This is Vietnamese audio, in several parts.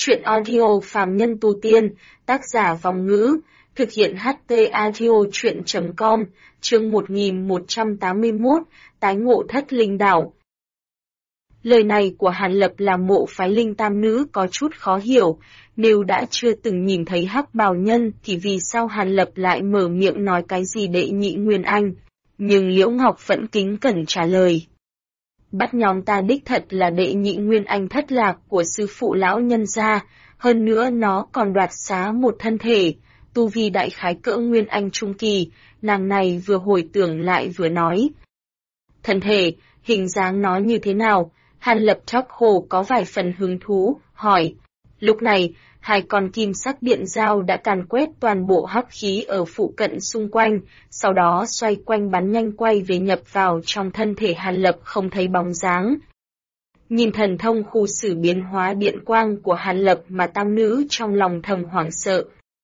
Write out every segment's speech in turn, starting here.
Truyện audio phàm nhân tu tiên, tác giả Vòng Ngữ, thực hiện HT audio truyện.com, chương 1181, tái ngộ thất linh đảo. Lời này của Hàn Lập làm Mộ phái linh tam nữ có chút khó hiểu, nếu đã chưa từng nhìn thấy hắc bào nhân thì vì sao Hàn Lập lại mở miệng nói cái gì đệ nhị Nguyên Anh, nhưng Liễu Ngọc vẫn kính cẩn trả lời. Bắt nhóm ta đích thật là đệ nhị Nguyên Anh thất lạc của sư phụ lão nhân gia, hơn nữa nó còn đoạt xá một thân thể, tu vi đại khái cỡ Nguyên Anh trung kỳ, nàng này vừa hồi tưởng lại vừa nói. Thân thể, hình dáng nó như thế nào? Hàn Lập Tróc Hồ có vài phần hứng thú, hỏi. Lúc này, hai con kim sắc điện dao đã càn quét toàn bộ hắc khí ở phụ cận xung quanh, sau đó xoay quanh bắn nhanh quay về nhập vào trong thân thể Hàn Lập không thấy bóng dáng. Nhìn thần thông khu xử biến hóa điện quang của Hàn Lập mà tam nữ trong lòng thầm hoảng sợ.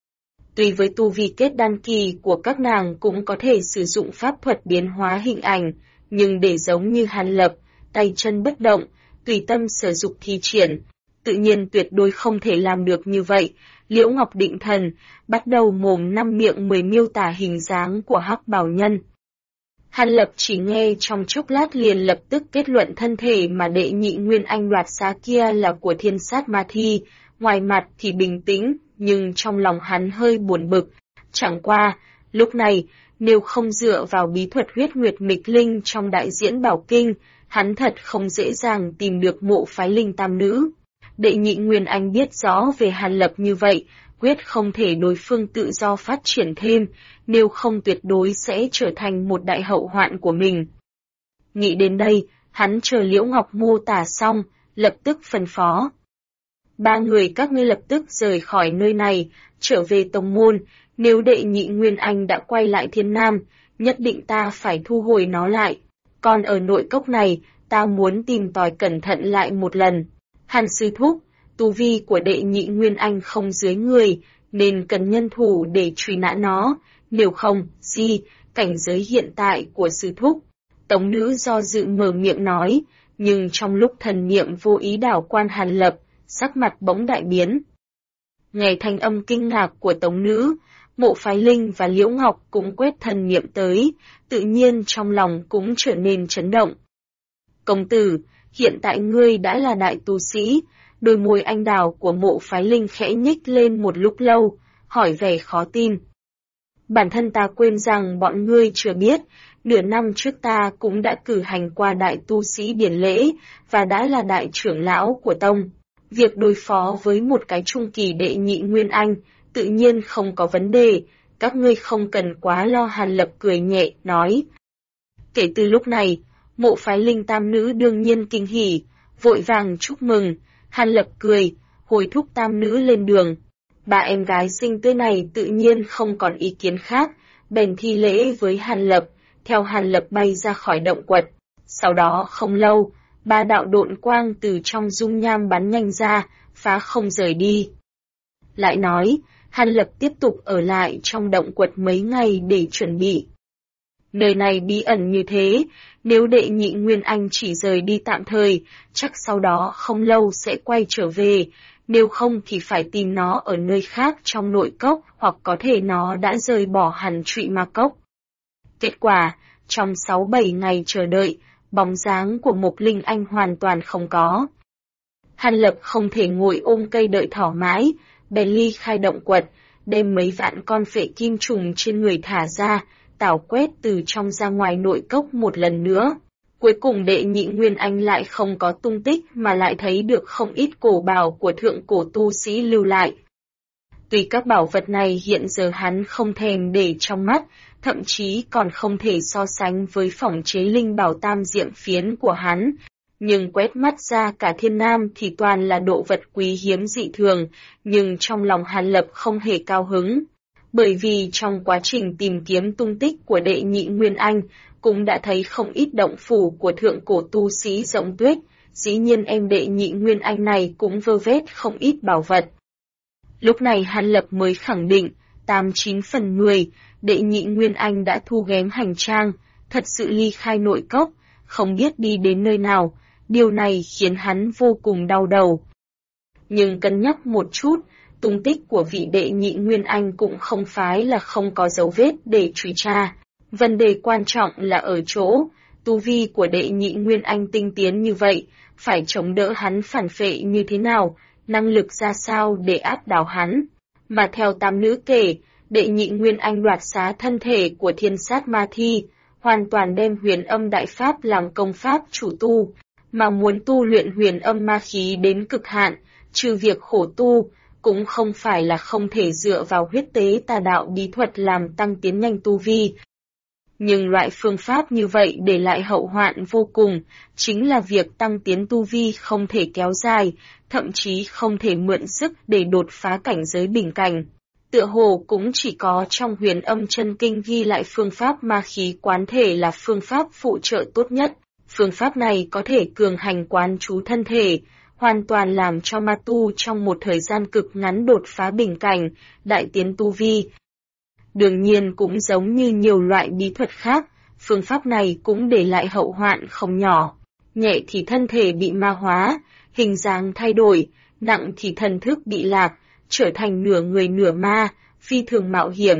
Tuy với tu vi kết đan kỳ của các nàng cũng có thể sử dụng pháp thuật biến hóa hình ảnh, nhưng để giống như Hàn Lập, tay chân bất động, tùy tâm sử dụng thi triển, tự nhiên tuyệt đối không thể làm được như vậy. Liễu Ngọc định thần, bắt đầu mồm năm miệng mười miêu tả hình dáng của hắc bào nhân. Hàn Lập chỉ nghe trong chốc lát liền lập tức kết luận thân thể mà đệ nhị Nguyên Anh đoạt xá kia là của thiên sát ma thi, ngoài mặt thì bình tĩnh, nhưng trong lòng hắn hơi buồn bực. Chẳng qua, lúc này, nếu không dựa vào bí thuật huyết nguyệt mịch linh trong đại diễn bảo kinh, hắn thật không dễ dàng tìm được Mộ phái linh tam nữ. Đệ nhị Nguyên Anh biết rõ về Hàn Lập như vậy, quyết không thể đối phương tự do phát triển thêm, nếu không tuyệt đối sẽ trở thành một đại hậu hoạn của mình. Nghĩ đến đây, hắn chờ Liễu Ngọc mô tả xong, lập tức phân phó. Ba người các ngươi lập tức rời khỏi nơi này, trở về tông môn, nếu đệ nhị Nguyên Anh đã quay lại Thiên Nam, nhất định ta phải thu hồi nó lại. Còn ở nội cốc này, ta muốn tìm tòi cẩn thận lại một lần. Hàn sư thúc, tu vi của đệ nhị Nguyên Anh không dưới người, nên cần nhân thủ để truy nã nó, nếu không, cảnh giới hiện tại của sư thúc. Tống nữ do dự mở miệng nói, nhưng trong lúc thần niệm vô ý đảo quan Hàn Lập, sắc mặt bỗng đại biến. Nghe thanh âm kinh ngạc của tống nữ, Mộ phái linh và Liễu Ngọc cũng quét thần niệm tới, tự nhiên trong lòng cũng trở nên chấn động. Công tử, hiện tại ngươi đã là đại tu sĩ, đôi môi anh đào của Mộ phái linh khẽ nhích lên một lúc lâu, hỏi vẻ khó tin. Bản thân ta quên rằng bọn ngươi chưa biết, nửa năm trước ta cũng đã cử hành qua đại tu sĩ điển lễ, và đã là đại trưởng lão của tông. Việc đối phó với một cái trung kỳ đệ nhị Nguyên Anh, tự nhiên không có vấn đề, các ngươi không cần quá lo. Hàn Lập cười nhẹ, nói. Kể từ lúc này, Mộ phái linh tam nữ đương nhiên kinh hỉ, vội vàng chúc mừng. Hàn Lập cười, hồi thúc tam nữ lên đường. Ba em gái xinh tươi này tự nhiên không còn ý kiến khác, bèn thi lễ với Hàn Lập, theo Hàn Lập bay ra khỏi động quật. Sau đó không lâu, ba đạo độn quang từ trong dung nham bắn nhanh ra, phá không rời đi. Lại nói, Hàn Lập tiếp tục ở lại trong động quật mấy ngày để chuẩn bị. Nơi này bí ẩn như thế, nếu đệ nhị Nguyên Anh chỉ rời đi tạm thời, chắc sau đó không lâu sẽ quay trở về, nếu không thì phải tìm nó ở nơi khác trong nội cốc, hoặc có thể nó đã rời bỏ hẳn Trụy Ma Cốc. Kết quả, trong 6-7 ngày chờ đợi, bóng dáng của Mộc Linh Anh hoàn toàn không có. Hàn Lập không thể ngồi ôm cây đợi thỏ mãi, bèn ly khai động quật, đem mấy vạn con phệ kim trùng trên người thả ra, tảo quét từ trong ra ngoài nội cốc một lần nữa. Cuối cùng đệ nhị Nguyên Anh lại không có tung tích mà lại thấy được không ít cổ bảo của thượng cổ tu sĩ lưu lại. Tuy các bảo vật này hiện giờ hắn không thèm để trong mắt, thậm chí còn không thể so sánh với phỏng chế linh bảo tam diệm phiến của hắn, nhưng quét mắt ra cả Thiên Nam thì toàn là độ vật quý hiếm dị thường, nhưng trong lòng Hàn Lập không hề cao hứng. Bởi vì trong quá trình tìm kiếm tung tích của đệ nhị Nguyên Anh, cũng đã thấy không ít động phủ của thượng cổ tu sĩ rộng tuyết, dĩ nhiên em đệ nhị Nguyên Anh này cũng vơ vét không ít bảo vật. Lúc này Hàn Lập mới khẳng định, 89 phần 10, đệ nhị Nguyên Anh đã thu ghém hành trang, thật sự ly khai nội cốc, không biết đi đến nơi nào, điều này khiến hắn vô cùng đau đầu. Nhưng cân nhắc một chút, tung tích của vị đệ nhị Nguyên Anh cũng không phải là không có dấu vết để truy tra. Vấn đề quan trọng là ở chỗ, tu vi của đệ nhị Nguyên Anh tinh tiến như vậy, phải chống đỡ hắn phản phệ như thế nào, năng lực ra sao để áp đảo hắn. Mà theo tam nữ kể, đệ nhị Nguyên Anh đoạt xá thân thể của thiên sát ma thi, hoàn toàn đem huyền âm đại pháp làm công pháp chủ tu, mà muốn tu luyện huyền âm ma khí đến cực hạn, trừ việc khổ tu, cũng không phải là không thể dựa vào huyết tế tà đạo bí thuật làm tăng tiến nhanh tu vi. Nhưng loại phương pháp như vậy để lại hậu hoạn vô cùng, chính là việc tăng tiến tu vi không thể kéo dài, thậm chí không thể mượn sức để đột phá cảnh giới bình cảnh. Tựa hồ cũng chỉ có trong huyền âm chân kinh ghi lại phương pháp ma khí quán thể là phương pháp phụ trợ tốt nhất. Phương pháp này có thể cường hành quán trú thân thể, hoàn toàn làm cho ma tu trong một thời gian cực ngắn đột phá bình cảnh, đại tiến tu vi. Đương nhiên cũng giống như nhiều loại bí thuật khác, phương pháp này cũng để lại hậu hoạn không nhỏ. Nhẹ thì thân thể bị ma hóa, hình dáng thay đổi, nặng thì thần thức bị lạc, trở thành nửa người nửa ma, phi thường mạo hiểm.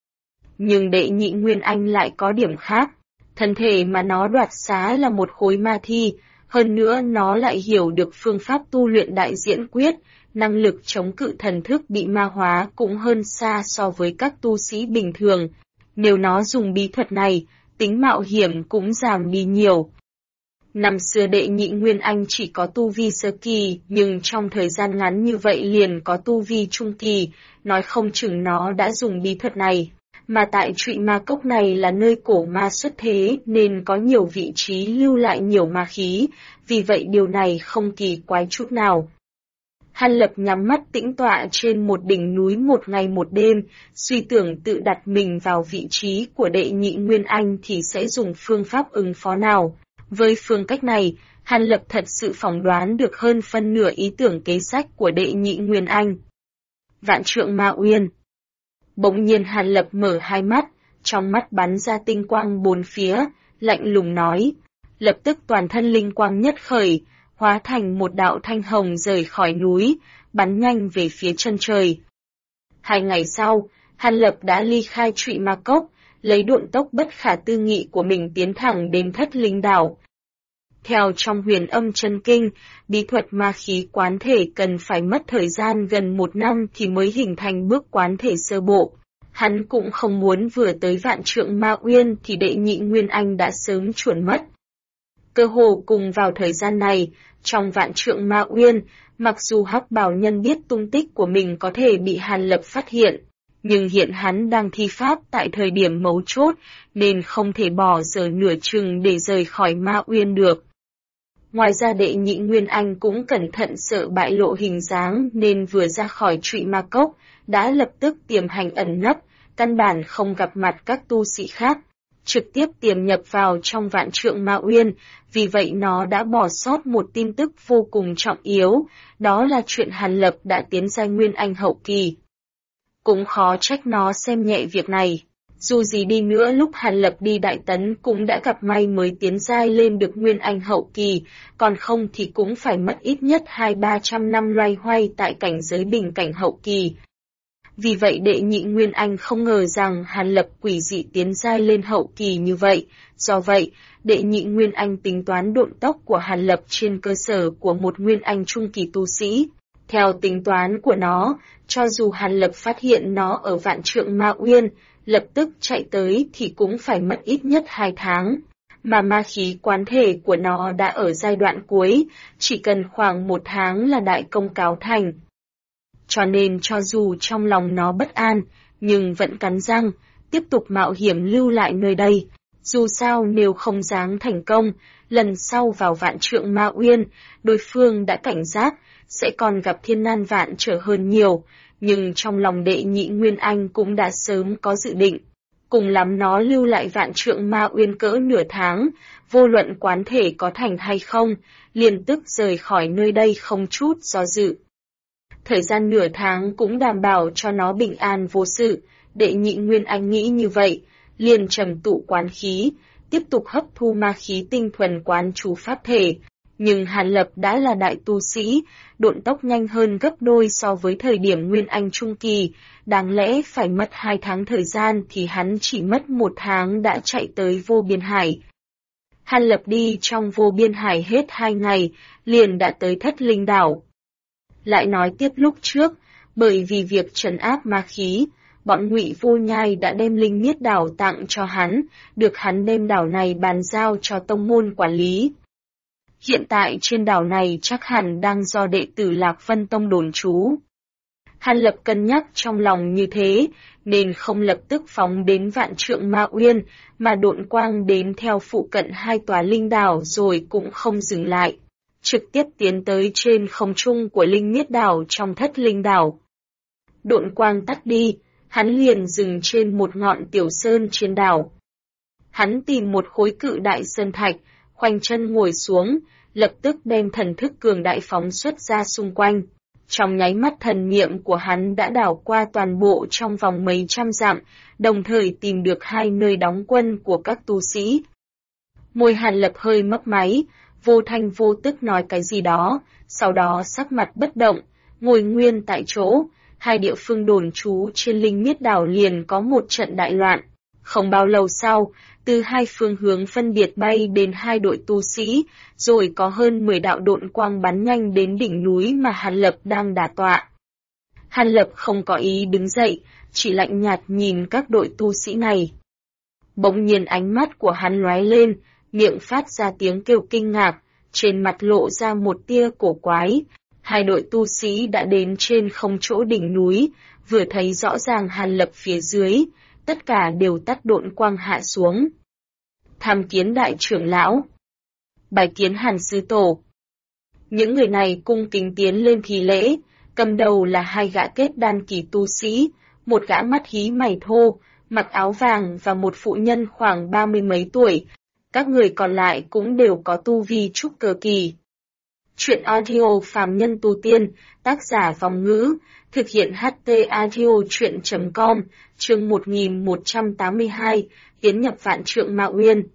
Nhưng đệ nhị Nguyên Anh lại có điểm khác. Thân thể mà nó đoạt xá là một khối ma thi, hơn nữa nó lại hiểu được phương pháp tu luyện đại diễn quyết, năng lực chống cự thần thức bị ma hóa cũng hơn xa so với các tu sĩ bình thường. Nếu nó dùng bí thuật này, tính mạo hiểm cũng giảm đi nhiều. Năm xưa đệ nhị Nguyên Anh chỉ có tu vi sơ kỳ, nhưng trong thời gian ngắn như vậy liền có tu vi trung kỳ, nói không chừng nó đã dùng bí thuật này. Mà tại Trụy Ma Cốc này là nơi cổ ma xuất thế nên có nhiều vị trí lưu lại nhiều ma khí, vì vậy điều này không kỳ quái chút nào. Hàn Lập nhắm mắt tĩnh tọa trên một đỉnh núi một ngày một đêm, suy tưởng tự đặt mình vào vị trí của đệ nhị Nguyên Anh thì sẽ dùng phương pháp ứng phó nào. Với phương cách này, Hàn Lập thật sự phỏng đoán được hơn phân nửa ý tưởng kế sách của đệ nhị Nguyên Anh. Vạn Trượng Ma Uyên. Bỗng nhiên Hàn Lập mở hai mắt, trong mắt bắn ra tinh quang bốn phía, lạnh lùng nói. Lập tức toàn thân linh quang nhất khởi, hóa thành một đạo thanh hồng rời khỏi núi, bắn nhanh về phía chân trời. 2 ngày sau, Hàn Lập đã ly khai Trụy Ma Cốc, lấy độn tốc bất khả tư nghị của mình tiến thẳng đến Thất Linh Đảo. Theo trong huyền âm chân kinh, bí thuật ma khí quán thể cần phải mất thời gian gần 1 năm thì mới hình thành bước quán thể sơ bộ. Hắn cũng không muốn vừa tới Vạn Trượng Ma Uyên thì đệ nhị Nguyên Anh đã sớm chuẩn mất. Cơ hồ cùng vào thời gian này, trong Vạn Trượng Ma Uyên, mặc dù Hắc Bào Nhân biết tung tích của mình có thể bị Hàn Lập phát hiện, nhưng hiện hắn đang thi pháp tại thời điểm mấu chốt, nên không thể bỏ giờ nửa chừng để rời khỏi Ma Uyên được. Ngoài ra đệ nhị Nguyên Anh cũng cẩn thận sợ bại lộ hình dáng nên vừa ra khỏi Trụy Ma Cốc, đã lập tức tiềm hành ẩn nấp, căn bản không gặp mặt các tu sĩ khác, trực tiếp tiềm nhập vào trong Vạn Trượng Ma Uyên, vì vậy nó đã bỏ sót một tin tức vô cùng trọng yếu, đó là chuyện Hàn Lập đã tiến giai Nguyên Anh hậu kỳ. Cũng khó trách nó xem nhẹ việc này. Dù gì đi nữa lúc Hàn Lập đi Đại Tấn cũng đã gặp may mới tiến giai lên được Nguyên Anh hậu kỳ, còn không thì cũng phải mất ít nhất 200-300 năm loay hoay tại cảnh giới bình cảnh hậu kỳ. Vì vậy đệ nhị Nguyên Anh không ngờ rằng Hàn Lập quỷ dị tiến giai lên hậu kỳ như vậy, do vậy, đệ nhị Nguyên Anh tính toán độn tốc của Hàn Lập trên cơ sở của một Nguyên Anh trung kỳ tu sĩ. Theo tính toán của nó, cho dù Hàn Lập phát hiện nó ở Vạn Trượng Ma Uyên, lập tức chạy tới thì cũng phải mất ít nhất 2 tháng. Mà ma khí quán thể của nó đã ở giai đoạn cuối, chỉ cần khoảng 1 tháng là đại công cáo thành. Cho nên cho dù trong lòng nó bất an, nhưng vẫn cắn răng, tiếp tục mạo hiểm lưu lại nơi đây. Dù sao nếu không dáng thành công, lần sau vào Vạn Trượng Ma Uyên, đối phương đã cảnh giác, sẽ còn gặp thiên nan vạn trở hơn nhiều, nhưng trong lòng đệ nhị Nguyên Anh cũng đã sớm có dự định. Cùng lắm nó lưu lại Vạn Trượng Ma Uyên cỡ nửa tháng, vô luận quán thể có thành hay không, liền tức rời khỏi nơi đây không chút do dự. Thời gian nửa tháng cũng đảm bảo cho nó bình an vô sự, đệ nhị Nguyên Anh nghĩ như vậy, liền trầm tụ quán khí, tiếp tục hấp thu ma khí tinh thuần quán chú pháp thể. Nhưng Hàn Lập đã là đại tu sĩ, độn tốc nhanh hơn gấp đôi so với thời điểm Nguyên Anh Trung Kỳ, đáng lẽ phải mất 2 tháng thời gian thì hắn chỉ mất 1 tháng đã chạy tới Vô Biên Hải. Hàn Lập đi trong Vô Biên Hải hết 2 ngày, liền đã tới Thất Linh Đảo. Lại nói tiếp lúc trước, bởi vì việc trấn áp ma khí, bọn Ngụy Vô Nhai đã đem Linh Miết Đảo tặng cho hắn, được hắn đem đảo này bàn giao cho tông môn quản lý. Hiện tại trên đảo này chắc hẳn đang do đệ tử Lạc Vân Tông đồn trú. Hàn Lập cân nhắc trong lòng như thế, nên không lập tức phóng đến Vạn Trượng Ma Uyên, mà độn quang đến theo phụ cận 2 tòa linh đảo rồi cũng không dừng lại, trực tiếp tiến tới trên không trung của Linh Miết Đảo trong Thất Linh Đảo. Độn quang tắt đi, hắn liền dừng trên một ngọn tiểu sơn trên đảo. Hắn tìm một khối cự đại sơn thạch, khoanh chân ngồi xuống, lập tức đem thần thức cường đại phóng xuất ra xung quanh. Trong nháy mắt thần niệm của hắn đã đảo qua toàn bộ trong vòng mấy trăm dặm, đồng thời tìm được 2 nơi đóng quân của các tu sĩ. Môi Hàn Lập hơi mấp máy, vô thanh vô tức nói cái gì đó, sau đó sắc mặt bất động, ngồi nguyên tại chỗ. 2 địa phương đồn trú trên Linh Miết Đảo liền có một trận đại loạn. Không bao lâu sau, từ 2 phương hướng phân biệt bay đến 2 đội tu sĩ, rồi có hơn 10 đạo độn quang bắn nhanh đến đỉnh núi mà Hàn Lập đang đả tọa. Hàn Lập không có ý đứng dậy, chỉ lạnh nhạt nhìn các đội tu sĩ này. Bỗng nhiên ánh mắt của hắn lóe lên, miệng phát ra tiếng kêu kinh ngạc, trên mặt lộ ra một tia cổ quái. 2 đội tu sĩ đã đến trên không chỗ đỉnh núi, vừa thấy rõ ràng Hàn Lập phía dưới, tất cả đều tắt độn quang hạ xuống. Tham kiến đại trưởng lão, bài kiến Hàn sư tổ. Những người này cung kính tiến lên thi lễ, cầm đầu là 2 gã kết đan kỳ tu sĩ, một gã mắt hí mày thô, mặc áo vàng và một phụ nhân khoảng 30 mấy tuổi. Các người còn lại cũng đều có tu vi trúc cơ kỳ. Chuyện audio phàm nhân tu tiên, tác giả Vong Ngữ, thực hiện HT audio chuyện.com, chương 1182, tiến nhập Vạn Trượng Ma Uyên.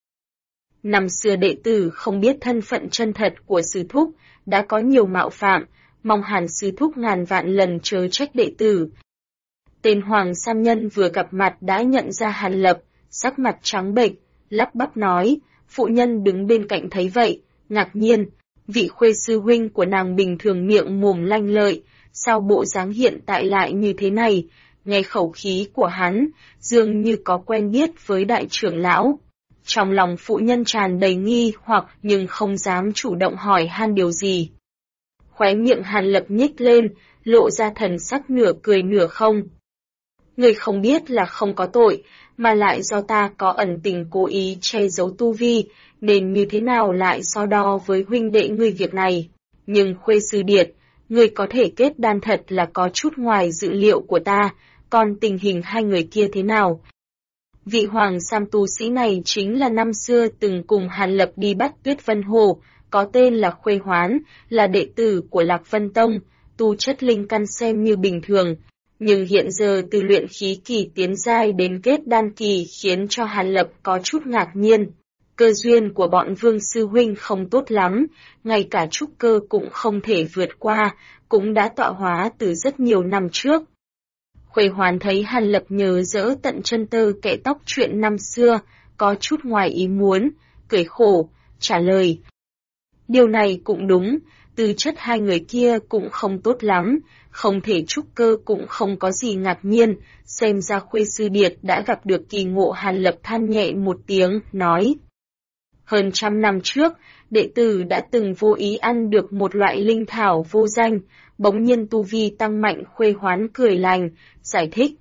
Năm xưa đệ tử không biết thân phận chân thật của sư thúc, đã có nhiều mạo phạm, mong Hàn sư thúc ngàn vạn lần chớ trách đệ tử. Tên Hoàng Sam Nhân vừa gặp mặt đã nhận ra Hàn Lập, sắc mặt trắng bệch, lắp bắp nói, phụ nhân đứng bên cạnh thấy vậy, ngạc nhiên. Vị Khuê sư huynh của nàng bình thường miệng mồm lanh lợi, sao bộ dáng hiện tại lại như thế này, nghe khẩu khí của hắn, dường như có quen biết với đại trưởng lão. Trong lòng phụ nhân tràn đầy nghi hoặc nhưng không dám chủ động hỏi han điều gì. Khóe miệng Hàn Lập nhếch lên, lộ ra thần sắc nửa cười nửa không. Người không biết là không có tội, mà lại do ta có ẩn tình cố ý che giấu tu vi, nên như thế nào lại so đo với huynh đệ ngươi việc này. Nhưng Khuê sư điệt, ngươi có thể kết đan thật là có chút ngoài dự liệu của ta, còn tình hình 2 người kia thế nào? Vị Hoàng Sam tu sĩ này chính là năm xưa từng cùng Hàn Lập đi bắt Tuyết Vân Hồ, có tên là Khuê Hoán, là đệ tử của Lạc Vân Tông, tu chất linh căn xem như bình thường. Nhưng hiện giờ từ luyện khí kỳ tiến giai đến kết đan kỳ khiến cho Hàn Lập có chút ngạc nhiên. Cơ duyên của bọn Vương sư huynh không tốt lắm, ngay cả trúc cơ cũng không thể vượt qua, cũng đã tọa hóa từ rất nhiều năm trước. Khuê Hoán thấy Hàn Lập nhớ dỡ tận chân tơ kẽ tóc chuyện năm xưa, có chút ngoài ý muốn, cười khổ, trả lời. Điều này cũng đúng, tư chất 2 người kia cũng không tốt lắm, không thể trúc cơ cũng không có gì ngạc nhiên, xem ra Khuê sư điệt đã gặp được kỳ ngộ. Hàn Lập than nhẹ một tiếng, nói. Hơn 100 năm trước, đệ tử đã từng vô ý ăn được một loại linh thảo vô danh, bỗng nhiên tu vi tăng mạnh. Khuê Hoán cười lành, giải thích.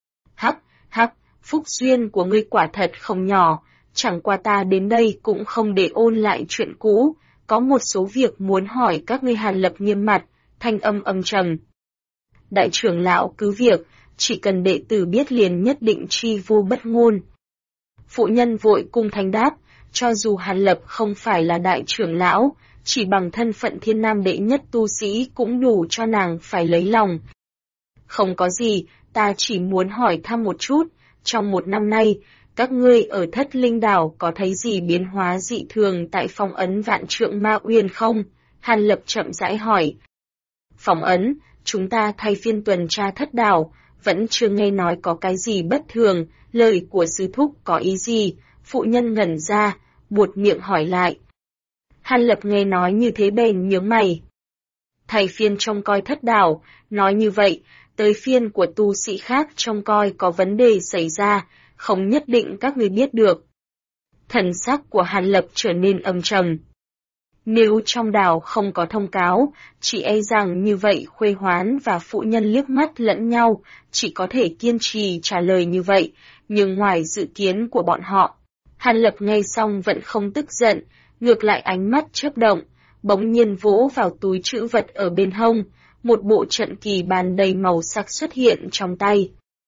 Hắc, phúc duyên của ngươi quả thật không nhỏ, chẳng qua ta đến đây cũng không để ôn lại chuyện cũ, có một số việc muốn hỏi các ngươi. Hàn Lập nghiêm mặt, thanh âm âm trầm. Đại trưởng lão cứ việc, chỉ cần đệ tử biết liền nhất định chi vô bất ngôn. Phụ nhân vội cung thanh đáp, cho dù Hàn Lập không phải là đại trưởng lão, chỉ bằng thân phận thiên nam đệ nhất tu sĩ cũng đủ cho nàng phải lấy lòng. Không có gì, ta chỉ muốn hỏi thăm một chút, trong 1 năm nay, các ngươi ở Thất Linh Đảo có thấy gì biến hóa dị thường tại phong ấn Vạn Trượng Ma Uyên không? Hàn Lập chậm rãi hỏi. Phong ấn, chúng ta thay phiên tuần tra Thất Đảo, vẫn chưa nghe nói có cái gì bất thường, lời của sư thúc có ý gì? Phụ nhân ngẩn ra, buột miệng hỏi lại. Hàn Lập nghe nói như thế bèn nhướng mày. Thầy phiên trông coi Thất Đảo, nói như vậy, tới phiên của tu sĩ khác trông coi có vấn đề xảy ra, không nhất định các người biết được. Thần sắc của Hàn Lập trở nên âm trầm. Nếu trong đảo không có thông cáo, chỉ e rằng như vậy Khuê Hoán và phụ nhân liếc mắt lẫn nhau, chỉ có thể kiên trì trả lời như vậy, nhưng ngoài dự kiến của bọn họ. Hàn Lập nghe xong vẫn không tức giận, ngược lại ánh mắt chớp động, bỗng nhiên vỗ vào túi trữ vật ở bên hông, một bộ trận kỳ bàn đầy màu sắc xuất hiện trong tay.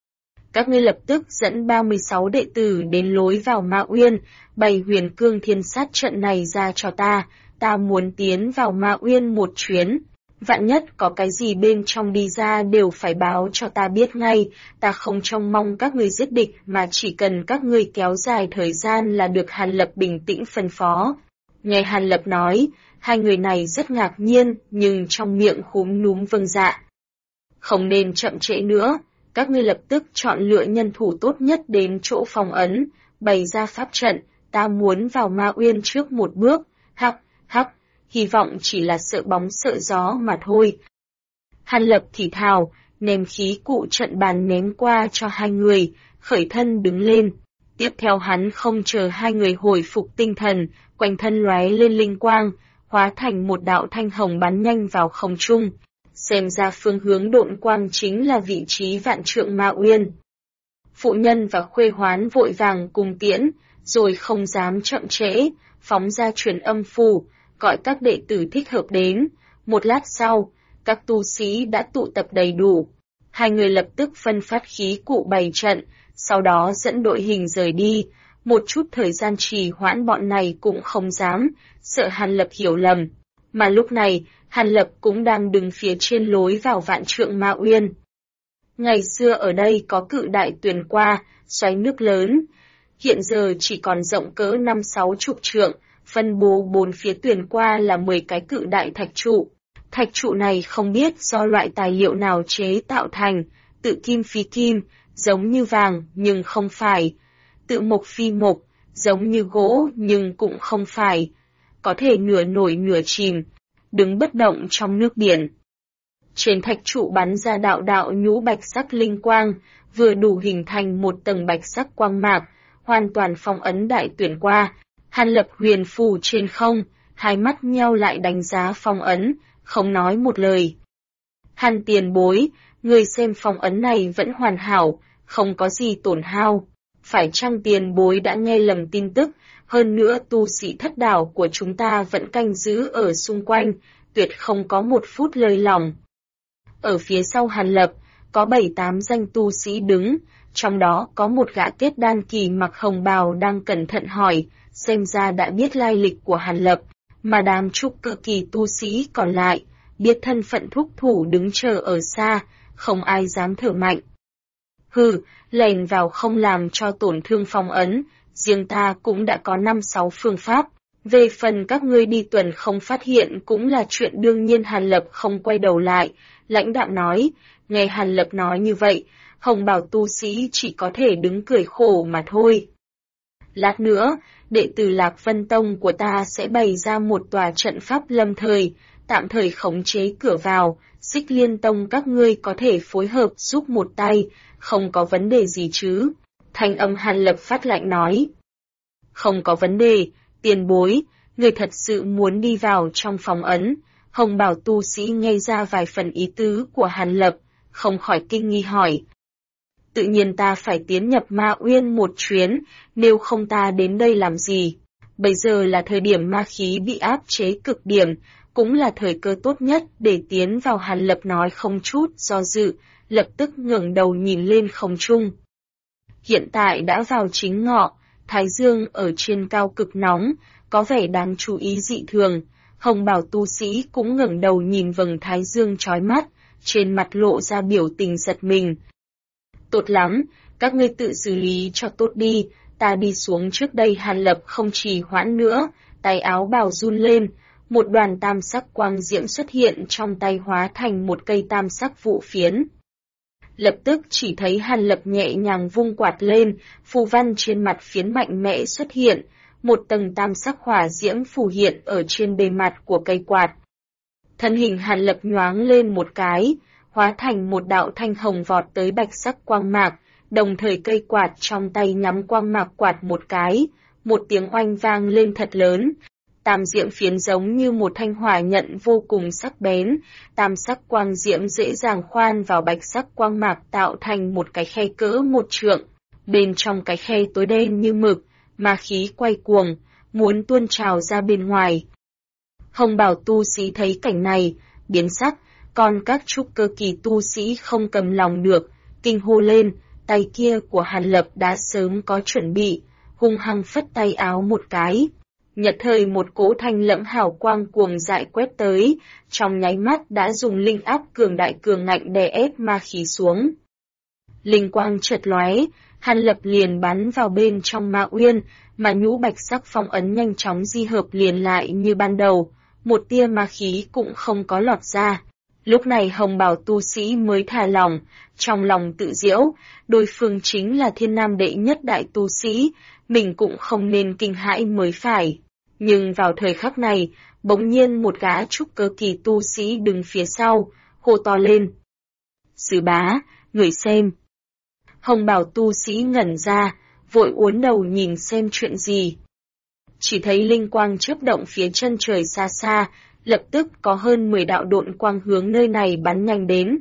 Các ngươi lập tức dẫn 36 đệ tử đến lối vào Ma Uyên, bày Huyền Cương Thiên Sát trận này ra cho ta muốn tiến vào Ma Uyên một chuyến. Vạn nhất có cái gì bên trong đi ra đều phải báo cho ta biết ngay, ta không trông mong các ngươi giết địch mà chỉ cần các ngươi kéo dài thời gian là được. Hàn Lập bình tĩnh phân phó. Nghe Hàn Lập nói, hai người này rất ngạc nhiên, nhưng trong miệng khúm núm vâng dạ. Không nên chậm trễ nữa, các ngươi lập tức chọn lựa nhân thủ tốt nhất đến chỗ phong ấn, bày ra pháp trận, ta muốn vào Ma Uyên trước một bước, hắc, hy vọng chỉ là sợ bóng sợ gió mà thôi. Hàn Lập thì thào, ném khí cụ trận bàn ném qua cho hai người, khởi thân đứng lên. Tiếp theo hắn không chờ hai người hồi phục tinh thần, quanh thân lóe lên linh quang, hóa thành một đạo thanh hồng bắn nhanh vào không trung. Xem ra phương hướng độn quang chính là vị trí Vạn Trượng Ma Uyên. Phụ nhân và Khuê Hoán vội vàng cùng tiễn, rồi không dám chậm trễ, phóng ra truyền âm phù, gọi các đệ tử thích hợp đến. Một lát sau, các tu sĩ đã tụ tập đầy đủ. Hai người lập tức phân phát khí cụ bày trận, sau đó dẫn đội hình rời đi. Một chút thời gian trì hoãn bọn này cũng không dám, sợ Hàn Lập hiểu lầm. Mà lúc này, Hàn Lập cũng đang đứng phía trên lối vào Vạn Trượng Ma Uyên. Ngày xưa ở đây có cự đại tuyền qua, xoáy nước lớn. Hiện giờ chỉ còn rộng cỡ 5-6 chục trượng, phân bố bốn phía tuyền qua là 10 cái cự đại thạch trụ. Thạch trụ này không biết do loại tài liệu nào chế tạo thành, tự kim phi kim, giống như vàng nhưng không phải, tự mộc phi mộc, giống như gỗ nhưng cũng không phải, có thể nửa nổi nửa chìm, đứng bất động trong nước biển. Trên thạch trụ bắn ra đạo đạo nhũ bạch sắc linh quang, vừa đủ hình thành một tầng bạch sắc quang mạc, hoàn toàn phong ấn đại tuyển qua. Hàn Lập huyền phù trên không, hai mắt nheo lại đánh giá phong ấn, không nói một lời. Hàn tiền bối, người xem phong ấn này vẫn hoàn hảo, không có gì tổn hao. Phải chăng tiền bối đã nghe lầm tin tức, hơn nữa tu sĩ Thất Đảo của chúng ta vẫn canh giữ ở xung quanh, tuyệt không có một phút lơi lỏng. Ở phía sau Hàn Lập, có 7-8 danh tu sĩ đứng, trong đó có một gã kết đan kỳ mặc hồng bào đang cẩn thận hỏi, xem ra đã biết lai lịch của Hàn Lập, mà đám trúc cơ kỳ tu sĩ còn lại, biết thân phận thúc thủ đứng chờ ở xa, không ai dám thở mạnh. Hừ, lèn vào không làm cho tổn thương phong ấn, riêng ta cũng đã có 5-6 phương pháp. Về phần các ngươi đi tuần không phát hiện cũng là chuyện đương nhiên. Hàn Lập không quay đầu lại, lãnh đạm nói, nghe Hàn Lập nói như vậy, hồng bào tu sĩ chỉ có thể đứng cười khổ mà thôi. Lát nữa, đệ tử Lạc Vân Tông của ta sẽ bày ra một tòa trận pháp lâm thời, tạm thời khống chế cửa vào, Xích Liên Tông các ngươi có thể phối hợp giúp một tay, không có vấn đề gì chứ? Thanh âm Hàn Lập phát lạnh nói. Không có vấn đề, tiền bối, người thật sự muốn đi vào trong phòng ấn. Hồng bào tu sĩ nghe ra vài phần ý tứ của Hàn Lập, không khỏi kinh nghi hỏi. Tự nhiên ta phải tiến nhập Ma Uyên một chuyến, nếu không ta đến đây làm gì? Bây giờ là thời điểm ma khí bị áp chế cực điểm, cũng là thời cơ tốt nhất để tiến vào. Hàn Lập nói không chút do dự, lập tức ngẩng đầu nhìn lên không trung. Hiện tại đã vào chính ngọ, thái dương ở trên cao cực nóng, có vẻ đáng chú ý dị thường. Hồng bào tu sĩ cũng ngẩng đầu nhìn vầng thái dương chói mắt, trên mặt lộ ra biểu tình giật mình. Tốt lắm, các ngươi tự xử lý cho tốt đi, ta đi xuống trước đây. Hàn Lập không trì hoãn nữa, tay áo bào run lên, một đoàn tam sắc quang diễm xuất hiện trong tay hóa thành một cây tam sắc vụ phiến. Lập tức chỉ thấy Hàn Lập nhẹ nhàng vung quạt lên, phù văn trên mặt phiến mạnh mẽ xuất hiện, một tầng tam sắc hỏa diễm phù hiện ở trên bề mặt của cây quạt. Thân hình Hàn Lập nhoáng lên một cái, hóa thành một đạo thanh hồng vọt tới bạch sắc quang mạc, đồng thời cây quạt trong tay nhắm quang mạc quạt một cái, một tiếng oanh vang lên thật lớn. Tam diễm phiến giống như một thanh hỏa nhận vô cùng sắc bén, tam sắc quang diễm dễ dàng khoan vào bạch sắc quang mạc tạo thành một cái khe cỡ 1 trượng. Bên trong cái khe tối đen như mực, ma khí quay cuồng, muốn tuôn trào ra bên ngoài. Hồng bào tu sĩ thấy cảnh này, biến sắc, còn các trúc cơ kỳ tu sĩ không cầm lòng được, kinh hô lên, tay kia của Hàn Lập đã sớm có chuẩn bị, hung hăng phất tay áo một cái. Nhật thời một cỗ thanh lẫm hào quang cuồng dại quét tới, trong nháy mắt đã dùng linh áp cường đại cường ngạnh đè ép ma khí xuống. Linh quang chợt lóe, Hàn Lập liền bắn vào bên trong ma uyên, mà nhũ bạch sắc phong ấn nhanh chóng di hợp liền lại như ban đầu, một tia ma khí cũng không có lọt ra. Lúc này hồng bào tu sĩ mới thả lòng, trong lòng tự giễu, đối phương chính là thiên nam đệ nhất đại tu sĩ, mình cũng không nên kinh hãi mới phải. Nhưng vào thời khắc này, bỗng nhiên một gã trúc cơ kỳ tu sĩ đứng phía sau, hô to lên. Sư bá, người xem. Hồng bào tu sĩ ngẩn ra, vội uốn đầu nhìn xem chuyện gì. Chỉ thấy linh quang chớp động phía chân trời xa xa, lập tức có hơn 10 đạo độn quang hướng nơi này bắn nhanh đến.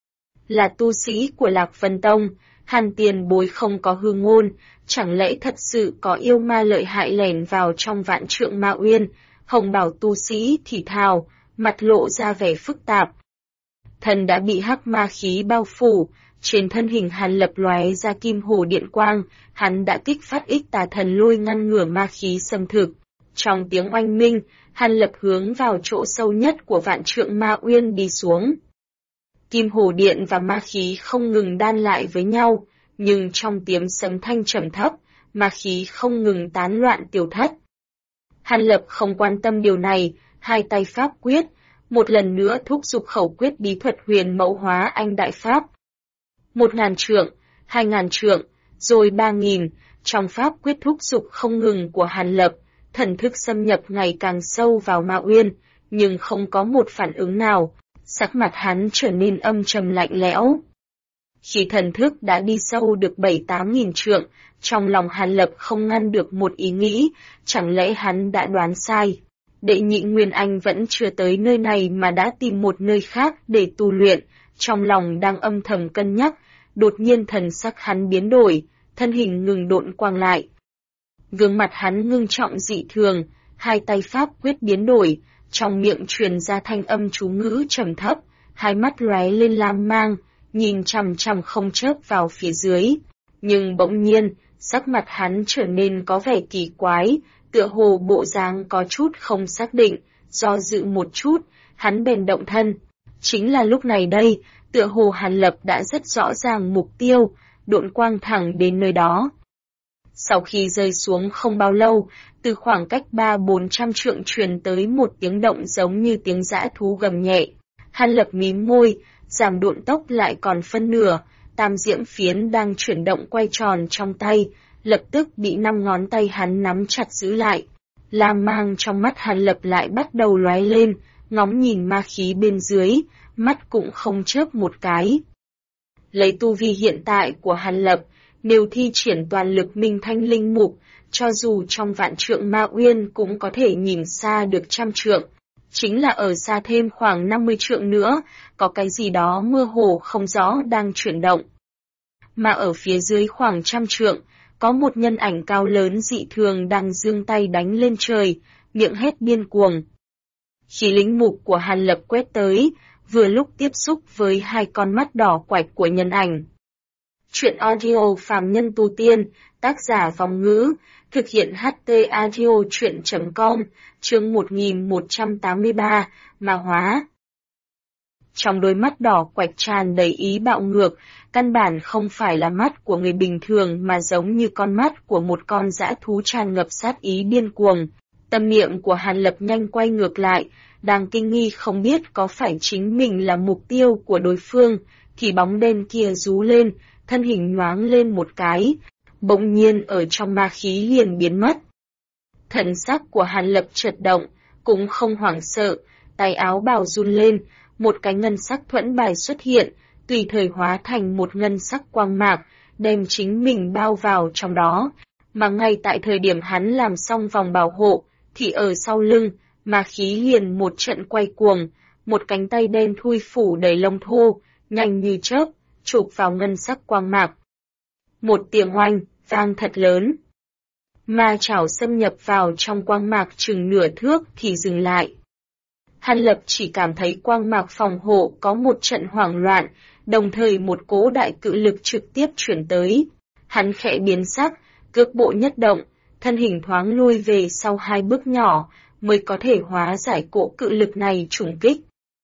Là tu sĩ của Lạc Vân Tông, Hàn tiền bối không có hư ngôn, chẳng lẽ thật sự có yêu ma lợi hại lẻn vào trong vạn trượng ma uyên? Hồng bào tu sĩ thì thào, mặt lộ ra vẻ phức tạp. Thần đã bị hắc ma khí bao phủ, trên thân hình Hàn Lập lóe ra kim hồ điện quang, hắn đã kích phát ích tà thần lôi ngăn ngừa ma khí xâm thực. Trong tiếng oanh minh, Hàn Lập hướng vào chỗ sâu nhất của vạn trượng ma uyên đi xuống. Kim hồ điện và ma khí không ngừng đan lại với nhau, nhưng trong tiếng sấm thanh trầm thấp, ma khí không ngừng tán loạn tiêu thất. Hàn Lập không quan tâm điều này, hai tay pháp quyết, một lần nữa thúc giục khẩu quyết bí thuật huyền mẫu hóa anh đại pháp. 1000 trượng, 2000 trượng, rồi 3000, trong pháp quyết thúc giục không ngừng của Hàn Lập, thần thức xâm nhập ngày càng sâu vào ma uyên, nhưng không có một phản ứng nào, sắc mặt hắn trở nên âm trầm lạnh lẽo. Khi thần thức đã đi sâu được 7-8 nghìn trượng, trong lòng Hàn Lập không ngăn được một ý nghĩ, chẳng lẽ hắn đã đoán sai. Đệ nhị Nguyên Anh vẫn chưa tới nơi này mà đã tìm một nơi khác để tu luyện, trong lòng đang âm thầm cân nhắc, đột nhiên thần sắc hắn biến đổi, thân hình ngừng độn quang lại. Gương mặt hắn ngưng trọng dị thường, hai tay pháp quyết biến đổi, trong miệng truyền ra thanh âm chú ngữ trầm thấp, hai mắt lóe lên lam mang, nhìn chằm chằm không chớp vào phía dưới. Nhưng bỗng nhiên, sắc mặt hắn trở nên có vẻ kỳ quái, tựa hồ bộ dáng có chút không xác định, do dự một chút, hắn bèn động thân. Chính là lúc này đây, tựa hồ Hàn Lập đã rất rõ ràng mục tiêu, độn quang thẳng đến nơi đó. Sau khi rơi xuống không bao lâu, từ khoảng cách 300-400 trượng truyền tới một tiếng động giống như tiếng dã thú gầm nhẹ. Hàn Lập mím môi, giảm độn tốc lại còn phân nửa, tam diễm phiến đang chuyển động quay tròn trong tay, lập tức bị 5 ngón tay hắn nắm chặt giữ lại. Lam mang trong mắt Hàn Lập lại bắt đầu lóe lên, ngóng nhìn ma khí bên dưới, mắt cũng không chớp một cái. Lấy tu vi hiện tại của Hàn Lập, nếu thi triển toàn lực minh thanh linh mục, cho dù trong vạn trượng ma uyên cũng có thể nhìn xa được 100 trượng. Chính là ở xa thêm khoảng 50 trượng nữa, có cái gì đó mơ hồ không rõ đang chuyển động. Mà ở phía dưới khoảng 100 trượng, có một nhân ảnh cao lớn dị thường đang giương tay đánh lên trời, miệng hét điên cuồng. Khi lính mục của Hàn Lập quét tới, vừa lúc tiếp xúc với hai con mắt đỏ quạch của nhân ảnh. Chuyện audio phàm nhân tu tiên, tác giả Vong Ngữ, thực hiện HT audio chuyện.com, chương 1183, Ma hóa. Trong đôi mắt đỏ quạch tràn đầy ý bạo ngược, căn bản không phải là mắt của người bình thường mà giống như con mắt của một con dã thú tràn ngập sát ý điên cuồng. Tâm niệm của Hàn Lập nhanh quay ngược lại, đang kinh nghi không biết có phải chính mình là mục tiêu của đối phương, thì bóng đen kia rú lên, thân hình nhoáng lên một cái, bỗng nhiên ở trong ma khí liền biến mất. Thần sắc của Hàn Lập chợt động, cũng không hoảng sợ, tay áo bào run lên, một cái ngân sắc thuẫn bài xuất hiện, tùy thời hóa thành một ngân sắc quang mạc, đem chính mình bao vào trong đó. Mà ngay tại thời điểm hắn làm xong vòng bảo hộ, thì ở sau lưng, ma khí liền một trận quay cuồng, một cánh tay đen thui phủ đầy lông thô, nhanh như chớp, chụp vào ngân sắc quang mạc. Một tiếng oanh, vang thật lớn. Ma chảo xâm nhập vào trong quang mạc chừng nửa thước thì dừng lại. Hàn Lập chỉ cảm thấy quang mạc phòng hộ có một trận hoảng loạn, đồng thời một cỗ đại cự lực trực tiếp chuyển tới. Hắn khẽ biến sắc, cước bộ nhất động, thân hình thoáng lui về sau 2 bước nhỏ, mới có thể hóa giải cỗ cự lực này trùng kích.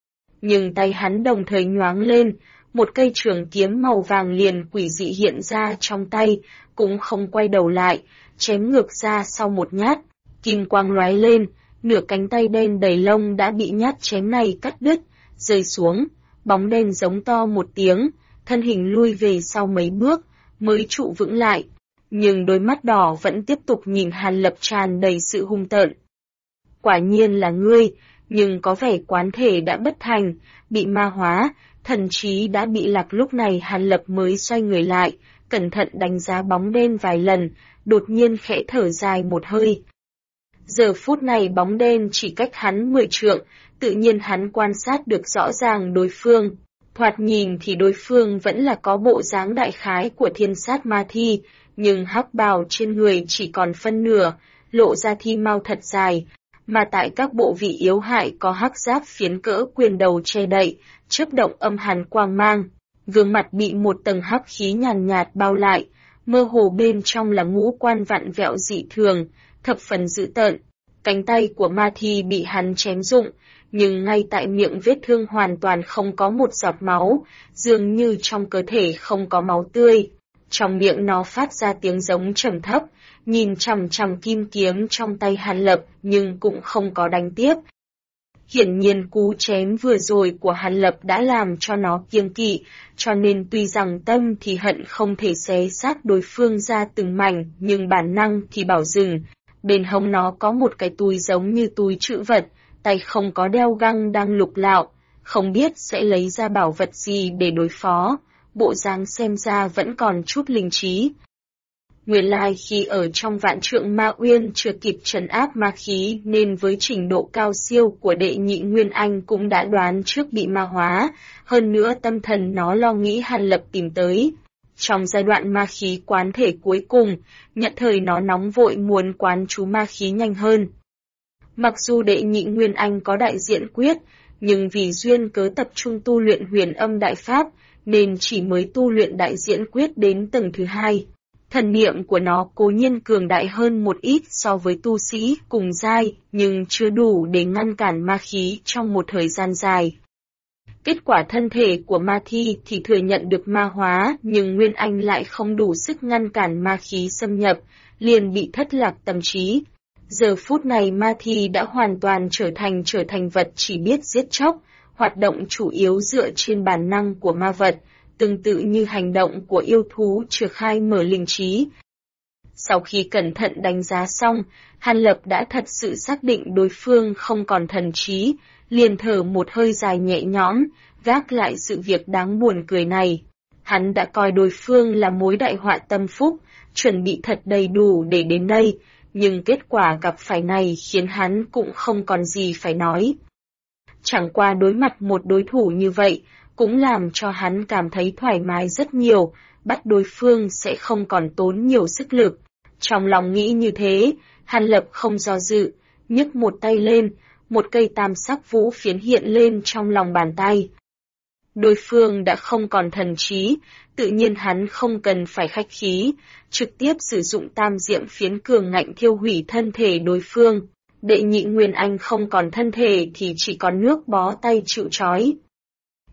Nhưng tay hắn đồng thời nhoáng lên, một cây trường kiếm màu vàng liền quỷ dị hiện ra trong tay, cũng không quay đầu lại, chém ngược ra sau một nhát, kim quang lóe lên, nửa cánh tay đen đầy lông đã bị nhát chém này cắt đứt, rơi xuống, bóng đen giống to một tiếng, thân hình lui về sau mấy bước, mới trụ vững lại, nhưng đôi mắt đỏ vẫn tiếp tục nhìn Hàn Lập tràn đầy sự hung tợn. Quả nhiên là ngươi, nhưng có vẻ quán thể đã bất thành, bị ma hóa, thần trí đã bị lạc. Lúc này Hàn Lập mới xoay người lại, cẩn thận đánh giá bóng đen vài lần, đột nhiên khẽ thở dài một hơi. Giờ phút này bóng đen chỉ cách hắn 10 trượng, tự nhiên hắn quan sát được rõ ràng đối phương. Thoạt nhìn thì đối phương vẫn là có bộ dáng đại khái của thiên sát ma thi, nhưng hắc bào trên người chỉ còn phân nửa, lộ ra thi mao thật dài, mà tại các bộ vị yếu hại có hắc giáp phiến cỡ quyền đầu che đậy, chớp động âm hàn quang mang, gương mặt bị một tầng hắc khí nhàn nhạt bao lại, mơ hồ bên trong là ngũ quan vặn vẹo dị thường, thập phần dữ tợn. Cánh tay của ma thi bị hắn chém rụng, nhưng ngay tại miệng vết thương hoàn toàn không có một giọt máu, dường như trong cơ thể không có máu tươi. Trong miệng nó phát ra tiếng giống trầm thấp, nhìn chằm chằm kim kiếm trong tay Hàn Lập nhưng cũng không có đánh tiếp. Hiển nhiên cú chém vừa rồi của Hàn Lập đã làm cho nó kiêng kỵ, cho nên tuy rằng tâm thì hận không thể xé xác đối phương ra từng mảnh, nhưng bản năng thì bảo dừng. Bên hông nó có một cái túi giống như túi trữ vật, tay không có đeo găng đang lục lạo, không biết sẽ lấy ra bảo vật gì để đối phó, bộ dáng xem ra vẫn còn chút linh trí. Nguyên lai khi ở trong Vạn Trượng Ma Uyên chưa kịp trấn áp ma khí nên với trình độ cao siêu của đệ nhị Nguyên Anh cũng đã đoán trước bị ma hóa, hơn nữa tâm thần nó lo nghĩ Hàn Lập tìm tới. Trong giai đoạn ma khí quán thể cuối cùng, nhận thời nó nóng vội muốn quán chú ma khí nhanh hơn. Mặc dù đệ nhị Nguyên Anh có đại diện quyết, nhưng vì duyên cớ tập trung tu luyện huyền âm đại pháp, nên chỉ mới tu luyện đại diện quyết đến tầng thứ 2. Thần niệm của nó cố nhiên cường đại hơn một ít so với tu sĩ cùng giai, nhưng chưa đủ để ngăn cản ma khí trong một thời gian dài. Kết quả thân thể của ma thi thì thừa nhận được ma hóa, nhưng Nguyên Anh lại không đủ sức ngăn cản ma khí xâm nhập, liền bị thất lạc tâm trí. Giờ phút này ma thi đã hoàn toàn trở thành vật chỉ biết giết chóc, hoạt động chủ yếu dựa trên bản năng của ma vật, tương tự như hành động của yêu thú chưa khai mở linh trí. Sau khi cẩn thận đánh giá xong, Hàn Lập đã thật sự xác định đối phương không còn thần trí, liền thở một hơi dài nhẹ nhõm, gác lại sự việc đáng buồn cười này. Hắn đã coi đối phương là mối đại họa tâm phúc, chuẩn bị thật đầy đủ để đến đây, nhưng kết quả gặp phải này khiến hắn cũng không còn gì phải nói. Chẳng qua đối mặt một đối thủ như vậy, cũng làm cho hắn cảm thấy thoải mái rất nhiều, bắt đối phương sẽ không còn tốn nhiều sức lực. Trong lòng nghĩ như thế, Hàn Lập không do dự, nhấc một tay lên, một cây tam sắc vũ phiến hiện lên trong lòng bàn tay. Đối phương đã không còn thần trí, tự nhiên hắn không cần phải khách khí, trực tiếp sử dụng tam diệm phiến cường ngạnh thiêu hủy thân thể đối phương. Đệ nhị Nguyên Anh không còn thân thể thì chỉ còn nước bó tay chịu trói.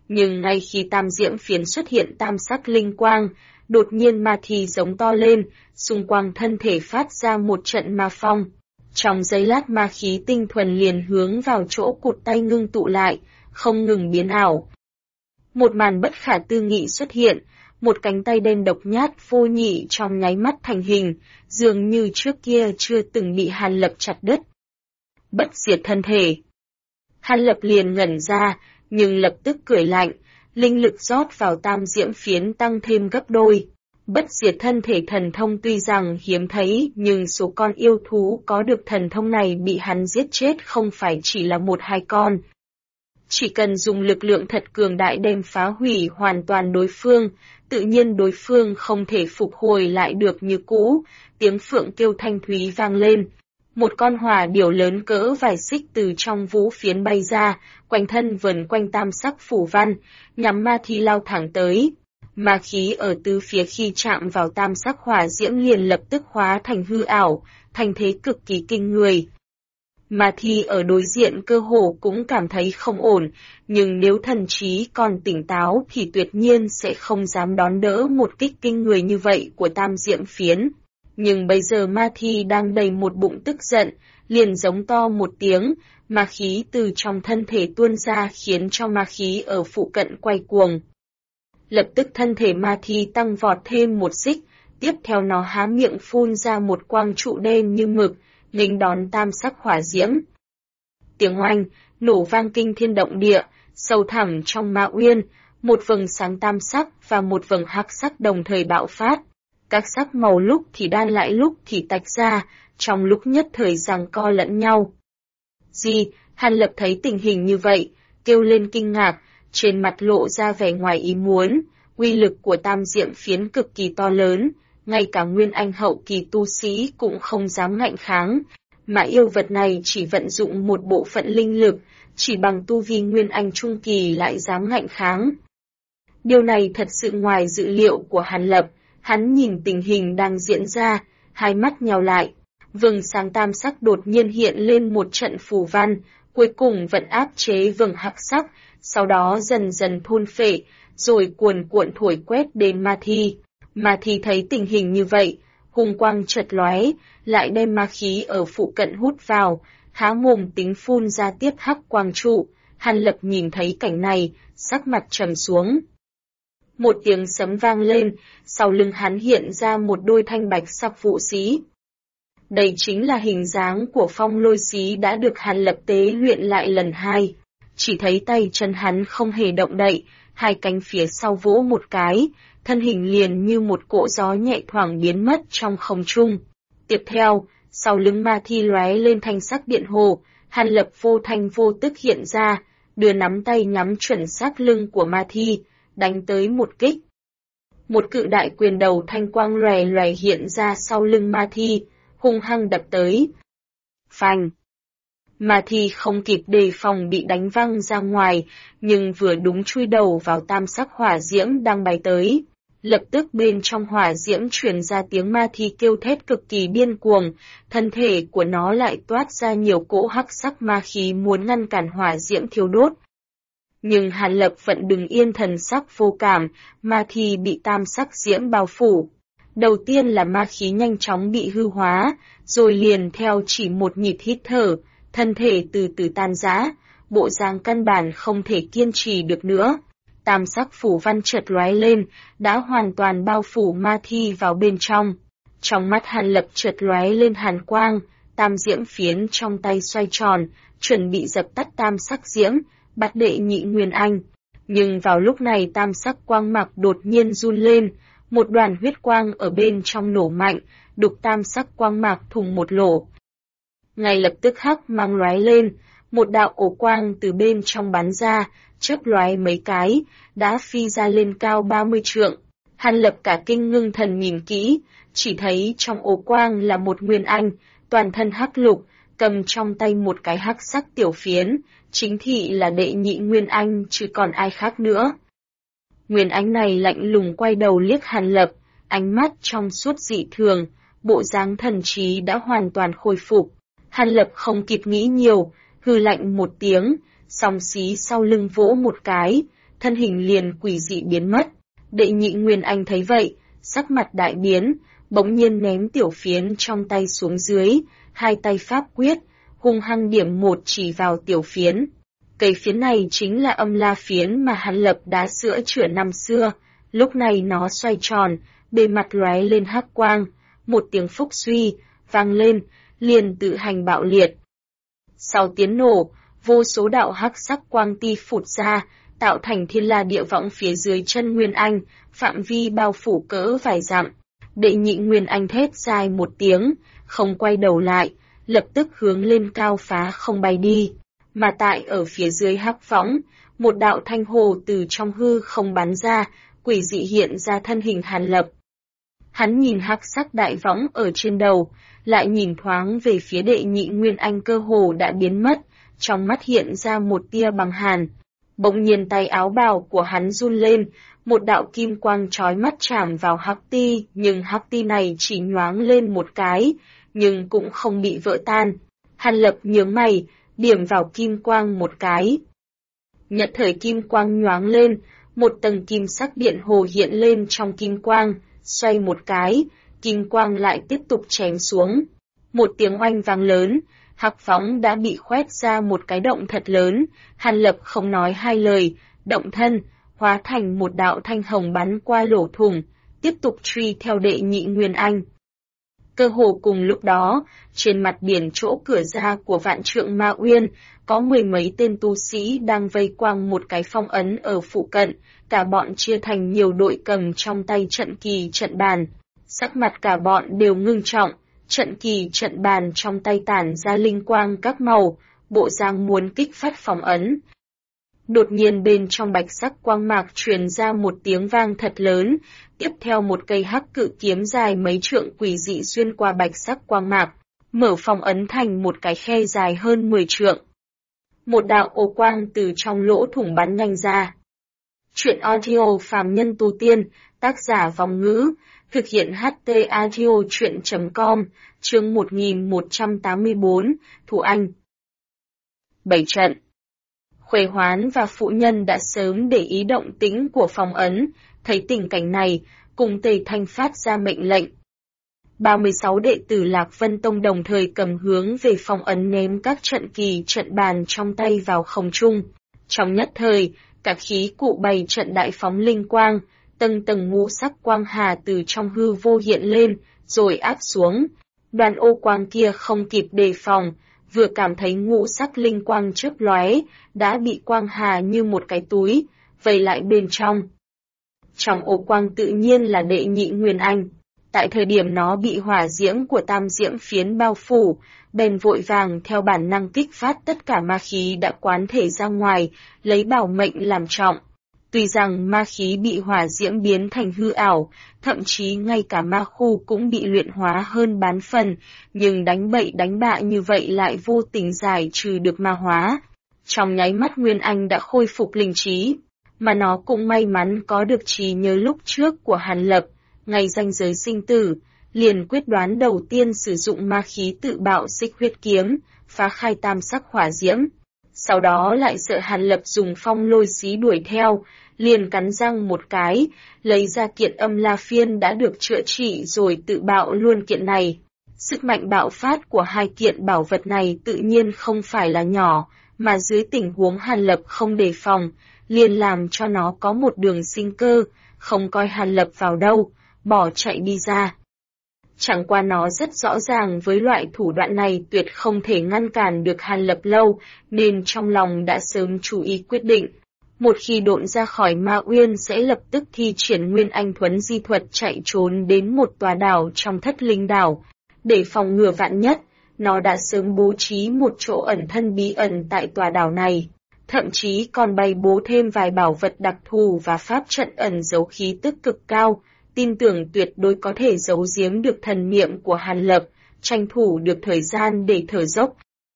Nhưng ngay khi tam diễm phiến xuất hiện tam sắc linh quang, đột nhiên ma thi giống to lên, xung quanh thân thể phát ra một trận ma phong. Trong giây lát ma khí tinh thuần liền hướng vào chỗ cụt tay ngưng tụ lại, không ngừng biến ảo. Một màn bất khả tư nghị xuất hiện, một cánh tay đen độc nhát vô nhị trong nháy mắt thành hình, dường như trước kia chưa từng bị Hàn Lập chặt đứt. Bất diệt thân thể. Hàn Lập liền ngẩn ra, nhưng lập tức cười lạnh, linh lực rót vào tam diễm phiến tăng thêm gấp đôi. Bất diệt thân thể thần thông tuy rằng hiếm thấy, nhưng số con yêu thú có được thần thông này bị hắn giết chết không phải chỉ là một hai con. Chỉ cần dùng lực lượng thật cường đại đem phá hủy hoàn toàn đối phương, tự nhiên đối phương không thể phục hồi lại được như cũ, tiếng phượng kêu thanh thúy vang lên. Một con hỏa điểu lớn cỡ vài xích từ trong vũ phiến bay ra, quanh thân vần quanh tam sắc phủ văn, nhắm ma thi lao thẳng tới. Ma khí ở tứ phía khi chạm vào tam sắc hỏa diễm liền lập tức hóa thành hư ảo, thành thế cực kỳ kinh người. Ma thi ở đối diện cơ hồ cũng cảm thấy không ổn, nhưng nếu thần trí còn tỉnh táo thì tuyệt nhiên sẽ không dám đón đỡ một kích kinh người như vậy của tam diễm phiến. Nhưng bây giờ ma thi đang đầy một bụng tức giận, liền giống to một tiếng, ma khí từ trong thân thể tuôn ra khiến cho ma khí ở phụ cận quay cuồng. Lập tức thân thể ma thi tăng vọt thêm một xích, tiếp theo nó há miệng phun ra một quang trụ đen như mực, nghênh đón tam sắc hỏa diễm. Tiếng oanh, nổ vang kinh thiên động địa, sâu thẳm trong ma uyên, một vầng sáng tam sắc và một vầng hắc sắc đồng thời bạo phát. Các sắc màu lúc thì đan lại lúc thì tách ra, trong lúc nhất thời giằng co lẫn nhau. Hàn Lập thấy tình hình như vậy, kêu lên kinh ngạc, trên mặt lộ ra vẻ ngoài ý muốn, uy lực của tam diễm phiến cực kỳ to lớn, ngay cả nguyên anh hậu kỳ tu sĩ cũng không dám ngạnh kháng, mà yêu vật này chỉ vận dụng một bộ phận linh lực, chỉ bằng tu vi nguyên anh trung kỳ lại dám ngạnh kháng. Điều này thật sự ngoài dự liệu của Hàn Lập, hắn nhìn tình hình đang diễn ra, hai mắt nheo lại, vầng sáng tam sắc đột nhiên hiện lên một trận phù văn, cuối cùng vẫn áp chế vầng hắc sắc, sau đó dần dần thôn phệ, rồi cuồn cuộn thổi quét đến ma thi. Ma thi thấy tình hình như vậy, hung quang chợt lóe, lại đem ma khí ở phụ cận hút vào, há mồm tính phun ra tiếp hắc quang trụ. Hàn Lập nhìn thấy cảnh này, sắc mặt trầm xuống. Một tiếng sấm vang lên, sau lưng hắn hiện ra một đôi thanh bạch sắc vũ xí. Đây chính là hình dáng của phong lôi xí đã được Hàn Lập tế luyện lại lần hai. Chỉ thấy tay chân hắn không hề động đậy, hai cánh phía sau vỗ một cái, thân hình liền như một cỗ gió nhẹ thoảng biến mất trong không trung. Tiếp theo, sau lưng ma thi lóe lên thanh sắc điện hồ, Hàn Lập vô thanh vô tức hiện ra, đưa nắm tay nhắm chuẩn xác lưng của ma thi, đánh tới một kích. Một cự đại quyền đầu thanh quang lòe lòe hiện ra sau lưng ma thi, hung hăng đập tới. Phanh! Ma thi không kịp đề phòng bị đánh văng ra ngoài, nhưng vừa đúng chui đầu vào tam sắc hỏa diễm đang bay tới. Lập tức bên trong hỏa diễm truyền ra tiếng ma thi kêu thét cực kỳ điên cuồng, thân thể của nó lại toát ra nhiều cỗ hắc sắc ma khí muốn ngăn cản hỏa diễm thiêu đốt. Nhưng Hàn Lập vẫn đứng yên thần sắc vô cảm, ma thi bị tam sắc diễm bao phủ. Đầu tiên là ma khí nhanh chóng bị hư hóa, rồi liền theo chỉ một nhịp hít thở, thân thể từ từ tan rã, bộ dáng căn bản không thể kiên trì được nữa. Tam sắc phủ văn chợt lóe lên, đã hoàn toàn bao phủ ma thi vào bên trong. Trong mắt Hàn Lập chợt lóe lên hàn quang, tam diễm phiến trong tay xoay tròn, chuẩn bị dập tắt tam sắc diễm, bắt đệ nhị nguyên anh. Nhưng vào lúc này tam sắc quang mạc đột nhiên run lên, một đoàn huyết quang ở bên trong nổ mạnh, đục tam sắc quang mạc thùng một lỗ. Ngay lập tức hắc mang lóe lên, một đạo ổ quang từ bên trong bắn ra, chớp lóe mấy cái, đã phi ra lên cao 30 trượng. Hàn Lập cả kinh ngưng thần nhìn kỹ, chỉ thấy trong ổ quang là một nguyên anh, toàn thân hắc lục, cầm trong tay một cái hắc sắc tiểu phiến, chính thị là đệ nhị nguyên anh chứ còn ai khác nữa. Nguyên anh này lạnh lùng quay đầu liếc Hàn Lập, ánh mắt trong suốt dị thường, bộ dáng thần trí đã hoàn toàn khôi phục. Hàn Lập không kịp nghĩ nhiều, hừ lạnh một tiếng, song xí sau lưng vỗ một cái, thân hình liền quỷ dị biến mất. Đệ Nhị Nguyên Anh thấy vậy, sắc mặt đại biến, bỗng nhiên ném tiểu phiến trong tay xuống dưới, hai tay pháp quyết, hung hăng điểm một chỉ vào tiểu phiến. Cây phiến này chính là âm la phiến mà Hàn Lập đã sửa chữa năm xưa, lúc này nó xoay tròn, bề mặt lóe lên hắc quang, một tiếng phúc suy, vang lên, liền tự hành bạo liệt. Sau tiếng nổ, vô số đạo hắc sắc quang ti phụt ra, tạo thành thiên la địa võng phía dưới chân Nguyên Anh, phạm vi bao phủ cỡ vài dặm. Đệ Nhị Nguyên Anh thét dài một tiếng, không quay đầu lại, lập tức hướng lên cao phá không bay đi. Mà tại ở phía dưới hắc võng, một đạo thanh hồ từ trong hư không bắn ra, quỷ dị hiện ra thân hình Hàn Lập. Hắn nhìn hắc sắc đại võng ở trên đầu, lại nhìn thoáng về phía Đệ Nhị Nguyên Anh cơ hồ đã biến mất, trong mắt hiện ra một tia băng hàn. Bỗng nhiên tay áo bào của hắn run lên, một đạo kim quang chói mắt chạm vào hắc ti, nhưng hắc ti này chỉ nhoáng lên một cái, nhưng cũng không bị vỡ tan. Hàn Lập nhướng mày, điểm vào kim quang một cái. Nhất thời kim quang nhoáng lên, một tầng kim sắc điện hồ hiện lên trong kim quang, xoay một cái, kim quang lại tiếp tục chém xuống. Một tiếng oanh vang lớn, hắc võng đã bị khoét ra một cái động thật lớn, Hàn Lập không nói hai lời, động thân, hóa thành một đạo thanh hồng bắn qua lỗ thủng, tiếp tục truy theo Đệ Nhị Nguyên Anh. Cơ hồ cùng lúc đó, trên mặt biển chỗ cửa ra của Vạn Trượng Ma Uyên, có mười mấy tên tu sĩ đang vây quanh một cái phong ấn ở phụ cận, cả bọn chia thành nhiều đội cầm trong tay trận kỳ trận bàn. Sắc mặt cả bọn đều ngưng trọng, trận kỳ trận bàn trong tay tản ra linh quang các màu, bộ dáng muốn kích phát phong ấn. Đột nhiên bên trong bạch sắc quang mạc truyền ra một tiếng vang thật lớn, tiếp theo một cây hắc cự kiếm dài mấy trượng quỷ dị xuyên qua bạch sắc quang mạc, mở phong ấn thành một cái khe dài hơn 10 trượng. Một đạo ô quang từ trong lỗ thủng bắn nhanh ra. Truyện audio phàm nhân tu tiên, tác giả Vong Ngữ, thực hiện HT audio truyện.com, chương 1184, Thủ Anh. 7 trận. Khuê Hoán và phụ nhân đã sớm để ý động tĩnh của phong ấn, thấy tình cảnh này, cùng Tề Thanh phát ra mệnh lệnh. 36 đệ tử Lạc Vân Tông đồng thời cầm hướng về phong ấn ném các trận kỳ trận bàn trong tay vào không trung. Trong nhất thời, cả khí cụ bày trận đại phóng linh quang, tầng tầng ngũ sắc quang hà từ trong hư vô hiện lên, rồi áp xuống. Đoàn ô quang kia không kịp đề phòng, vừa cảm thấy ngũ sắc linh quang chớp lóe, đã bị quang hà như một cái túi, vây lại bên trong. Trong ô quang tự nhiên là Đệ Nhị Nguyên Anh. Tại thời điểm nó bị hỏa diễm của tam diễm phiến bao phủ, bèn vội vàng theo bản năng kích phát tất cả ma khí đã quán thể ra ngoài, lấy bảo mệnh làm trọng. Tuy rằng ma khí bị hỏa diễm biến thành hư ảo, thậm chí ngay cả ma khu cũng bị luyện hóa hơn bán phần, nhưng đánh bậy đánh bạ như vậy lại vô tình giải trừ được ma hóa. Trong nháy mắt Nguyên Anh đã khôi phục linh trí, mà nó cũng may mắn có được trí nhớ lúc trước của Hàn Lập, ngay ranh giới sinh tử, liền quyết đoán đầu tiên sử dụng ma khí tự bạo xích huyết kiếm, phá khai tam sắc hỏa diễm. Sau đó lại sợ Hàn Lập dùng phong lôi xí đuổi theo, liền cắn răng một cái, lấy ra kiện âm la phiên đã được chữa trị rồi tự bạo luôn kiện này. Sức mạnh bạo phát của hai kiện bảo vật này tự nhiên không phải là nhỏ, mà dưới tình huống Hàn Lập không đề phòng, liền làm cho nó có một đường sinh cơ, không coi Hàn Lập vào đâu, bỏ chạy đi ra. Chẳng qua nó rất rõ ràng với loại thủ đoạn này tuyệt không thể ngăn cản được Hàn Lập lâu, nên trong lòng đã sớm chú ý quyết định. Một khi độn ra khỏi Ma Uyên sẽ lập tức thi triển Nguyên Anh Thuấn Di thuật chạy trốn đến một tòa đảo trong Thất Linh Đảo. Để phòng ngừa vạn nhất, nó đã sớm bố trí một chỗ ẩn thân bí ẩn tại tòa đảo này. Thậm chí còn bày bố thêm vài bảo vật đặc thù và pháp trận ẩn giấu khí tức cực cao, tin tưởng tuyệt đối có thể giấu giếm được thần niệm của Hàn Lập, tranh thủ được thời gian để thở dốc.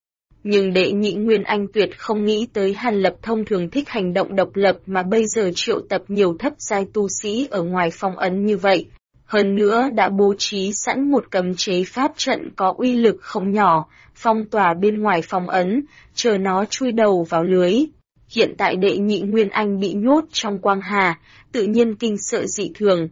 Nhưng Đệ Nhị Nguyên Anh tuyệt không nghĩ tới Hàn Lập thông thường thích hành động độc lập mà bây giờ triệu tập nhiều thấp giai tu sĩ ở ngoài phong ấn như vậy. Hơn nữa đã bố trí sẵn một cấm chế pháp trận có uy lực không nhỏ, phong tỏa bên ngoài phong ấn, chờ nó chui đầu vào lưới. Hiện tại đệ nhị Nguyên Anh bị nhốt trong quang hà, tự nhiên kinh sợ dị thường.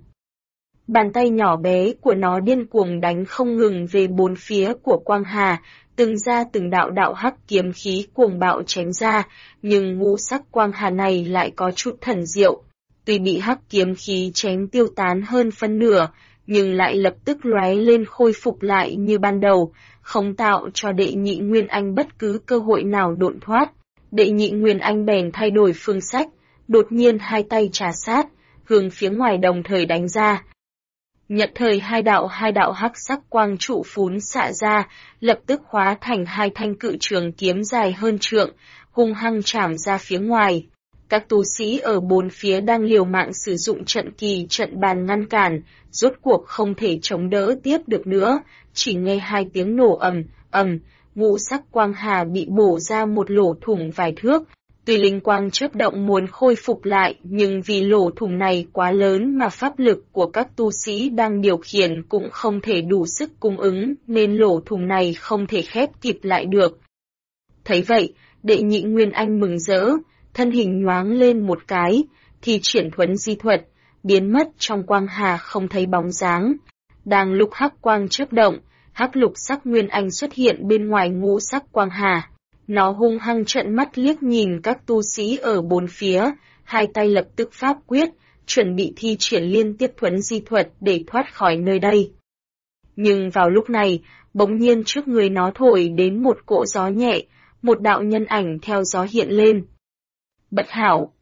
Bàn tay nhỏ bé của nó điên cuồng đánh không ngừng về bốn phía của quang hà, từng ra từng đạo đạo hắc kiếm khí cuồng bạo chém ra, nhưng ngũ sắc quang hà này lại có chút thần diệu. Tuy bị hắc kiếm khí chém tiêu tán hơn phân nửa, nhưng lại lập tức lóe lên khôi phục lại như ban đầu, không tạo cho đệ nhị Nguyên Anh bất cứ cơ hội nào độn thoát. Đệ nhị Nguyên Anh bèn thay đổi phương sách, đột nhiên hai tay trà sát, hướng phía ngoài đồng thời đánh ra. Nhận thời hai đạo hắc sắc quang trụ phún xạ ra, lập tức hóa thành hai thanh cự trường kiếm dài hơn trượng, hung hăng chảm ra phía ngoài. Các tu sĩ ở bốn phía đang liều mạng sử dụng trận kỳ trận bàn ngăn cản, rốt cuộc không thể chống đỡ tiếp được nữa, chỉ nghe hai tiếng nổ ầm, ngũ sắc quang hà bị bổ ra một lỗ thủng vài thước. Tuy linh quang chớp động muốn khôi phục lại, nhưng vì lỗ thủng này quá lớn mà pháp lực của các tu sĩ đang điều khiển cũng không thể đủ sức cung ứng, nên lỗ thủng này không thể khép kịp lại được. Thấy vậy, đệ nhị Nguyên Anh mừng rỡ, thân hình nhoáng lên một cái, thì triển thuấn di thuật, biến mất trong quang hà không thấy bóng dáng. Đang lúc hắc quang chớp động, hắc lục sắc Nguyên Anh xuất hiện bên ngoài ngũ sắc quang hà. Nó hung hăng trợn mắt liếc nhìn các tu sĩ ở bốn phía, hai tay lập tức pháp quyết, chuẩn bị thi triển liên tiếp thuấn di thuật để thoát khỏi nơi đây. Nhưng vào lúc này, bỗng nhiên trước người nó thổi đến một cỗ gió nhẹ, một đạo nhân ảnh theo gió hiện lên. Bất hảo!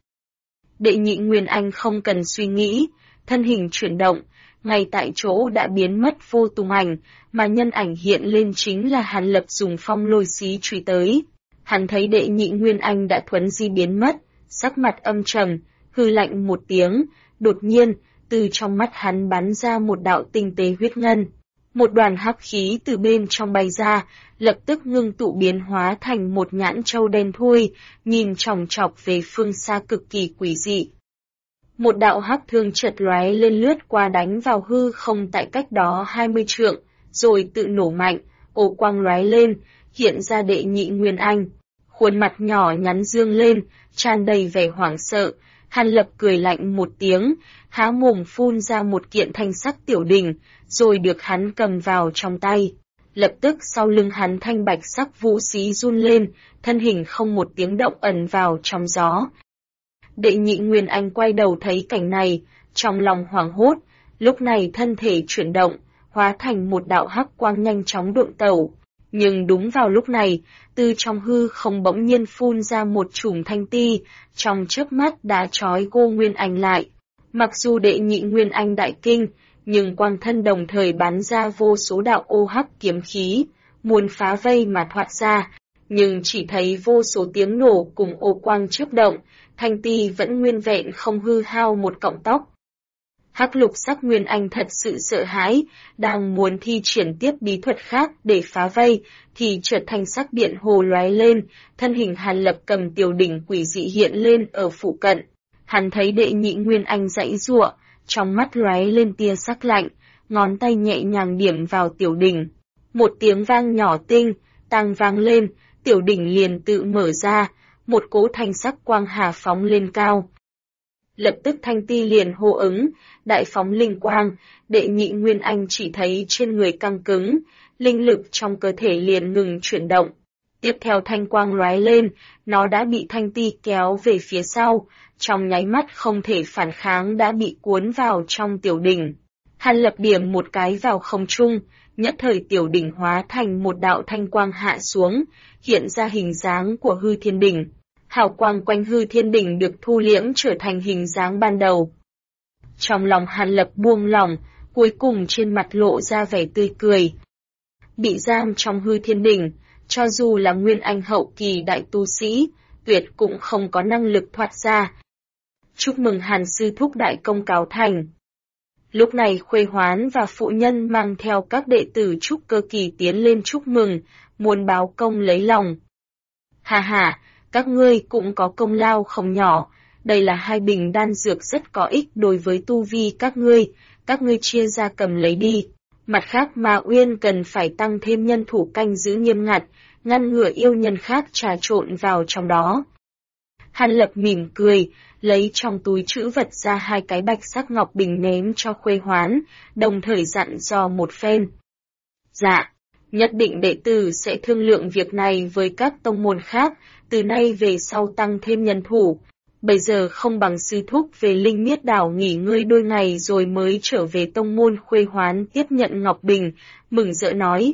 Đệ nhị Nguyên Anh không cần suy nghĩ, thân hình chuyển động, ngay tại chỗ đã biến mất vô tung ảnh, mà nhân ảnh hiện lên chính là Hàn Lập dùng phong lôi xí truy tới. Hắn thấy đệ nhị Nguyên Anh đã thuấn di biến mất, sắc mặt âm trầm, hư lạnh một tiếng, đột nhiên, từ trong mắt hắn bắn ra một đạo tinh tế huyết ngân. Một đoàn hắc khí từ bên trong bay ra, lập tức ngưng tụ biến hóa thành một nhãn châu đen thui, nhìn chòng chọc về phương xa cực kỳ quỷ dị. Một đạo hắc thương chợt lóe lên lướt qua đánh vào hư không tại cách đó 20 trượng, rồi tự nổ mạnh, ồ quang lóe lên, hiện ra đệ nhị Nguyên Anh. Khuôn mặt nhỏ nhắn dương lên, tràn đầy vẻ hoảng sợ, Hàn Lập cười lạnh một tiếng, há mồm phun ra một kiện thanh sắc tiểu đỉnh, rồi được hắn cầm vào trong tay. Lập tức sau lưng hắn thanh bạch sắc vũ xí run lên, thân hình không một tiếng động ẩn vào trong gió. Đệ nhị Nguyên Anh quay đầu thấy cảnh này, trong lòng hoảng hốt, lúc này thân thể chuyển động, hóa thành một đạo hắc quang nhanh chóng độn tẩu. Nhưng đúng vào lúc này, từ trong hư không bỗng nhiên phun ra một chùm thanh ti, trong chớp mắt đã trói Ngô Nguyên Anh lại. Mặc dù đệ nhị Nguyên Anh đại kinh, nhưng quang thân đồng thời bắn ra vô số đạo ô hắc kiếm khí, muốn phá vây mà thoát ra, nhưng chỉ thấy vô số tiếng nổ cùng ô quang chớp động, thanh ti vẫn nguyên vẹn không hư hao một cọng tóc. Hắc lục sắc Nguyên Anh thật sự sợ hãi, đang muốn thi triển tiếp bí thuật khác để phá vây, thì chợt thanh sắc điện hồ lóe lên, thân hình Hàn Lập cầm tiểu đỉnh quỷ dị hiện lên ở phụ cận. Hắn thấy đệ nhị Nguyên Anh giãy giụa, trong mắt lóe lên tia sắc lạnh, ngón tay nhẹ nhàng điểm vào tiểu đỉnh. Một tiếng vang nhỏ tinh, tang vang lên, tiểu đỉnh liền tự mở ra, một cỗ thanh sắc quang hà phóng lên cao. Lập tức thanh ti liền hô ứng, đại phóng linh quang, đệ nhị Nguyên Anh chỉ thấy trên người căng cứng, linh lực trong cơ thể liền ngừng chuyển động. Tiếp theo thanh quang lóe lên, nó đã bị thanh ti kéo về phía sau, trong nháy mắt không thể phản kháng đã bị cuốn vào trong tiểu đỉnh. Hàn Lập điểm một cái vào không trung, nhất thời tiểu đỉnh hóa thành một đạo thanh quang hạ xuống, hiện ra hình dáng của hư thiên đỉnh. Hào quang quanh hư thiên đỉnh được thu liễm trở thành hình dáng ban đầu. Trong lòng Hàn Lập buông lỏng, cuối cùng trên mặt lộ ra vẻ tươi cười. Bị giam trong hư thiên đỉnh, cho dù là Nguyên Anh hậu kỳ đại tu sĩ, tuyệt cũng không có năng lực thoát ra. Chúc mừng Hàn sư thúc đại công cáo thành. Lúc này Khuê Hoán và phụ nhân mang theo các đệ tử trúc cơ kỳ tiến lên chúc mừng, muốn báo công lấy lòng. Hà hà, các ngươi cũng có công lao không nhỏ, đây là 2 bình đan dược rất có ích đối với tu vi các ngươi chia ra cầm lấy đi. Mặt khác Ma Uyên cần phải tăng thêm nhân thủ canh giữ nghiêm ngặt, ngăn ngừa yêu nhân khác trà trộn vào trong đó. Hàn Lập mỉm cười, lấy trong túi trữ vật ra 2 cái bạch sắc ngọc bình ném cho Khuê Hoán, đồng thời dặn dò một phen. Dạ, nhất định đệ tử sẽ thương lượng việc này với các tông môn khác, từ nay về sau tăng thêm nhân thủ. Bây giờ không bằng sư thúc về Linh Miết Đảo nghỉ ngơi đôi ngày rồi mới trở về tông môn. Khuê Hoán tiếp nhận ngọc bình, mừng rỡ nói.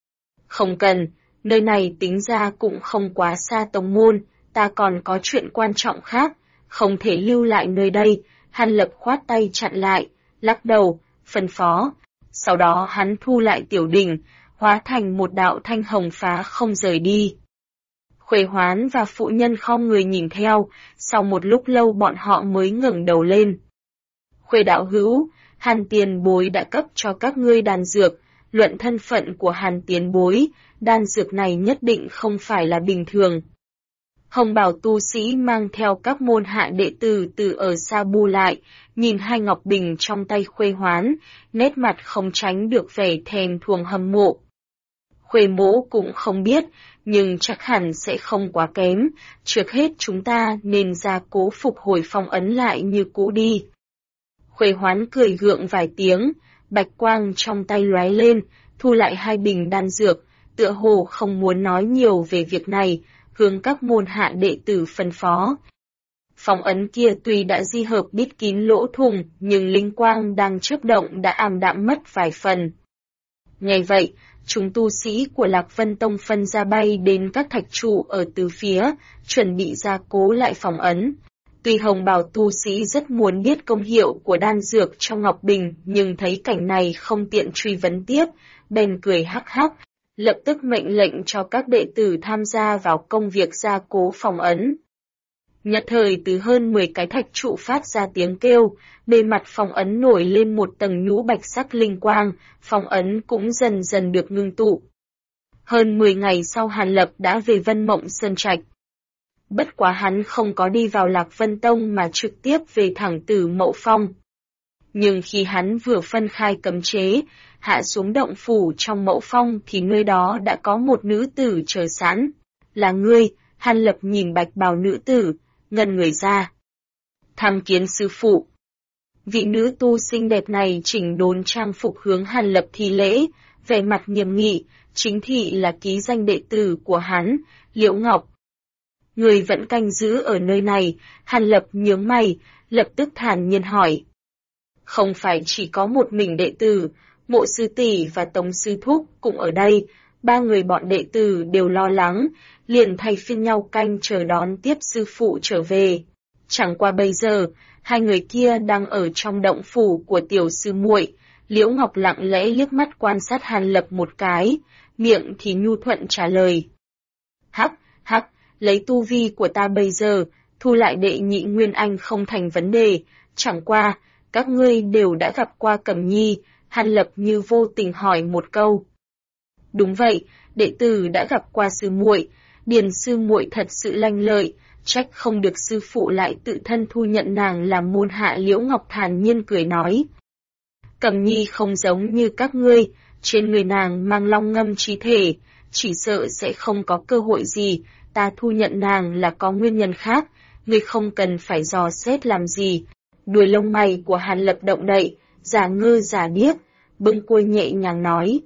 Không cần, nơi này tính ra cũng không quá xa tông môn, ta còn có chuyện quan trọng khác, không thể lưu lại nơi đây. Hàn Lập khoát tay chặn lại, lắc đầu, phân phó. Sau đó hắn thu lại tiểu đỉnh, hóa thành một đạo thanh hồng phá không rời đi. Khuê Hoán và phụ nhân khom người nhìn theo, sau một lúc lâu bọn họ mới ngẩng đầu lên. Khuê đạo hữu, Hàn tiền bối đã cấp cho các ngươi đan dược, luận thân phận của Hàn tiền bối, đan dược này nhất định không phải là bình thường. Hồng bào tu sĩ mang theo các môn hạ đệ tử từ ở xa bu lại, nhìn 2 ngọc bình trong tay Khuê Hoán, nét mặt không tránh được vẻ thèm thuồng hâm mộ. Khuê mỗ cũng không biết, nhưng chắc hẳn sẽ không quá kém, trước hết chúng ta nên ra cố phục hồi phong ấn lại như cũ đi. Khuê Hoán cười gượng vài tiếng, bạch quang trong tay lóe lên, thu lại 2 bình đan dược, tựa hồ không muốn nói nhiều về việc này, hướng các môn hạ đệ tử phân phó. Phong ấn kia tuy đã di hợp bít kín lỗ thủng, nhưng linh quang đang chớp động đã ảm đạm mất vài phần. Nghe vậy, chúng tu sĩ của Lạc Vân Tông phân ra bay đến các thạch trụ ở từ phía, chuẩn bị gia cố lại phong ấn. Tuy Hồng bào tu sĩ rất muốn biết công hiệu của đan dược trong ngọc bình, nhưng thấy cảnh này không tiện truy vấn tiếp, bèn cười hắc hắc, lập tức mệnh lệnh cho các đệ tử tham gia vào công việc gia cố phong ấn. Nhất thời từ hơn 10 cái thạch trụ phát ra tiếng kêu, bề mặt phong ấn nổi lên một tầng nhũ bạch sắc linh quang, phong ấn cũng dần dần được ngưng tụ. Hơn 10 ngày sau Hàn Lập đã về Vân Mộng Sơn Trạch. Bất quá hắn không có đi vào Lạc Vân Tông mà trực tiếp về thẳng Tử Mậu Phong. Nhưng khi hắn vừa phân khai cấm chế, hạ xuống động phủ trong Mậu Phong thì nơi đó đã có một nữ tử chờ sẵn. Là ngươi? Hàn Lập nhìn bạch bào nữ tử, ngẩn người ra. Tham kiến sư phụ. Vị nữ tu xinh đẹp này chỉnh đốn trang phục hướng Hàn Lập thi lễ, vẻ mặt nghiêm nghị, chính thị là ký danh đệ tử của hắn, Liễu Ngọc. Người vẫn canh giữ ở nơi này. Hàn Lập nhướng mày, lập tức thản nhiên hỏi. Không phải chỉ có một mình đệ tử, Mộ sư tỷ và Tống sư thúc cũng ở đây, 3 người bọn đệ tử đều lo lắng, liền thay phiên nhau canh chờ đón tiếp sư phụ trở về. Chẳng qua bây giờ, 2 người kia đang ở trong động phủ của tiểu sư muội. Liễu Ngọc lặng lẽ liếc mắt quan sát Hàn Lập một cái, miệng thì nhu thuận trả lời. Hắc, lấy tu vi của ta bây giờ, thu lại đệ nhị nguyên anh không thành vấn đề, chẳng qua, các ngươi đều đã gặp qua Cẩm Nhi. Hàn Lập như vô tình hỏi một câu. Đúng vậy, đệ tử đã gặp qua sư muội, Điền sư muội thật sự lanh lợi, trách không được sư phụ lại tự thân thu nhận nàng làm môn hạ. Liễu Ngọc thản nhiên cười nói. Cẩm Nhi không giống như các ngươi, trên người nàng mang long ngâm chi thể, chỉ sợ sẽ không có cơ hội gì, ta thu nhận nàng là có nguyên nhân khác, ngươi không cần phải dò xét làm gì. Đuôi lông mày của Hàn Lập động đậy, giả ngơ giả điếc, bâng quơ nhẹ nhàng nói.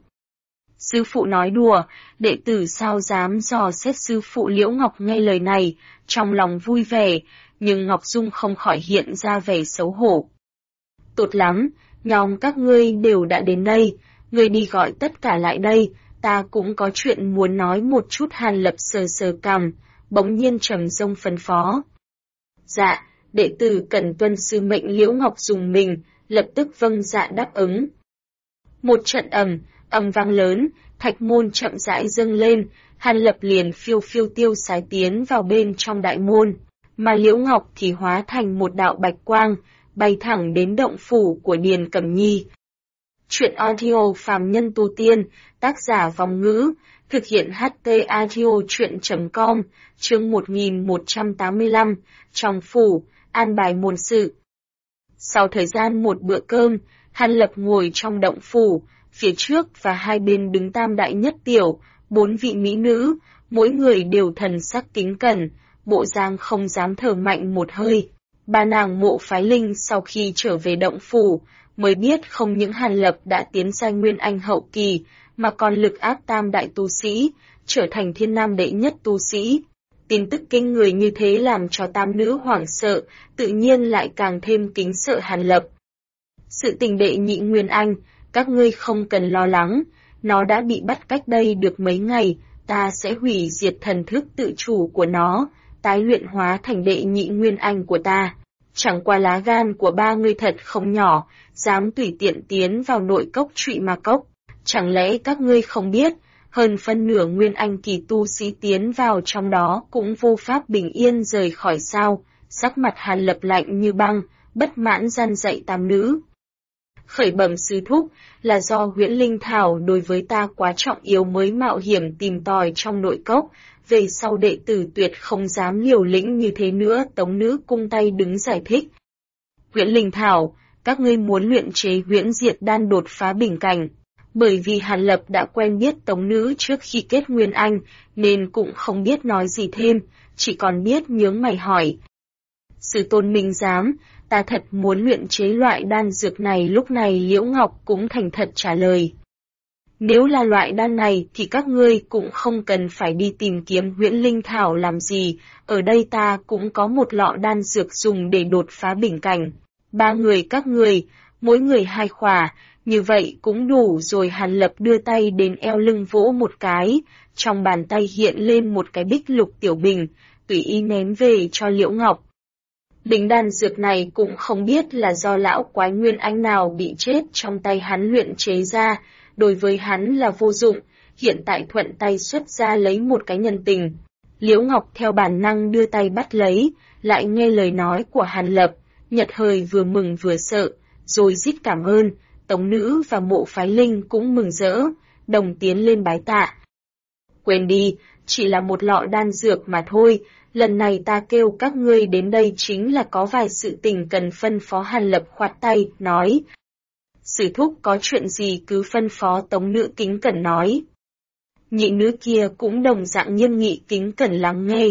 Sư phụ nói đùa, đệ tử sao dám dò xét sư phụ. Liễu Ngọc nghe lời này, trong lòng vui vẻ, nhưng Ngọc Dung không khỏi hiện ra vẻ xấu hổ. Tốt lắm, nhóm các ngươi đều đã đến đây, ngươi đi gọi tất cả lại đây, ta cũng có chuyện muốn nói một chút. Hàn Lập sờ sờ cằm, bỗng nhiên trầm giọng phân phó. Dạ, đệ tử cần tuân sư mệnh. Liễu Ngọc dùng mình, lập tức vâng dạ đáp ứng. Một trận ầm vang lớn, thạch môn chậm rãi dâng lên, Hàn Lập liền phiêu phiêu tiêu sái tiến vào bên trong đại môn, mà Liễu Ngọc thì hóa thành một đạo bạch quang, bay thẳng đến động phủ của Điền Cẩm Nhi. Chuyện audio phàm nhân tu tiên, tác giả Vong Ngữ, thực hiện HT audio chuyện.com, chương 1185, trong phủ, an bài môn sự. Sau thời gian một bữa cơm, Hàn Lập ngồi trong động phủ, phía trước và hai bên đứng tam đại nhất tiểu, 4 vị mỹ nữ, mỗi người đều thần sắc kính cẩn, bộ dáng không dám thở mạnh một hơi. Ba nàng Mộ Phái Linh sau khi trở về động phủ, mới biết không những Hàn Lập đã tiến giai Nguyên Anh hậu kỳ, mà còn lực áp tam đại tu sĩ, trở thành thiên nam đệ nhất tu sĩ. Tin tức kinh người như thế làm cho tam nữ hoảng sợ, tự nhiên lại càng thêm kính sợ Hàn Lập. Sự tình đệ nhị Nguyên Anh, các ngươi không cần lo lắng, nó đã bị bắt cách đây được mấy ngày, ta sẽ hủy diệt thần thức tự chủ của nó, tái luyện hóa thành đệ nhị Nguyên Anh của ta. Chẳng qua lá gan của ba ngươi thật không nhỏ, dám tùy tiện tiến vào nội cốc Trụy Ma Cốc. Chẳng lẽ các ngươi không biết, hơn phân nửa Nguyên Anh kỳ tu sĩ tiến vào trong đó cũng vô pháp bình yên rời khỏi sao? Sắc mặt Hàn Lập lạnh như băng, bất mãn gian dạy tam nữ. Khởi bẩm sư thúc, là do Huyễn Linh Thảo đối với ta quá trọng yếu mới mạo hiểm tìm tòi trong nội cốc, về sau đệ tử tuyệt không dám liều lĩnh như thế nữa. Tống nữ cung tay đứng giải thích. Huyễn Linh Thảo, các ngươi muốn luyện chế huyễn diệt đan đột phá bình cảnh. Bởi vì Hàn Lập đã quen biết tống nữ trước khi kết Nguyên Anh, nên cũng không biết nói gì thêm, chỉ còn biết nhướng mày hỏi. Sư tôn minh giám, ta thật muốn luyện chế loại đan dược này. Lúc này Liễu Ngọc cũng thành thật trả lời. Nếu là loại đan này thì các ngươi cũng không cần phải đi tìm kiếm Huyễn Linh Thảo làm gì, ở đây ta cũng có một lọ đan dược dùng để đột phá bình cảnh. Ba người các ngươi, mỗi người 2 khỏa, như vậy cũng đủ rồi. Hàn Lập đưa tay đến eo lưng vỗ một cái, trong bàn tay hiện lên một cái bích lục tiểu bình, tùy ý ném về cho Liễu Ngọc. Bình đan dược này cũng không biết là do lão quái Nguyên Anh nào bị chết trong tay hắn luyện chế ra, đối với hắn là vô dụng, hiện tại thuận tay xuất ra lấy một cái nhân tình. Liễu Ngọc theo bản năng đưa tay bắt lấy, lại nghe lời nói của Hàn Lập, nhật hơi vừa mừng vừa sợ, rồi rít cảm ơn. Tống nữ và Mộ Phái Linh cũng mừng rỡ, đồng tiến lên bái tạ. Quên đi, chỉ là một lọ đan dược mà thôi, lần này ta kêu các ngươi đến đây chính là có vài sự tình cần phân phó. Hàn Lập khoát tay, nói. Sư thúc có chuyện gì cứ phân phó. Tống nữ kính cẩn nói. Nhị nữ kia cũng đồng dạng nghiêm nghị kính cẩn lắng nghe.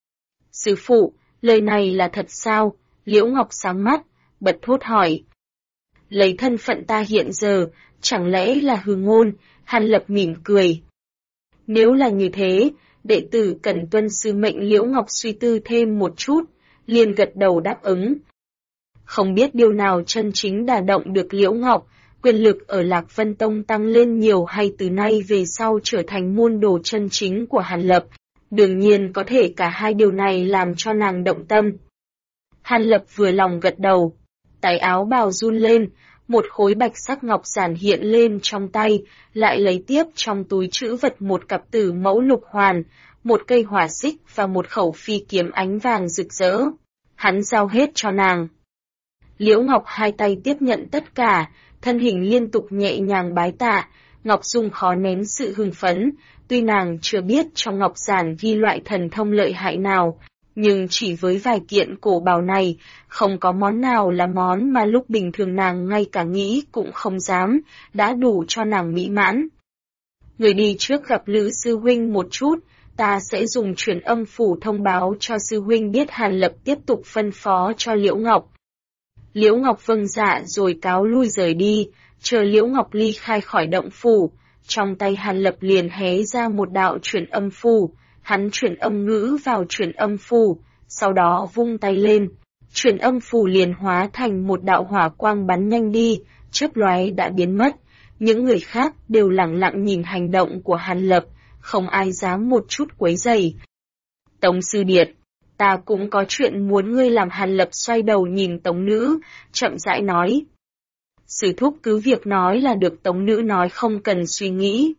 Sư phụ, lời này là thật sao? Liễu Ngọc sáng mắt, bật thốt hỏi. Lấy thân phận ta hiện giờ, chẳng lẽ là hư ngôn? Hàn Lập mỉm cười. Nếu là như thế, đệ tử cần tuân sư mệnh. Liễu Ngọc suy tư thêm một chút, liền gật đầu đáp ứng. Không biết điều nào chân chính đả động được Liễu Ngọc, quyền lực ở Lạc Vân Tông tăng lên nhiều hay từ nay về sau trở thành môn đồ chân chính của Hàn Lập. Đương nhiên có thể cả hai điều này làm cho nàng động tâm. Hàn Lập vừa lòng gật đầu, tay áo bào run lên, một khối bạch sắc ngọc giản hiện lên trong tay, lại lấy tiếp trong túi trữ vật một cặp tử mẫu lục hoàn, một cây hỏa xích và một khẩu phi kiếm ánh vàng rực rỡ. Hắn giao hết cho nàng. Liễu Ngọc hai tay tiếp nhận tất cả, thân hình liên tục nhẹ nhàng bái tạ. Ngọc Dung khó nén sự hưng phấn, tuy nàng chưa biết trong ngọc giản ghi loại thần thông lợi hại nào, nhưng chỉ với vài kiện cổ bào này, không có món nào là món mà lúc bình thường nàng ngay cả nghĩ cũng không dám, đã đủ cho nàng mỹ mãn. Người đi trước gặp Lữ sư huynh một chút, ta sẽ dùng truyền âm phủ thông báo cho sư huynh biết. Hàn Lập tiếp tục phân phó cho Liễu Ngọc. Liễu Ngọc vâng dạ rồi cáo lui rời đi, chờ Liễu Ngọc ly khai khỏi động phủ, trong tay Hàn Lập liền hé ra một đạo truyền âm phù. Hắn truyền âm ngữ vào truyền âm phù, sau đó vung tay lên, truyền âm phù liền hóa thành một đạo hỏa quang bắn nhanh đi, chớp lóe đã biến mất. Những người khác đều lặng lặng nhìn hành động của Hàn Lập, không ai dám một chút quấy rầy. Tống sư điệt, ta cũng có chuyện muốn ngươi làm. Hàn Lập xoay đầu nhìn tống nữ, chậm rãi nói. Sư thúc cứ việc nói là được. Tống nữ nói không cần suy nghĩ.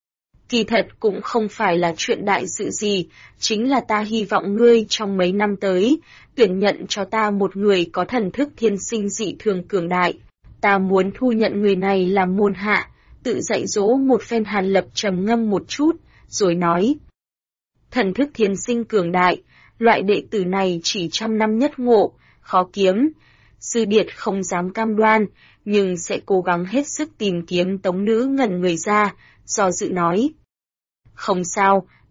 Kỳ thật cũng không phải là chuyện đại sự gì, chính là ta hy vọng ngươi trong mấy năm tới, tuyển nhận cho ta một người có thần thức thiên sinh dị thường cường đại. Ta muốn thu nhận người này làm môn hạ, tự dạy dỗ một phen. Hàn Lập trầm ngâm một chút, rồi nói. Thần thức thiên sinh cường đại, loại đệ tử này chỉ 100 năm nhất ngộ, khó kiếm. Sư điệt không dám cam đoan, nhưng sẽ cố gắng hết sức tìm kiếm. Tống nữ ngẩn người ra, do dự nói. Không sao,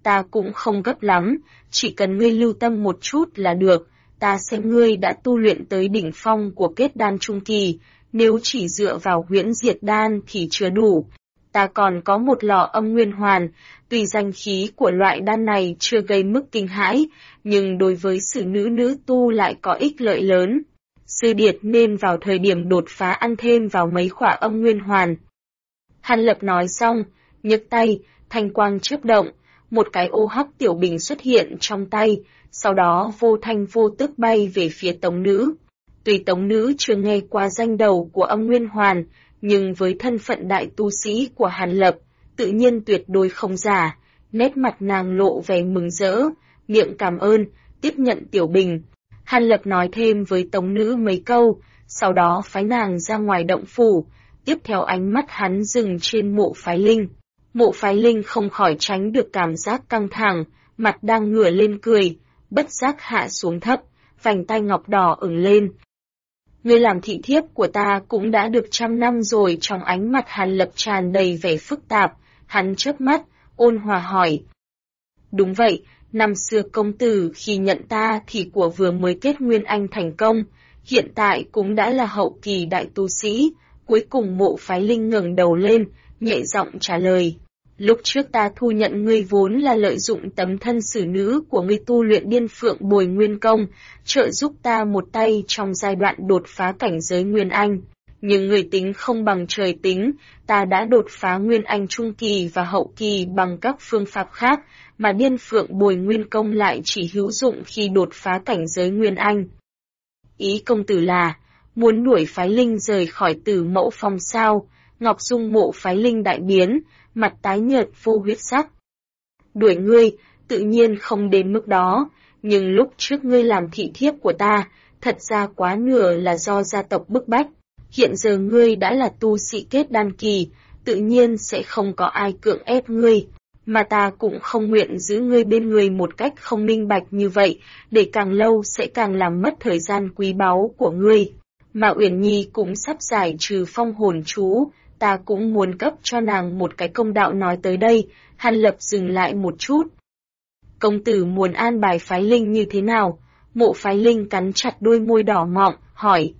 ta cũng không gấp lắm, chỉ cần ngươi lưu tâm một chút là được, ta xem ngươi đã tu luyện tới đỉnh phong của kết đan trung kỳ, nếu chỉ dựa vào huyễn diệt đan thì chưa đủ. Ta còn có một lò âm nguyên hoàn, tuy danh khí của loại đan này chưa gây mức kinh hãi, nhưng đối với xử nữ tu lại có ích lợi lớn. Sư điệt nên vào thời điểm đột phá ăn thêm vào mấy khỏa âm nguyên hoàn. Hàn Lập nói xong, nhấc tay, thanh quang chớp động, một cái ô hắc tiểu bình xuất hiện trong tay, sau đó vô thanh vô tức bay về phía tống nữ. Tuy tống nữ chưa nghe qua danh đầu của âm nguyên hoàn, nhưng với thân phận đại tu sĩ của Hàn Lập, tự nhiên tuyệt đối không giả, nét mặt nàng lộ vẻ mừng rỡ, miệng cảm ơn, tiếp nhận tiểu bình. Hàn Lập nói thêm với tống nữ mấy câu, sau đó phái nàng ra ngoài động phủ, tiếp theo ánh mắt hắn dừng trên Mộ Phái Linh. Mộ Phái Linh không khỏi tránh được cảm giác căng thẳng, mặt đang ngửa lên cười, bất giác hạ xuống thấp, vành tay ngọc đỏ ửng lên. Ngươi làm thị thiếp của ta cũng đã được 100 năm rồi. Trong ánh mặt Hàn Lập tràn đầy vẻ phức tạp, hắn chớp mắt, ôn hòa hỏi. Đúng vậy, năm xưa công tử khi nhận ta thì của vừa mới kết nguyên anh thành công, hiện tại cũng đã là hậu kỳ đại tu sĩ. Cuối cùng Mộ Phái Linh ngẩng đầu lên, nhẹ giọng trả lời. Lúc trước ta thu nhận ngươi vốn là lợi dụng tấm thân xử nữ của ngươi tu luyện Điên Phượng Bồi Nguyên Công, trợ giúp ta một tay trong giai đoạn đột phá cảnh giới Nguyên Anh. Nhưng người tính không bằng trời tính, ta đã đột phá Nguyên Anh Trung Kỳ và Hậu Kỳ bằng các phương pháp khác, mà Điên Phượng Bồi Nguyên Công lại chỉ hữu dụng khi đột phá cảnh giới Nguyên Anh. Ý công tử là, muốn đuổi Phái Linh rời khỏi Tử Mẫu Phong sao? Ngọc Dung Mộ Phái Linh đại biến, mặt tái nhợt vô huyết sắc. Đuổi ngươi, tự nhiên không đến mức đó, nhưng lúc trước ngươi làm thị thiếp của ta, thật ra quá nửa là do gia tộc bức bách. Hiện giờ ngươi đã là tu sĩ kết đan kỳ, tự nhiên sẽ không có ai cưỡng ép ngươi, mà ta cũng không nguyện giữ ngươi bên người một cách không minh bạch như vậy, để càng lâu sẽ càng làm mất thời gian quý báu của ngươi. Mà Uyển Nhi cũng sắp giải trừ phong hồn chú, ta cũng muốn cấp cho nàng một cái công đạo. Nói tới đây, Hàn Lập dừng lại một chút. Công tử muốn an bài Phái Linh như thế nào? Mộ Phái Linh cắn chặt đôi môi đỏ mọng, hỏi.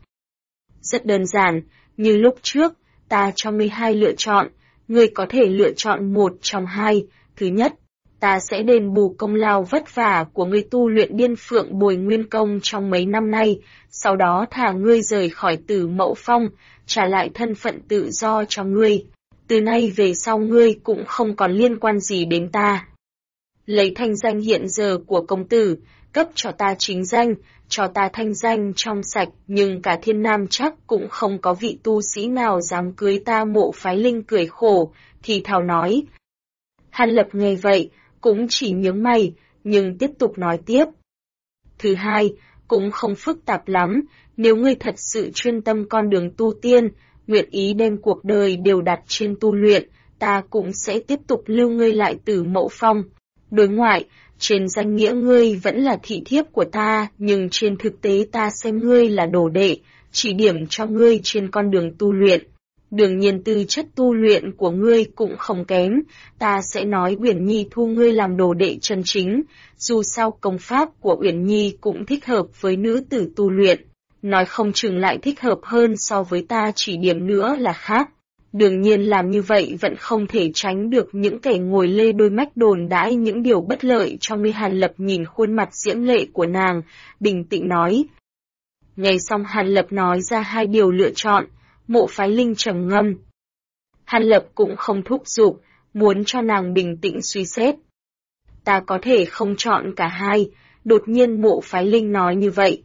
Rất đơn giản, như lúc trước, ta cho ngươi hai lựa chọn, ngươi có thể lựa chọn một trong hai. Thứ nhất, ta sẽ đền bù công lao vất vả của ngươi tu luyện Điên Phượng Bồi Nguyên Công trong mấy năm nay, sau đó thả ngươi rời khỏi Tử Mẫu Phong, trả lại thân phận tự do cho ngươi. Từ nay về sau ngươi cũng không còn liên quan gì đến ta. Lấy thanh danh hiện giờ của công tử, cấp cho ta chính danh, cho ta thanh danh trong sạch, nhưng cả thiên nam chắc cũng không có vị tu sĩ nào dám cưới ta. Mộ Phái Linh cười khổ, thì thào nói. Hàn Lập nghe vậy, cũng chỉ nhướng mày, nhưng tiếp tục nói tiếp. Thứ hai, cũng không phức tạp lắm, nếu ngươi thật sự chuyên tâm con đường tu tiên, nguyện ý đem cuộc đời đều đặt trên tu luyện, ta cũng sẽ tiếp tục lưu ngươi lại Tử Mẫu Phong. Đối ngoại, trên danh nghĩa ngươi vẫn là thị thiếp của ta, nhưng trên thực tế ta xem ngươi là đồ đệ, chỉ điểm cho ngươi trên con đường tu luyện. Đương nhiên tư chất tu luyện của ngươi cũng không kém, ta sẽ nói Uyển Nhi thu ngươi làm đồ đệ chân chính, dù sao công pháp của Uyển Nhi cũng thích hợp với nữ tử tu luyện, nói không chừng lại thích hợp hơn so với ta chỉ điểm nữa là khác. Đương nhiên làm như vậy vẫn không thể tránh được những kẻ ngồi lê đôi mách đồn đãi những điều bất lợi cho ngươi. Hàn Lập nhìn khuôn mặt diễm lệ của nàng, bình tĩnh nói. Nghe xong Hàn Lập nói ra hai điều lựa chọn, Mộ Phái Linh trầm ngâm. Hàn Lập cũng không thúc giục, muốn cho nàng bình tĩnh suy xét. Ta có thể không chọn cả hai, đột nhiên Mộ Phái Linh nói như vậy.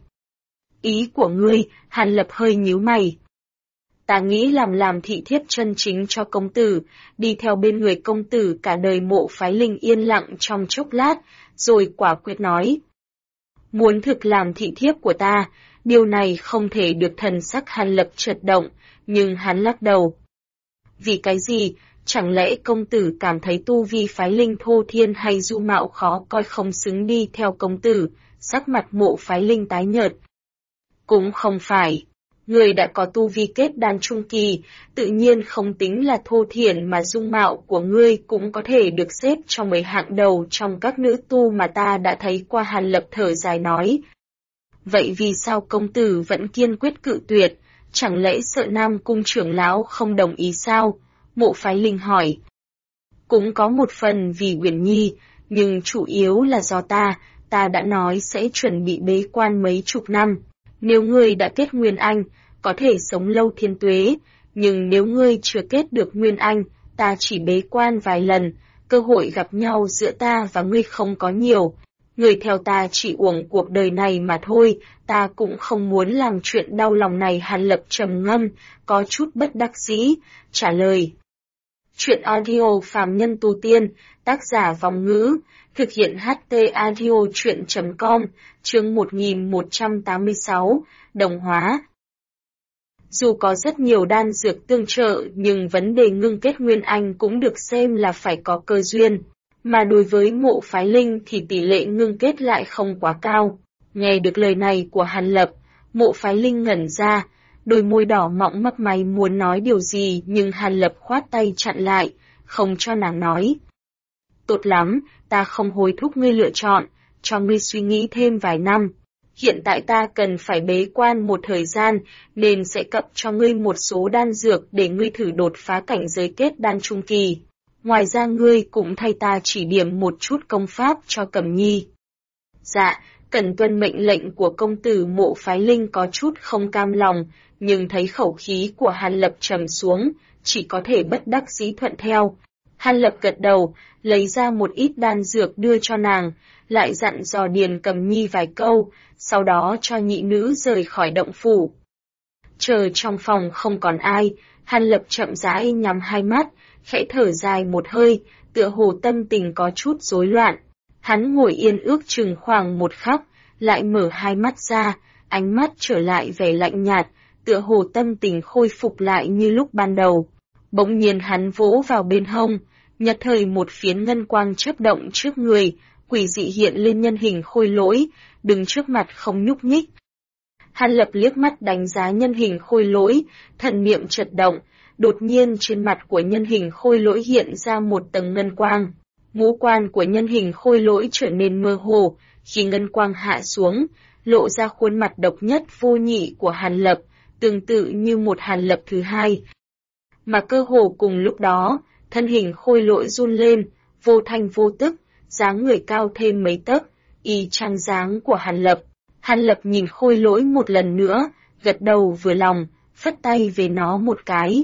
Ý của ngươi? Hàn Lập hơi nhíu mày. Ta nghĩ làm thị thiếp chân chính cho công tử, đi theo bên người công tử cả đời. Mộ Phái Linh yên lặng trong chốc lát, rồi quả quyết nói. Muốn thực làm thị thiếp của ta, điều này không thể được. Thần sắc Hàn Lập chợt động, nhưng hắn lắc đầu. Vì cái gì? Chẳng lẽ công tử cảm thấy tu vi Phái Linh thô thiên hay du mạo khó coi không xứng đi theo công tử? Sắc mặt Mộ Phái Linh tái nhợt. Cũng không phải. Ngươi đã có tu vi kết đan trung kỳ, tự nhiên không tính là thô thiển mà dung mạo của ngươi cũng có thể được xếp trong 10 hạng đầu trong các nữ tu mà ta đã thấy qua. Hàn Lập thở dài nói. Vậy vì sao công tử vẫn kiên quyết cự tuyệt, chẳng lẽ sợ Nam Cung trưởng lão không đồng ý sao? Mộ Phái Linh hỏi. Cũng có một phần vì Uyển Nhi, nhưng chủ yếu là do ta đã nói sẽ chuẩn bị bế quan mấy chục năm. Nếu ngươi đã kết Nguyên Anh, có thể sống lâu thiên tuế, nhưng nếu ngươi chưa kết được Nguyên Anh, ta chỉ bế quan vài lần, cơ hội gặp nhau giữa ta và ngươi không có nhiều. Ngươi theo ta chỉ uổng cuộc đời này mà thôi, ta cũng không muốn làm chuyện đau lòng này. Hàn Lập trầm ngâm, có chút bất đắc dĩ, trả lời. Chuyện audio phàm nhân tu tiên, tác giả Vòng Ngữ, thực hiện HT audio chuyện.com, chương 1186, đồng hóa. Dù có rất nhiều đan dược tương trợ nhưng vấn đề ngưng kết Nguyên Anh cũng được xem là phải có cơ duyên, mà đối với Mộ Phái Linh thì tỷ lệ ngưng kết lại không quá cao. Nghe được lời này của Hàn Lập, Mộ Phái Linh ngẩn ra, đôi môi đỏ mọng mấp máy muốn nói điều gì nhưng Hàn Lập khoát tay chặn lại, không cho nàng nói. Tốt lắm, ta không hối thúc ngươi lựa chọn, cho ngươi suy nghĩ thêm vài năm. Hiện tại ta cần phải bế quan một thời gian, nên sẽ cập cho ngươi một số đan dược để ngươi thử đột phá cảnh giới kết đan trung kỳ. Ngoài ra ngươi cũng thay ta chỉ điểm một chút công pháp cho Cẩm Nhi. Dạ, cần tuân mệnh lệnh của công tử. Mộ Phái Linh có chút không cam lòng, nhưng thấy khẩu khí của Hàn Lập trầm xuống, chỉ có thể bất đắc dĩ thuận theo. Hàn Lập gật đầu, lấy ra một ít đan dược đưa cho nàng, lại dặn dò Điền Cẩm Nhi vài câu, sau đó cho nhị nữ rời khỏi động phủ. Chờ trong phòng không còn ai, Hàn Lập chậm rãi nhắm hai mắt, khẽ thở dài một hơi, tựa hồ tâm tình có chút rối loạn. Hắn ngồi yên ước chừng khoảng một khắc, lại mở hai mắt ra, ánh mắt trở lại vẻ lạnh nhạt, tựa hồ tâm tình khôi phục lại như lúc ban đầu. Bỗng nhiên hắn vỗ vào bên hông, nhất thời một phiến ngân quang chớp động trước người, quỷ dị hiện lên nhân hình Khôi Lỗi, đứng trước mặt không nhúc nhích. Hàn Lập liếc mắt đánh giá nhân hình Khôi Lỗi, thần niệm chợt động, đột nhiên trên mặt của nhân hình Khôi Lỗi hiện ra một tầng ngân quang. Ngũ quan của nhân hình Khôi Lỗi trở nên mơ hồ, khi ngân quang hạ xuống, lộ ra khuôn mặt độc nhất vô nhị của Hàn Lập, tương tự như một Hàn Lập thứ hai. Mà cơ hồ cùng lúc đó, thân hình Khôi Lỗi run lên, vô thanh vô tức, dáng người cao thêm mấy tấc, y chang dáng của Hàn Lập. Hàn Lập nhìn Khôi Lỗi một lần nữa, gật đầu vừa lòng, phất tay về nó một cái.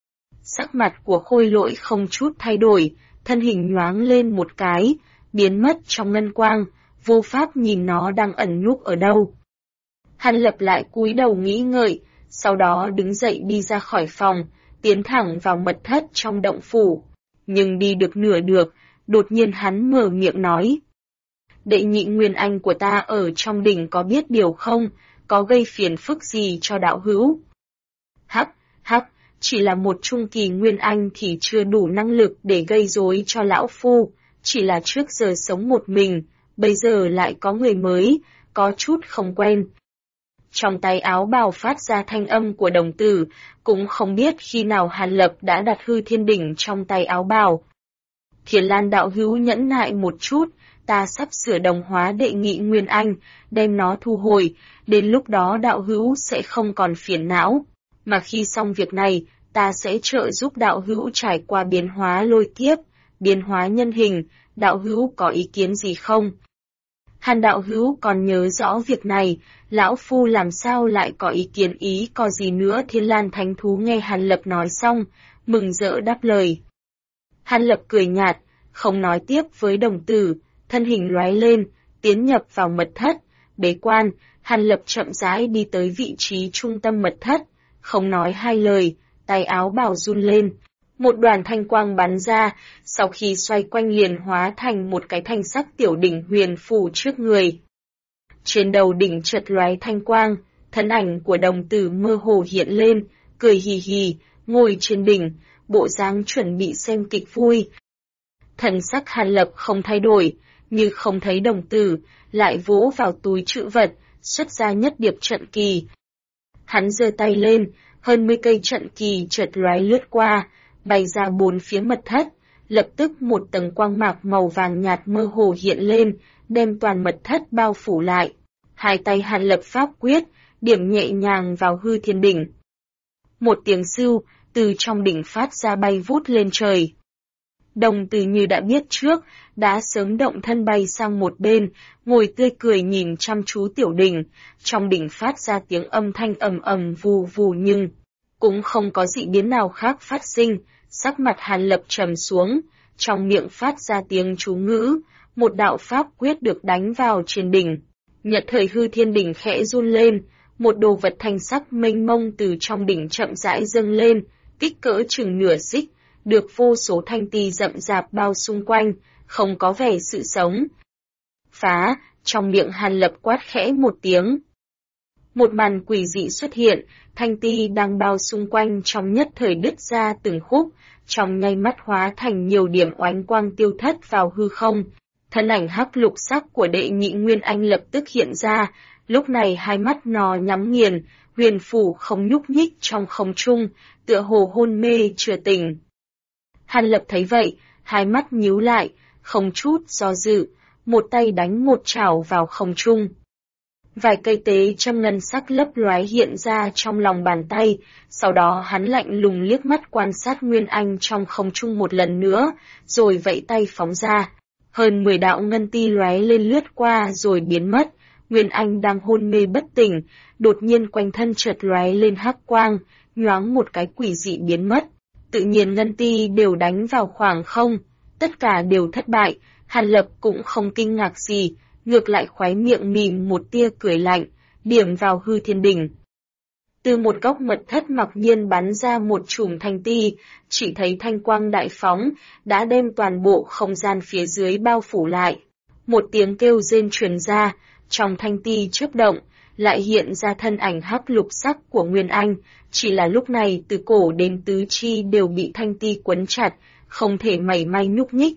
Sắc mặt của Khôi Lỗi không chút thay đổi, thân hình nhoáng lên một cái, biến mất trong ngân quang, vô pháp nhìn nó đang ẩn núp ở đâu. Hàn Lập lại cúi đầu nghĩ ngợi, sau đó đứng dậy đi ra khỏi phòng, tiến thẳng vào mật thất trong động phủ. Nhưng đi được nửa được, đột nhiên hắn mở miệng nói. Đệ nhị Nguyên Anh của ta ở trong đỉnh có biết điều không, có gây phiền phức gì cho đạo hữu? Hắc, chỉ là một trung kỳ Nguyên Anh thì chưa đủ năng lực để gây rối cho lão phu, chỉ là trước giờ sống một mình, bây giờ lại có người mới, có chút không quen. Trong tay áo bào phát ra thanh âm của đồng tử, cũng không biết khi nào Hàn Lập đã đặt hư thiên đỉnh trong tay áo bào. Thiền Lan đạo hữu nhẫn nại một chút, ta sắp sửa đồng hóa đệ nhị Nguyên Anh, đem nó thu hồi, đến lúc đó đạo hữu sẽ không còn phiền não. Mà khi xong việc này, ta sẽ trợ giúp đạo hữu trải qua biến hóa lôi kiếp, biến hóa nhân hình, đạo hữu có ý kiến gì không? Hàn đạo hữu còn nhớ rõ việc này, lão phu làm sao lại có ý kiến có gì nữa? Thiên Lan Thánh Thú nghe Hàn Lập nói xong, mừng rỡ đáp lời. Hàn Lập cười nhạt, không nói tiếp với đồng tử, thân hình lóe lên, tiến nhập vào mật thất, bế quan. Hàn Lập chậm rãi đi tới vị trí trung tâm mật thất, không nói hai lời, tay áo bào run lên. Một đoàn thanh quang bắn ra, sau khi xoay quanh liền hóa thành một cái thanh sắc tiểu đỉnh huyền phù trước người. Trên đầu đỉnh chợt lóe thanh quang, thân ảnh của đồng tử mơ hồ hiện lên, cười hì hì, ngồi trên đỉnh, bộ dáng chuẩn bị xem kịch vui. Thần sắc Hàn Lập không thay đổi, như không thấy đồng tử, lại vỗ vào túi trữ vật, xuất ra nhất điệp trận kỳ. Hắn giơ tay lên, hơn 10 cây trận kỳ chợt lóe lướt qua, bay ra bốn phía mật thất, lập tức một tầng quang mạc màu vàng nhạt mơ hồ hiện lên, đem toàn mật thất bao phủ lại. Hai tay Hàn Lập pháp quyết, điểm nhẹ nhàng vào hư thiên đỉnh. Một tiếng sưu, từ trong đỉnh phát ra bay vút lên trời. Đồng Từ như đã biết trước, đã sớm động thân bay sang một bên, ngồi tươi cười nhìn chăm chú tiểu đỉnh, trong đỉnh phát ra tiếng âm thanh ầm ầm vù vù nhưng cũng không có dị biến nào khác phát sinh, sắc mặt Hàn Lập trầm xuống, trong miệng phát ra tiếng chú ngữ, một đạo pháp quyết được đánh vào trên đỉnh. Nhật thời hư thiên đỉnh khẽ run lên, một đồ vật thanh sắc mênh mông từ trong đỉnh chậm rãi dâng lên, kích cỡ chừng nửa xích, được vô số thanh ti rậm rạp bao xung quanh, không có vẻ sự sống. Phá, trong miệng Hàn Lập quát khẽ một tiếng. Một màn quỷ dị xuất hiện, thanh ti đang bao xung quanh trong nhất thời đứt ra từng khúc, trong nháy mắt hóa thành nhiều điểm oánh quang tiêu thất vào hư không. Thân ảnh hắc lục sắc của Đệ Nhị Nguyên Anh lập tức hiện ra, lúc này hai mắt nó nhắm nghiền, huyền phủ không nhúc nhích trong không trung, tựa hồ hôn mê chưa tỉnh. Hàn Lập thấy vậy, hai mắt nhíu lại, không chút do dự, một tay đánh một chảo vào không trung. Vài cây tế châm ngân sắc lấp lóe hiện ra trong lòng bàn tay, sau đó hắn lạnh lùng liếc mắt quan sát Nguyên Anh trong không trung một lần nữa, rồi vẫy tay phóng ra. Hơn 10 đạo ngân ti lóe lên lướt qua rồi biến mất, Nguyên Anh đang hôn mê bất tỉnh, đột nhiên quanh thân chợt lóe lên hắc quang, nhoáng một cái quỷ dị biến mất. Tự nhiên ngân ti đều đánh vào khoảng không, tất cả đều thất bại, Hàn Lập cũng không kinh ngạc gì, ngược lại khóe miệng mỉm một tia cười lạnh, điểm vào hư thiên đỉnh. Từ một góc mật thất mặc nhiên bắn ra một chùm thanh ti, chỉ thấy thanh quang đại phóng, đã đem toàn bộ không gian phía dưới bao phủ lại. Một tiếng kêu rên truyền ra, trong thanh ti chớp động, lại hiện ra thân ảnh hắc lục sắc của Nguyên Anh, chỉ là lúc này từ cổ đến tứ chi đều bị thanh ti quấn chặt, không thể mảy may nhúc nhích.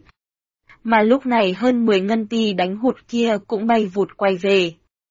Mà lúc này hơn 10 ngân ti đánh hụt kia cũng bay vụt quay về.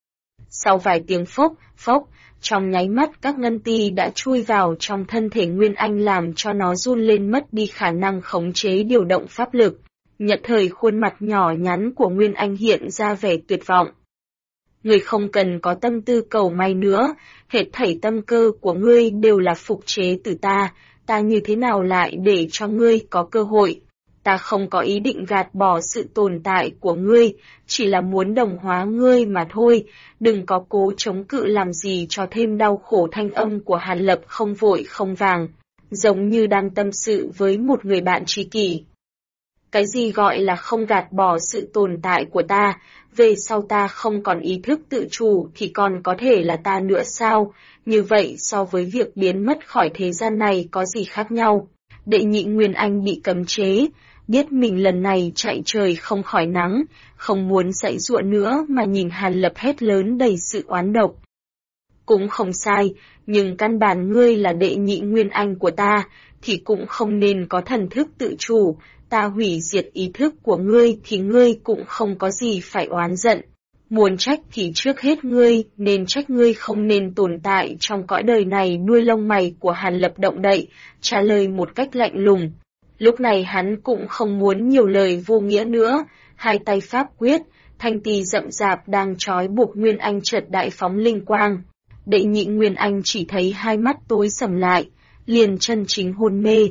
Sau vài tiếng phốc, phốc, trong nháy mắt các ngân ti đã chui vào trong thân thể Nguyên Anh làm cho nó run lên mất đi khả năng khống chế điều động pháp lực. Nhật thời khuôn mặt nhỏ nhắn của Nguyên Anh hiện ra vẻ tuyệt vọng. Ngươi không cần có tâm tư cầu may nữa, hết thảy tâm cơ của ngươi đều là phục chế từ ta như thế nào lại để cho ngươi có cơ hội. Ta không có ý định gạt bỏ sự tồn tại của ngươi, chỉ là muốn đồng hóa ngươi mà thôi, đừng có cố chống cự làm gì cho thêm đau khổ. Thanh âm của Hàn Lập không vội không vàng, giống như đang tâm sự với một người bạn tri kỷ. Cái gì gọi là không gạt bỏ sự tồn tại của ta, về sau ta không còn ý thức tự chủ thì còn có thể là ta nữa sao, như vậy so với việc biến mất khỏi thế gian này có gì khác nhau. Đệ Nhị Nguyên Anh bị cấm chế, biết mình lần này chạy trời không khỏi nắng, không muốn dãy dụa nữa mà nhìn Hàn Lập hét lớn đầy sự oán độc. Cũng không sai, nhưng căn bản ngươi là Đệ Nhị Nguyên Anh của ta, thì cũng không nên có thần thức tự chủ, ta hủy diệt ý thức của ngươi thì ngươi cũng không có gì phải oán giận. Muốn trách thì trước hết ngươi, nên trách ngươi không nên tồn tại trong cõi đời này. Đuôi lông mày của Hàn Lập động đậy, trả lời một cách lạnh lùng. Lúc này hắn cũng không muốn nhiều lời vô nghĩa nữa, hai tay pháp quyết, thanh tì rậm rạp đang trói buộc Nguyên Anh chợt đại phóng linh quang. Đệ Nhị Nguyên Anh chỉ thấy hai mắt tối sầm lại, liền chân chính hôn mê.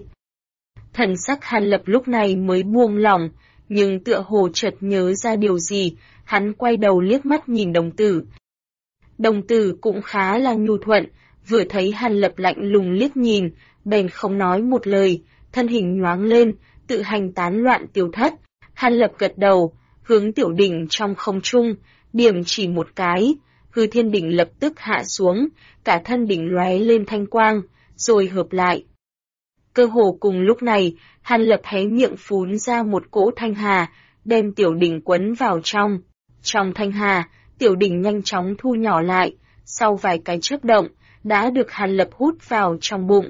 Thần sắc Hàn Lập lúc này mới buông lỏng, nhưng tựa hồ chợt nhớ ra điều gì, hắn quay đầu liếc mắt nhìn đồng tử. Đồng tử cũng khá là nhu thuận, vừa thấy Hàn Lập lạnh lùng liếc nhìn, bèn không nói một lời, thân hình nhoáng lên, tự hành tán loạn tiêu thất. Hàn Lập gật đầu, hướng tiểu đỉnh trong không trung, điểm chỉ một cái, hư thiên đỉnh lập tức hạ xuống, cả thân đỉnh lóe lên thanh quang, rồi hợp lại. Cơ hồ cùng lúc này, Hàn Lập hé miệng phún ra một cỗ thanh hà, đem tiểu đỉnh quấn vào trong. Trong thanh hà, tiểu đỉnh nhanh chóng thu nhỏ lại, sau vài cái chớp động, đã được Hàn Lập hút vào trong bụng.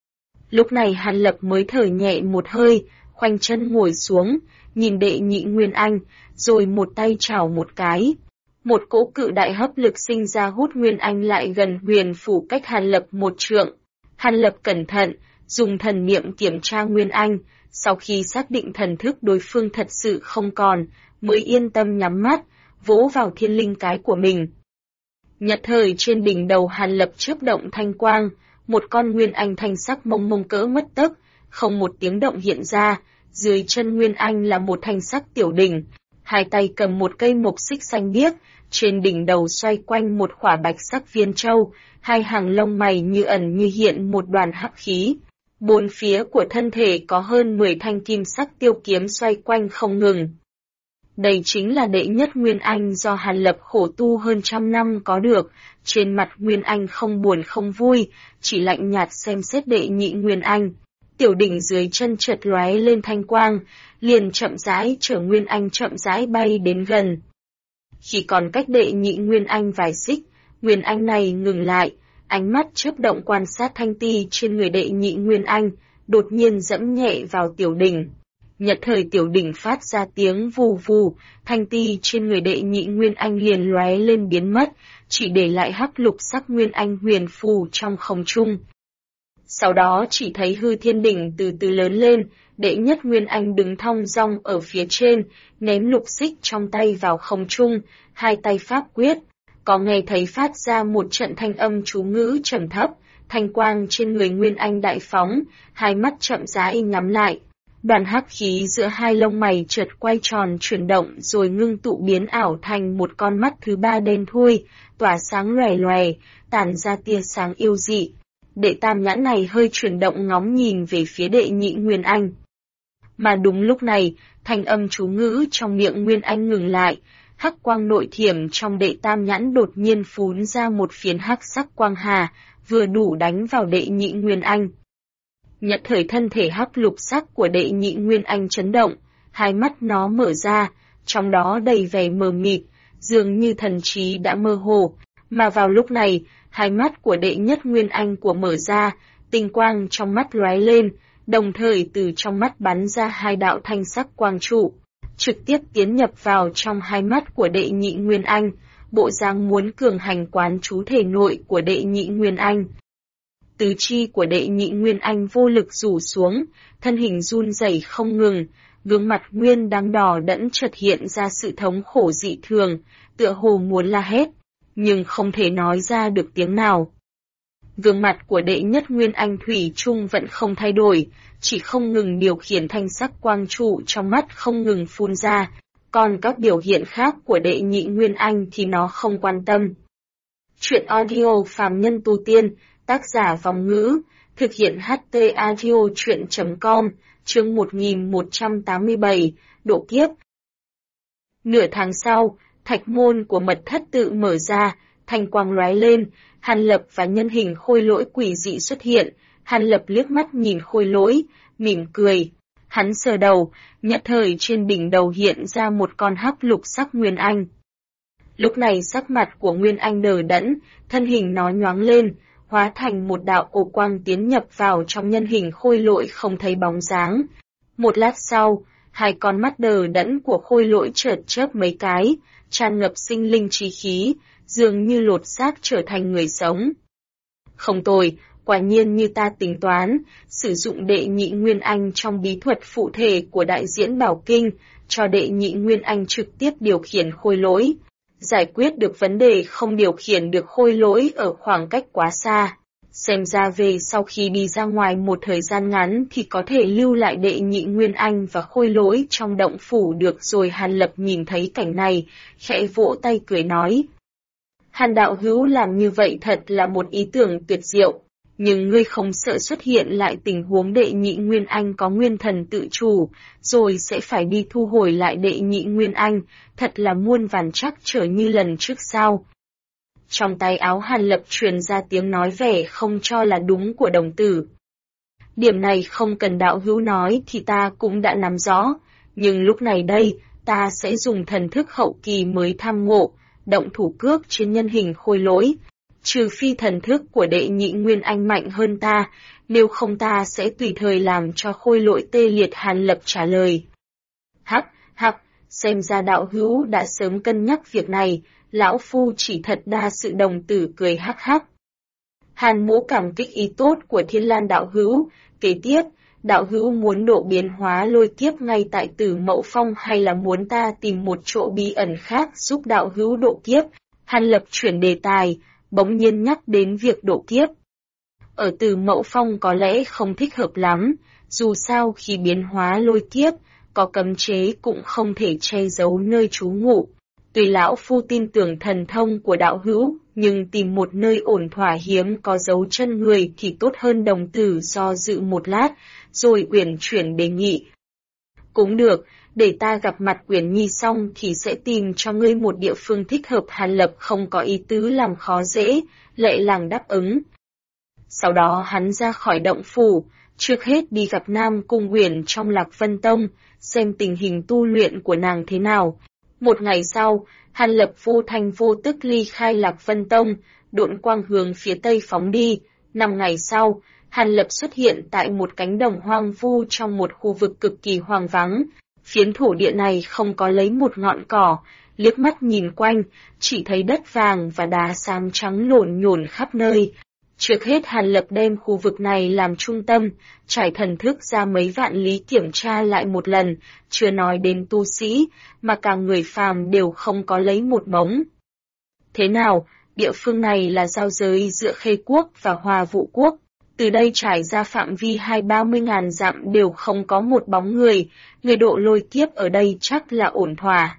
Lúc này Hàn Lập mới thở nhẹ một hơi, khoanh chân ngồi xuống, nhìn Đệ Nhị Nguyên Anh, rồi một tay chảo một cái. Một cỗ cự đại hấp lực sinh ra hút Nguyên Anh lại gần huyền phủ cách Hàn Lập 1 trượng. Hàn Lập cẩn thận, dùng thần niệm kiểm tra Nguyên Anh, sau khi xác định thần thức đối phương thật sự không còn, mới yên tâm nhắm mắt, vỗ vào thiên linh cái của mình. Nhất thời trên đỉnh đầu Hàn Lập chớp động thanh quang, một con Nguyên Anh thanh sắc mông mông cỡ mất tấc, không một tiếng động hiện ra, dưới chân Nguyên Anh là một thanh sắc tiểu đỉnh, hai tay cầm một cây mộc xích xanh biếc, trên đỉnh đầu xoay quanh một khỏa bạch sắc viên châu, hai hàng lông mày như ẩn như hiện một đoàn hắc khí. Bốn phía của thân thể có hơn 10 thanh kim sắc tiêu kiếm xoay quanh không ngừng. Đây chính là đệ nhất Nguyên Anh do Hàn Lập khổ tu hơn 100 năm có được, trên mặt Nguyên Anh không buồn không vui, chỉ lạnh nhạt xem xét đệ nhị Nguyên Anh. Tiểu đỉnh dưới chân chợt lóe lên thanh quang, liền chậm rãi chở Nguyên Anh chậm rãi bay đến gần. Chỉ còn cách đệ nhị Nguyên Anh vài xích, Nguyên Anh này ngừng lại, ánh mắt chớp động quan sát thanh ti trên người đệ nhị Nguyên Anh, đột nhiên dẫm nhẹ vào tiểu đỉnh. Nhất thời tiểu đỉnh phát ra tiếng vù vù, thanh ti trên người đệ nhị Nguyên Anh liền lóe lên biến mất, chỉ để lại hắc lục sắc Nguyên Anh huyền phù trong không trung. Sau đó chỉ thấy hư thiên đỉnh từ từ lớn lên, đệ nhất Nguyên Anh đứng thong dong ở phía trên, ném lục xích trong tay vào không trung, hai tay pháp quyết. Có nghe thấy phát ra một trận thanh âm chú ngữ trầm thấp, thanh quang trên người Nguyên Anh đại phóng, hai mắt chậm rãi nhắm lại. Đoàn hắc khí giữa hai lông mày chợt quay tròn chuyển động rồi ngưng tụ biến ảo thành một con mắt thứ ba đen thui, tỏa sáng lòe lòe, tản ra tia sáng yêu dị. Đệ tam nhãn này hơi chuyển động ngóng nhìn về phía đệ nhị Nguyên Anh. Mà đúng lúc này, thanh âm chú ngữ trong miệng Nguyên Anh ngừng lại, hắc quang nội thiểm trong đệ tam nhãn đột nhiên phún ra một phiến hắc sắc quang hà, vừa đủ đánh vào đệ nhị Nguyên Anh. Nhất thời thân thể hắc lục sắc của đệ nhị Nguyên Anh chấn động, hai mắt nó mở ra, trong đó đầy vẻ mờ mịt, dường như thần trí đã mơ hồ, mà vào lúc này, hai mắt của đệ nhất Nguyên Anh của mở ra, tinh quang trong mắt lóe lên, đồng thời từ trong mắt bắn ra hai đạo thanh sắc quang trụ, trực tiếp tiến nhập vào trong hai mắt của đệ nhị Nguyên Anh, bộ dáng muốn cường hành quán trú thể nội của đệ nhị Nguyên Anh. Tứ chi của đệ nhị Nguyên Anh vô lực rủ xuống, thân hình run rẩy không ngừng, gương mặt Nguyên đang đỏ đẫn chợt hiện ra sự thống khổ dị thường, tựa hồ muốn la hét, nhưng không thể nói ra được tiếng nào. Gương mặt của đệ nhất Nguyên Anh thủy chung vẫn không thay đổi, chỉ không ngừng điều khiển thanh sắc quang trụ trong mắt không ngừng phun ra, còn các biểu hiện khác của đệ nhị Nguyên Anh thì nó không quan tâm. Chuyện audio phàm nhân tu tiên, tác giả Vòng Ngữ, thực hiện HT Audio Chuyện.com, chương 1187, độ kiếp. Nửa tháng sau, thạch môn của mật thất tự mở ra, thanh quang lóe lên, Hàn Lập và nhân hình khôi lỗi quỷ dị xuất hiện. Hàn Lập liếc mắt nhìn khôi lỗi, mỉm cười. Hắn sờ đầu, nhất thời trên đỉnh đầu hiện ra một con hắc lục sắc Nguyên Anh. Lúc này sắc mặt của Nguyên Anh đờ đẫn, thân hình nó nhoáng lên, hóa thành một đạo cổ quang tiến nhập vào trong nhân hình khôi lỗi không thấy bóng dáng. Một lát sau, hai con mắt đờ đẫn của khôi lỗi chợt chớp mấy cái, tràn ngập sinh linh trí khí, dường như lột xác trở thành người sống. Không tồi, quả nhiên như ta tính toán, sử dụng đệ nhị Nguyên Anh trong bí thuật phụ thể của đại diễn Bảo Kinh, cho đệ nhị Nguyên Anh trực tiếp điều khiển khôi lỗi. Giải quyết được vấn đề không điều khiển được khôi lỗi ở khoảng cách quá xa. Xem ra về sau khi đi ra ngoài một thời gian ngắn thì có thể lưu lại đệ nhị Nguyên Anh và khôi lỗi trong động phủ được rồi. Hàn Lập nhìn thấy cảnh này, khẽ vỗ tay cười nói. Hàn đạo hữu làm như vậy thật là một ý tưởng tuyệt diệu, nhưng ngươi không sợ xuất hiện lại tình huống đệ nhị Nguyên Anh có nguyên thần tự chủ, rồi sẽ phải đi thu hồi lại đệ nhị Nguyên Anh, thật là muôn vàn trắc trở như lần trước sao. Trong tay áo Hàn Lập truyền ra tiếng nói vẻ không cho là đúng của đồng tử. Điểm này không cần đạo hữu nói thì ta cũng đã nắm rõ, nhưng lúc này đây, ta sẽ dùng thần thức hậu kỳ mới tham ngộ, động thủ cước trên nhân hình khôi lỗi. Trừ phi thần thức của đệ nhị Nguyên Anh mạnh hơn ta, nếu không ta sẽ tùy thời làm cho khôi lỗi tê liệt. Hàn Lập trả lời. Hắc, xem ra đạo hữu đã sớm cân nhắc việc này, lão phu chỉ thật đa sự. Đồng tử cười hắc hắc. Hàn Mỗ cảm kích ý tốt của Thiên Lan đạo hữu. Kế tiếp, đạo hữu muốn độ biến hóa lôi kiếp ngay tại Tử Mậu Phong hay là muốn ta tìm một chỗ bí ẩn khác giúp đạo hữu độ kiếp? Hàn Lập chuyển đề tài, bỗng nhiên nhắc đến việc độ kiếp. Ở Tử Mậu Phong có lẽ không thích hợp lắm, dù sao khi biến hóa lôi kiếp, có cấm chế cũng không thể che giấu nơi trú ngụ. Tuy lão phu tin tưởng thần thông của đạo hữu, nhưng tìm một nơi ổn thỏa hiếm có dấu chân người thì tốt hơn. Đồng tử do dự một lát, rồi uyển chuyển đề nghị. Cũng được, để ta gặp mặt Uyển Nhi xong thì sẽ tìm cho ngươi một địa phương thích hợp. Hàn Lập không có ý tứ làm khó dễ, lệ làng đáp ứng. Sau đó hắn ra khỏi động phủ, trước hết đi gặp Nam Cung Uyển trong Lạc Vân Tông, xem tình hình tu luyện của nàng thế nào. Một ngày sau, Hàn Lập vô thanh vô tức ly khai Lạc Vân Tông, độn quang hướng phía tây phóng đi. 5 ngày sau, Hàn Lập xuất hiện tại một cánh đồng hoang vu trong một khu vực cực kỳ hoang vắng. Phiến thổ địa này không có lấy một ngọn cỏ, liếc mắt nhìn quanh, chỉ thấy đất vàng và đá xám trắng lổn nhổn khắp nơi. Trước hết Hàn Lập đem khu vực này làm trung tâm, trải thần thức ra mấy vạn lý kiểm tra lại một lần, chưa nói đến tu sĩ, mà cả người phàm đều không có lấy một mống. Thế nào, địa phương này là giao giới giữa Khê Quốc và Hoa Vũ Quốc. Từ đây trải ra phạm vi 20-30 ngàn dặm đều không có một bóng người, người độ lôi kiếp ở đây chắc là ổn thỏa.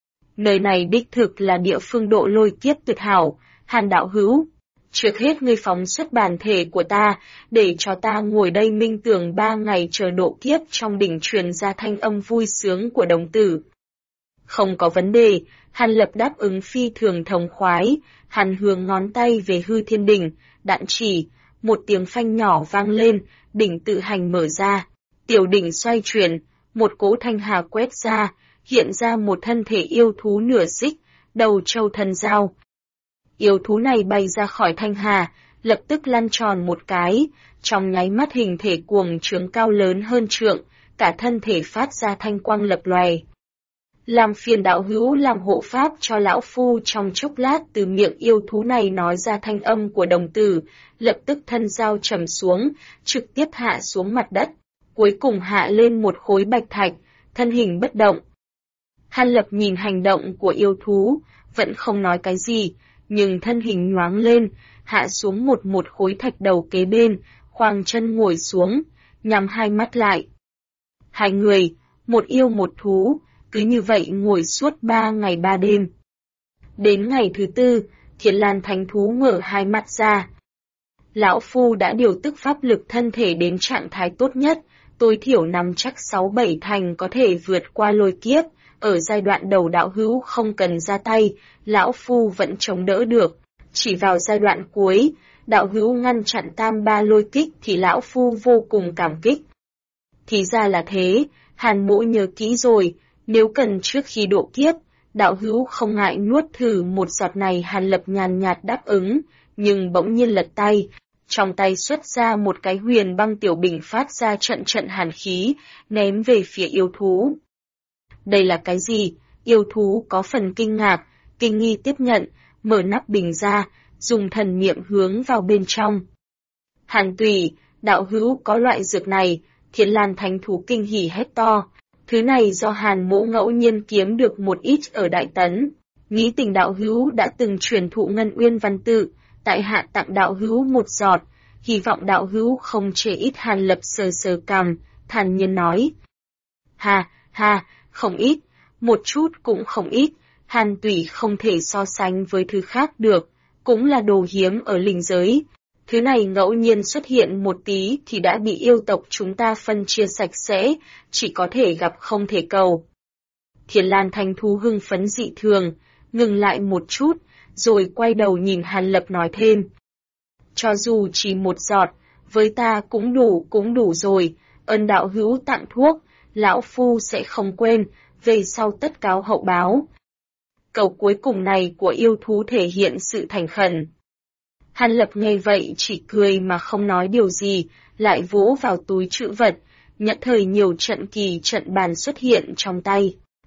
Nơi này đích thực là địa phương độ lôi kiếp tuyệt hảo. Hàn đạo hữu, trước hết ngươi phóng xuất bản thể của ta, để cho ta ngồi đây minh tưởng 3 ngày chờ độ kiếp. Trong đỉnh truyền ra thanh âm vui sướng của đồng tử. Không có vấn đề, Hàn Lập đáp ứng phi thường thống khoái. Hàn hướng ngón tay về hư thiên đỉnh, đạn chỉ, một tiếng phanh nhỏ vang lên, đỉnh tự hành mở ra. Tiểu đỉnh xoay chuyển, một cỗ thanh hà quét ra, hiện ra một thân thể yêu thú nửa xích, đầu trâu thân dao. Yêu thú này bay ra khỏi thanh hà, lập tức lăn tròn một cái, trong nháy mắt hình thể cuồng trướng cao lớn hơn trượng, cả thân thể phát ra thanh quang lập lòe. Làm phiền đạo hữu làm hộ pháp cho lão phu. Trong chốc lát từ miệng yêu thú này nói ra thanh âm của đồng tử, lập tức thân dao trầm xuống, trực tiếp hạ xuống mặt đất, cuối cùng hạ lên một khối bạch thạch, thân hình bất động. Hàn Lập nhìn hành động của yêu thú, vẫn không nói cái gì, nhưng thân hình nhoáng lên, hạ xuống một khối thạch đầu kế bên, khoang chân ngồi xuống, nhắm hai mắt lại. Hai người, một yêu một thú, cứ như vậy ngồi suốt 3 ngày 3 đêm. Đến ngày thứ 4, Thiên Lan Thánh Thú mở hai mắt ra. Lão phu đã điều tức pháp lực thân thể đến trạng thái tốt nhất, tối thiểu nắm chắc 6-7 thành có thể vượt qua lôi kiếp. Ở giai đoạn đầu đạo hữu không cần ra tay, lão phu vẫn chống đỡ được. Chỉ vào giai đoạn cuối, đạo hữu ngăn chặn tam ba lôi kích thì lão phu vô cùng cảm kích. Thì ra là thế, Hàn Mỗ nhớ kỹ rồi, nếu cần trước khi độ kiếp, đạo hữu không ngại nuốt thử một giọt này. Hàn Lập nhàn nhạt đáp ứng, nhưng bỗng nhiên lật tay, trong tay xuất ra một cái huyền băng tiểu bình phát ra trận trận hàn khí, ném về phía yêu thú. Đây là cái gì? Yêu thú có phần kinh ngạc, kinh nghi tiếp nhận, mở nắp bình ra, dùng thần niệm hướng vào bên trong. Hàn Tùy, đạo hữu có loại dược này. Thiên Lan Thánh Thú kinh hỉ hét to. Thứ này do Hàn Mỗ ngẫu nhiên kiếm được một ít ở Đại Tấn. Nghĩ tình đạo hữu đã từng truyền thụ Ngân Uyên văn tự, tại hạ tặng đạo hữu một giọt, hy vọng đạo hữu không chê ít. Hàn Lập sờ sờ cằm, thản nhiên nói. Ha, không ít, một chút cũng không ít. Hàn Tùy không thể so sánh với thứ khác được, cũng là đồ hiếm ở linh giới. Thứ này ngẫu nhiên xuất hiện một tí thì đã bị yêu tộc chúng ta phân chia sạch sẽ, chỉ có thể gặp không thể cầu. Thiên Lan Thánh Thú hưng phấn dị thường, ngừng lại một chút, rồi quay đầu nhìn Hàn Lập nói thêm. Cho dù chỉ một giọt, với ta cũng đủ rồi, ơn đạo hữu tặng thuốc, lão phu sẽ không quên, về sau tất cáo hậu báo. Câu cuối cùng này của yêu thú thể hiện sự thành khẩn. Hàn Lập nghe vậy chỉ cười mà không nói điều gì, lại vỗ vào túi trữ vật, nhất thời nhiều trận kỳ trận bàn xuất hiện trong tay.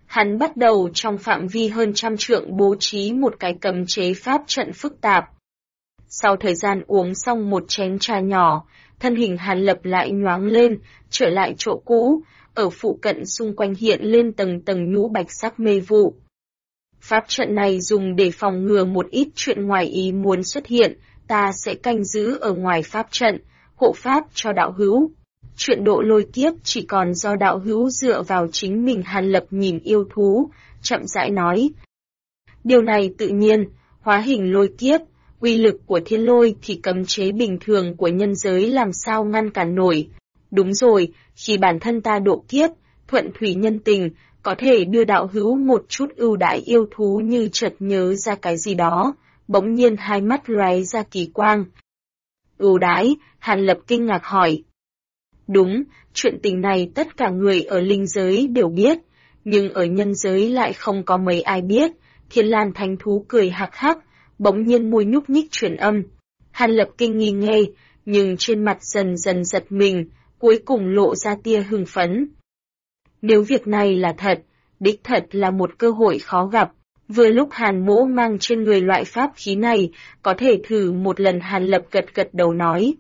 Hắn bắt đầu trong phạm vi hơn 100 trượng bố trí một cái cấm chế pháp trận phức tạp. Sau thời gian uống xong một chén trà nhỏ, thân hình Hàn Lập lại nhoáng lên, trở lại chỗ cũ, ở phụ cận xung quanh hiện lên tầng tầng nhũ bạch sắc mê vụ. Pháp trận này dùng để phòng ngừa một ít chuyện ngoài ý muốn xuất hiện, ta sẽ canh giữ ở ngoài pháp trận, hộ pháp cho đạo hữu. Chuyện độ lôi kiếp chỉ còn do đạo hữu dựa vào chính mình. Hàn Lập nhìn yêu thú, chậm rãi nói. Điều này tự nhiên, hóa hình lôi kiếp, uy lực của thiên lôi thì cấm chế bình thường của nhân giới làm sao ngăn cản nổi. Đúng rồi, khi bản thân ta độ kiếp, thuận thủy nhân tình, có thể đưa đạo hữu một chút ưu đãi. Yêu thú như chợt nhớ ra cái gì đó, bỗng nhiên hai mắt lóe ra kỳ quang. Ưu đãi? Hàn Lập kinh ngạc hỏi. Đúng, chuyện tình này tất cả người ở linh giới đều biết, nhưng ở nhân giới lại không có mấy ai biết. Thiên Lan Thánh Thú cười hắc hắc, bỗng nhiên môi nhúc nhích truyền âm. Hàn Lập kinh nghi nghe, nhưng trên mặt dần dần giật mình, cuối cùng lộ ra tia hưng phấn. Nếu việc này là thật, đích thật là một cơ hội khó gặp. Vừa lúc Hàn Mỗ mang trên người loại pháp khí này, có thể thử một lần. Hàn Lập gật gật đầu nói.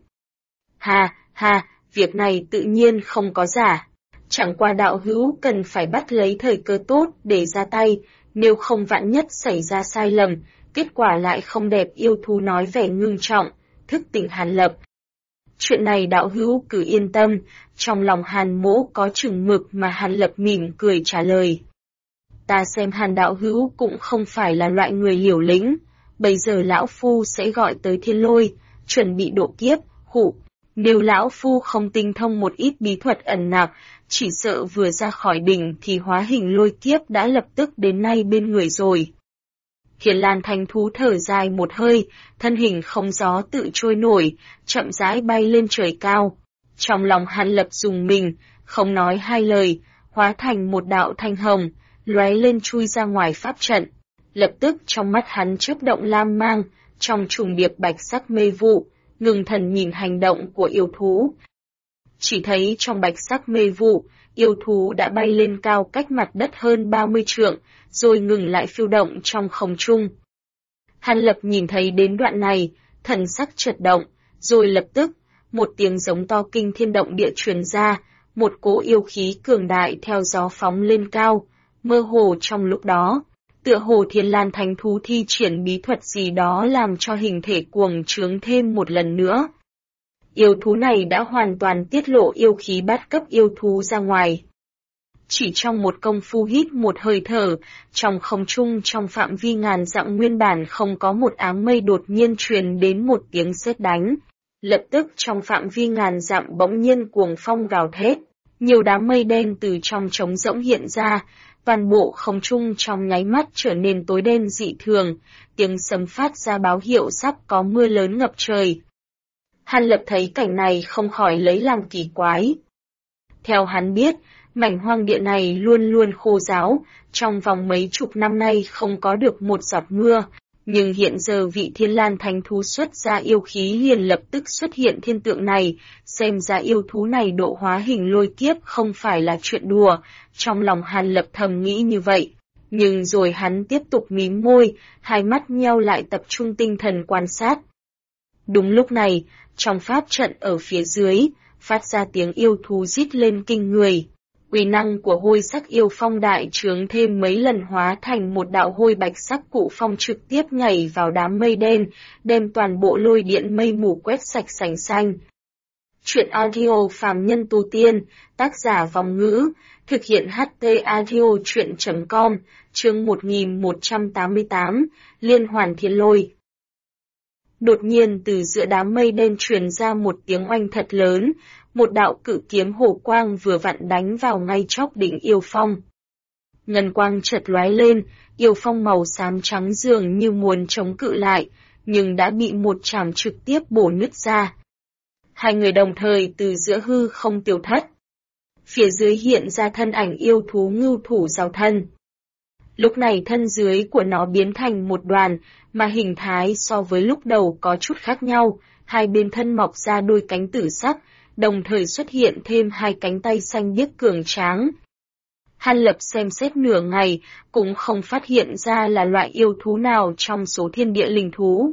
Ha, việc này tự nhiên không có giả. Chẳng qua đạo hữu cần phải bắt lấy thời cơ tốt để ra tay, nếu không vạn nhất xảy ra sai lầm, kết quả lại không đẹp. Yêu thú nói vẻ ngưng trọng, thức tỉnh Hàn Lập. Chuyện này đạo hữu cứ yên tâm, trong lòng Hàn Mỗ có chừng mực. Mà Hàn Lập mỉm cười trả lời. Ta xem Hàn đạo hữu cũng không phải là loại người liều lĩnh, bây giờ lão phu sẽ gọi tới thiên lôi, chuẩn bị độ kiếp. Nếu lão phu không tinh thông một ít bí thuật ẩn nặc, chỉ sợ vừa ra khỏi đỉnh thì hóa hình lôi kiếp đã lập tức đến ngay bên người rồi. Thiên Lan Thánh Thú thở dài một hơi, thân hình không gió tự trôi nổi, chậm rãi bay lên trời cao. Trong lòng Hàn Lập rùng mình, không nói hai lời, hóa thành một đạo thanh hồng, lóe lên chui ra ngoài pháp trận. Lập tức trong mắt hắn chớp động lam mang, trong trùng điệp bạch sắc mê vụ, ngừng thần nhìn hành động của yêu thú. Chỉ thấy trong bạch sắc mê vụ, yêu thú đã bay lên cao cách mặt đất hơn 30 trượng, rồi ngừng lại phiêu động trong không trung. Hàn Lập nhìn thấy đến đoạn này, thần sắc chợt động, rồi lập tức, một tiếng giống to kinh thiên động địa truyền ra, một cỗ yêu khí cường đại theo gió phóng lên cao, mơ hồ trong lúc đó. Tựa hồ Thiên Lan Thánh Thú thi triển bí thuật gì đó làm cho hình thể cuồng trướng thêm một lần nữa. Yêu thú này đã hoàn toàn tiết lộ yêu khí bát cấp yêu thú ra ngoài. Chỉ trong một công phu hít một hơi thở, trong không trung trong phạm vi ngàn dặm nguyên bản không có một áng mây đột nhiên truyền đến một tiếng sét đánh. Lập tức trong phạm vi ngàn dặm bỗng nhiên cuồng phong gào thét, nhiều đám mây đen từ trong trống rỗng hiện ra. Toàn bộ không trung trong nháy mắt trở nên tối đen dị thường, tiếng sấm phát ra báo hiệu sắp có mưa lớn ngập trời. Hàn Lập thấy cảnh này không khỏi lấy làm kỳ quái. Theo hắn biết, mảnh hoang địa này luôn luôn khô ráo, trong vòng mấy chục năm nay không có được một giọt mưa, nhưng hiện giờ vị Thiên Lan Thánh Thú xuất ra yêu khí liền lập tức xuất hiện thiên tượng này, xem ra yêu thú này độ hóa hình lôi kiếp không phải là chuyện đùa. Trong lòng Hàn Lập thầm nghĩ như vậy, nhưng rồi hắn tiếp tục mím môi, hai mắt nheo lại tập trung tinh thần quan sát. Đúng lúc này, trong pháp trận ở phía dưới, phát ra tiếng yêu thú rít lên kinh người. Uy năng của hôi sắc yêu phong đại trướng thêm mấy lần, hóa thành một đạo hôi bạch sắc cụ phong trực tiếp nhảy vào đám mây đen, đem toàn bộ lôi điện mây mù quét sạch sành xanh. Chuyện audio phàm nhân tu tiên, tác giả Vong Ngữ, thực hiện HT audio chuyện.com, chương 1188, Liên hoàn thiên lôi. Đột nhiên từ giữa đám mây đen truyền ra một tiếng oanh thật lớn, một đạo cự kiếm hổ quang vừa vặn đánh vào ngay chóp đỉnh yêu phong. Ngân quang chợt lóe lên, yêu phong màu xám trắng dường như muốn chống cự lại, nhưng đã bị một chảm trực tiếp bổ nứt ra. Hai người đồng thời từ giữa hư không tiêu thất. Phía dưới hiện ra thân ảnh yêu thú ngưu thủ giao thân. Lúc này thân dưới của nó biến thành một đoàn, mà hình thái so với lúc đầu có chút khác nhau, hai bên thân mọc ra đôi cánh tử sắc, đồng thời xuất hiện thêm hai cánh tay xanh biếc cường tráng. Hàn Lập xem xét nửa ngày, cũng không phát hiện ra là loại yêu thú nào trong số thiên địa linh thú.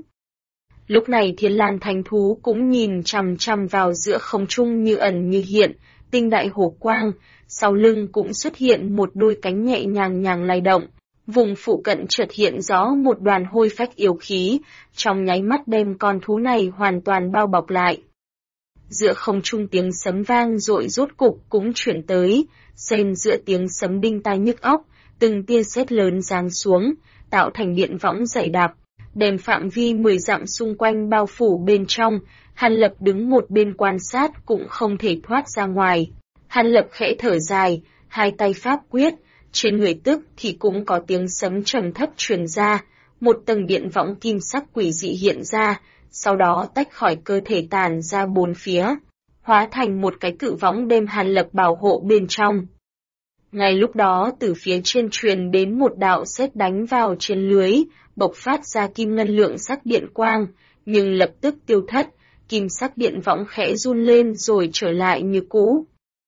Lúc này Thiên Lan Thánh Thú cũng nhìn chằm chằm vào giữa không trung như ẩn như hiện, tinh đại hổ quang, sau lưng cũng xuất hiện một đôi cánh nhẹ nhàng lay động. Vùng phụ cận chợt hiện rõ một đoàn hôi phách yêu khí, trong nháy mắt đem con thú này hoàn toàn bao bọc lại. Giữa không trung tiếng sấm vang dội rốt cục cũng chuyển tới, xen giữa tiếng sấm đinh tai nhức óc, từng tia sét lớn giáng xuống, tạo thành điện võng dày đặc, đem phạm vi 10 dặm xung quanh bao phủ bên trong. Hàn Lập đứng một bên quan sát cũng không thể thoát ra ngoài. Hàn Lập khẽ thở dài, hai tay pháp quyết, trên người tức thì cũng có tiếng sấm trầm thấp truyền ra, một tầng điện võng kim sắc quỷ dị hiện ra, sau đó tách khỏi cơ thể tàn ra bốn phía, hóa thành một cái cự võng đem Hàn Lập bảo hộ bên trong. Ngay lúc đó từ phía trên truyền đến một đạo sét đánh vào trên lưới, bộc phát ra kim ngân lượng sắc điện quang, nhưng lập tức tiêu thất, kim sắc điện võng khẽ run lên rồi trở lại như cũ.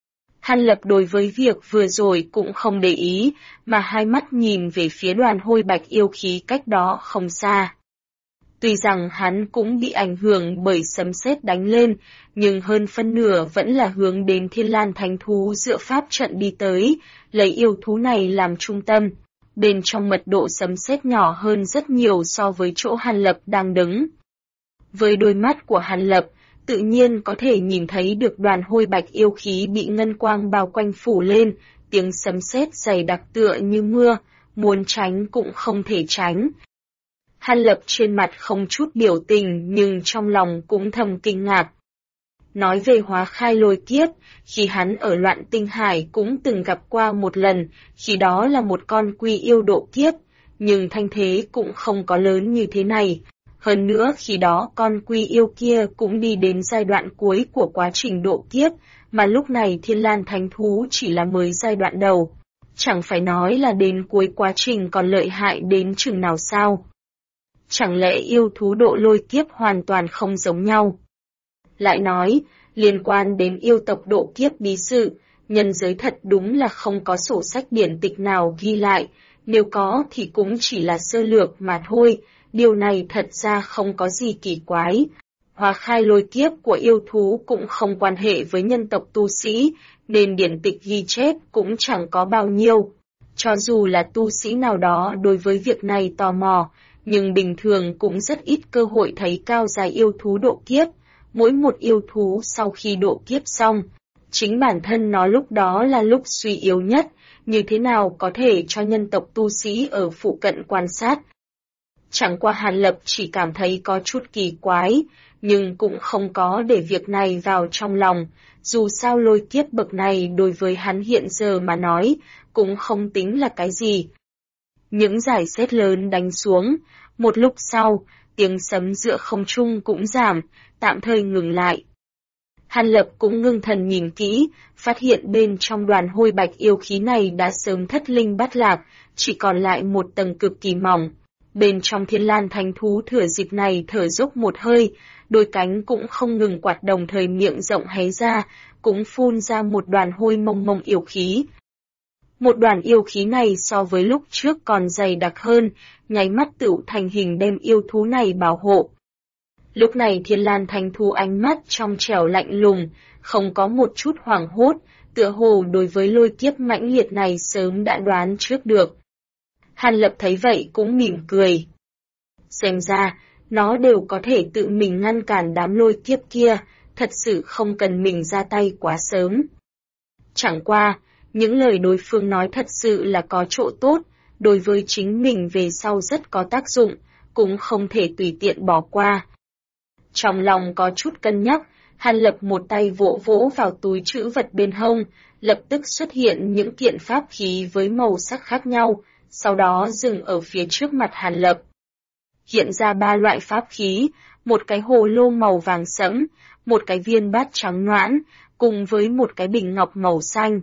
Hàn Lập đối với việc vừa rồi cũng không để ý, mà hai mắt nhìn về phía đoàn hôi bạch yêu khí cách đó không xa. Tuy rằng hắn cũng bị ảnh hưởng bởi sấm sét đánh lên, nhưng hơn phân nửa vẫn là hướng đến Thiên Lan Thánh Thú dựa pháp trận đi tới, lấy yêu thú này làm trung tâm. Bên trong mật độ sấm sét nhỏ hơn rất nhiều so với chỗ Hàn Lập đang đứng. Với đôi mắt của Hàn Lập, tự nhiên có thể nhìn thấy được đoàn hôi bạch yêu khí bị ngân quang bao quanh phủ lên, tiếng sấm sét dày đặc tựa như mưa, muốn tránh cũng không thể tránh. Hàn Lập trên mặt không chút biểu tình nhưng trong lòng cũng thầm kinh ngạc. Nói về hóa khai lôi kiếp, khi hắn ở Loạn Tinh Hải cũng từng gặp qua một lần, khi đó là một con quy yêu độ kiếp, nhưng thanh thế cũng không có lớn như thế này. Hơn nữa khi đó con quy yêu kia cũng đi đến giai đoạn cuối của quá trình độ kiếp, mà lúc này Thiên Lan Thánh Thú chỉ là mới giai đoạn đầu. Chẳng phải nói là đến cuối quá trình còn lợi hại đến chừng nào sao? Chẳng lẽ yêu thú độ lôi kiếp hoàn toàn không giống nhau? Lại nói, liên quan đến yêu tộc độ kiếp bí sự, nhân giới thật đúng là không có sổ sách điển tịch nào ghi lại, nếu có thì cũng chỉ là sơ lược mà thôi, điều này thật ra không có gì kỳ quái. Hóa khai lôi kiếp của yêu thú cũng không quan hệ với nhân tộc tu sĩ, nên điển tịch ghi chép cũng chẳng có bao nhiêu. Cho dù là tu sĩ nào đó đối với việc này tò mò, nhưng bình thường cũng rất ít cơ hội thấy cao dài yêu thú độ kiếp. Mỗi một yêu thú sau khi độ kiếp xong, chính bản thân nó lúc đó là lúc suy yếu nhất, như thế nào có thể cho nhân tộc tu sĩ ở phụ cận quan sát. Chẳng qua Hàn Lập chỉ cảm thấy có chút kỳ quái, nhưng cũng không có để việc này vào trong lòng, dù sao lôi kiếp bậc này đối với hắn hiện giờ mà nói, cũng không tính là cái gì. Những dải sét lớn đánh xuống, một lúc sau, tiếng sấm giữa không trung cũng giảm, tạm thời ngừng lại. Hàn Lập cũng ngưng thần nhìn kỹ, phát hiện bên trong đoàn hôi bạch yêu khí này đã sớm thất linh bát lạc, chỉ còn lại một tầng cực kỳ mỏng. Bên trong Thiên Lan Thánh Thú thừa dịp này thở dốc một hơi, đôi cánh cũng không ngừng quạt đồng thời miệng rộng hé ra, cũng phun ra một đoàn hôi mông mông yêu khí. Một đoàn yêu khí này so với lúc trước còn dày đặc hơn, nháy mắt tựu thành hình đem yêu thú này bảo hộ. Lúc này Thiên Lan Thánh Thú ánh mắt trong trẻo lạnh lùng, không có một chút hoảng hốt, tựa hồ đối với lôi kiếp mãnh liệt này sớm đã đoán trước được. Hàn Lập thấy vậy cũng mỉm cười. Xem ra, nó đều có thể tự mình ngăn cản đám lôi kiếp kia, thật sự không cần mình ra tay quá sớm. Chẳng qua, những lời đối phương nói thật sự là có chỗ tốt, đối với chính mình về sau rất có tác dụng, cũng không thể tùy tiện bỏ qua. Trong lòng có chút cân nhắc, Hàn Lập một tay vỗ vỗ vào túi trữ vật bên hông, lập tức xuất hiện những kiện pháp khí với màu sắc khác nhau, sau đó dừng ở phía trước mặt Hàn Lập. Hiện ra 3 loại pháp khí, một cái hồ lô màu vàng sẫm, một cái viên bát trắng noãn, cùng với một cái bình ngọc màu xanh.